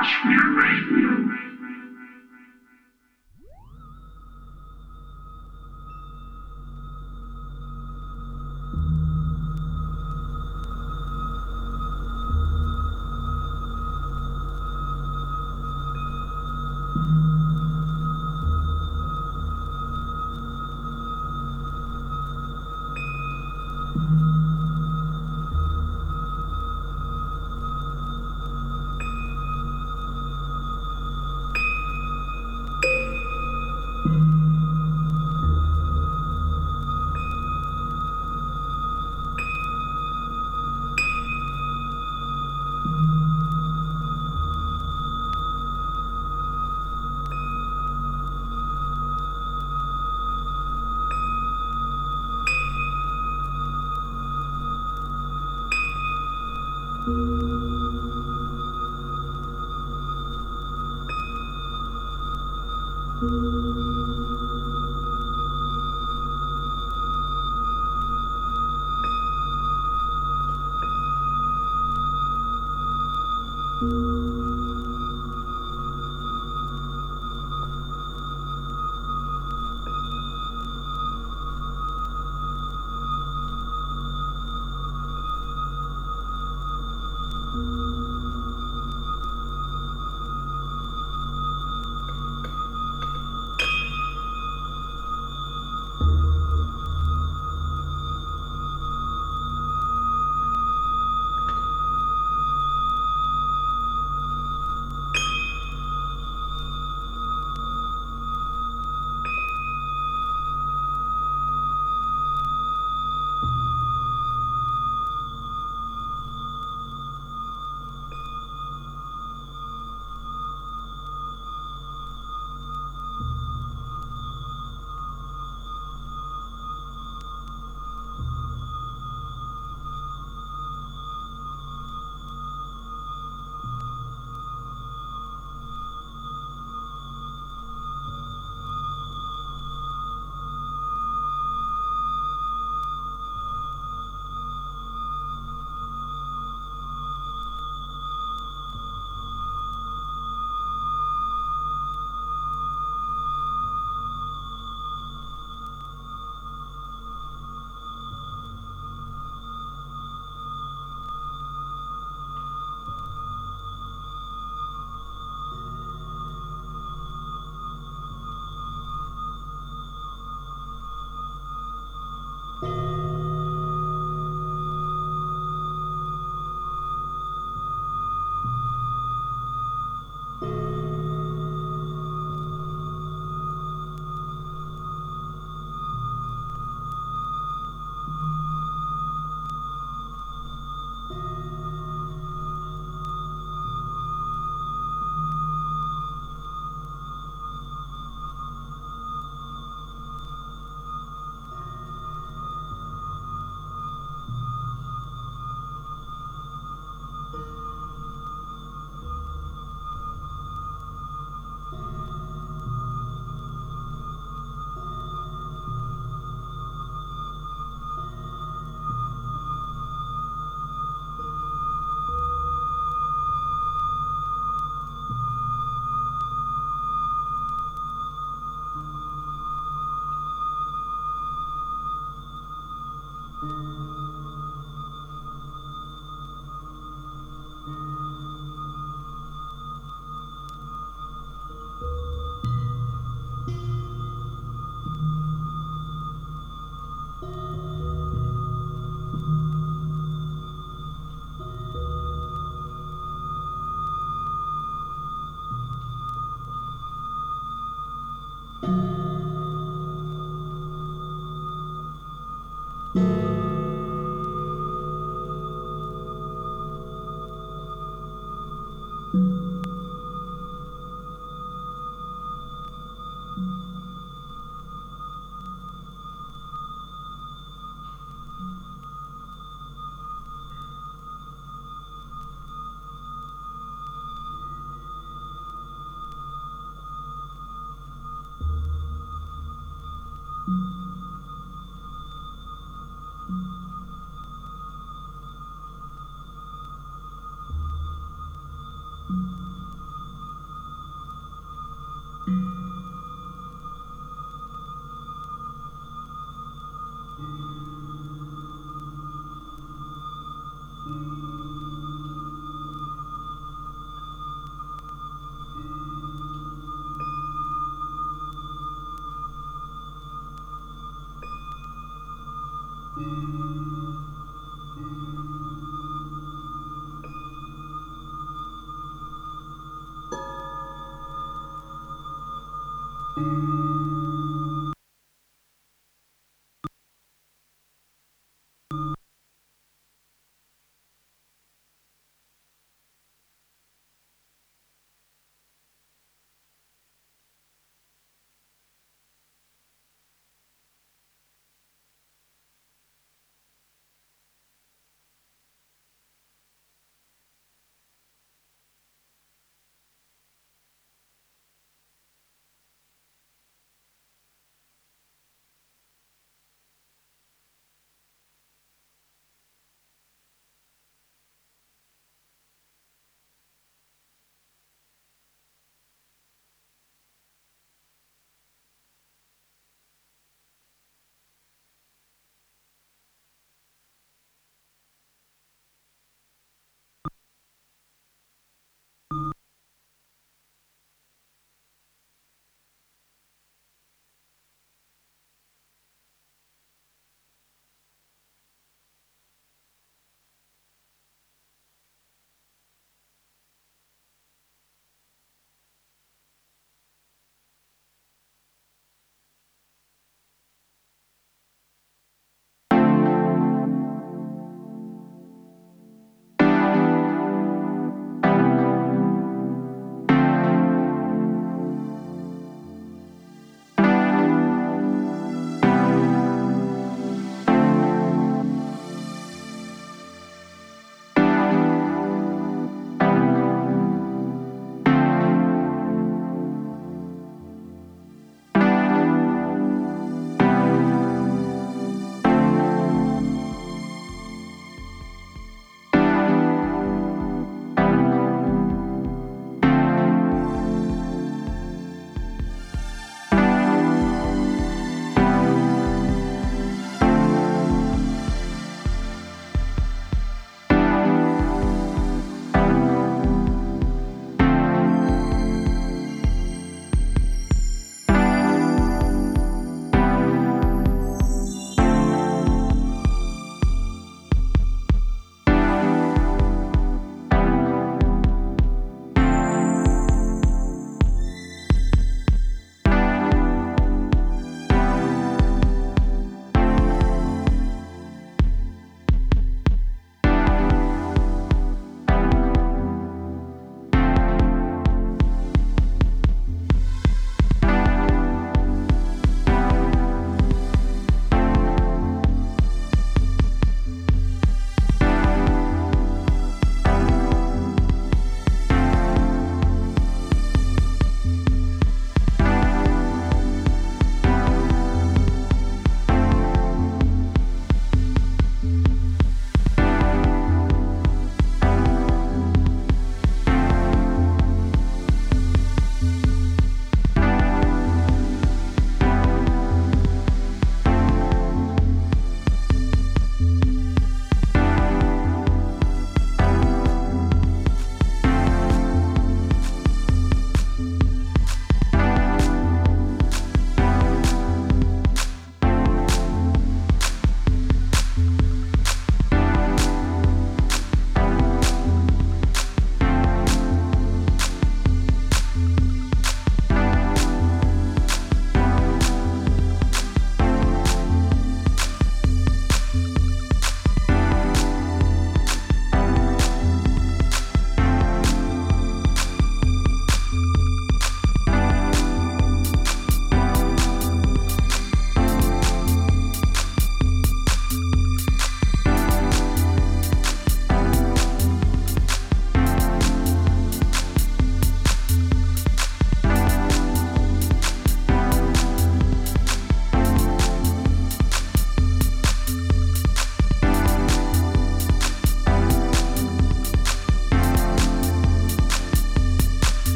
Kashmir Radio.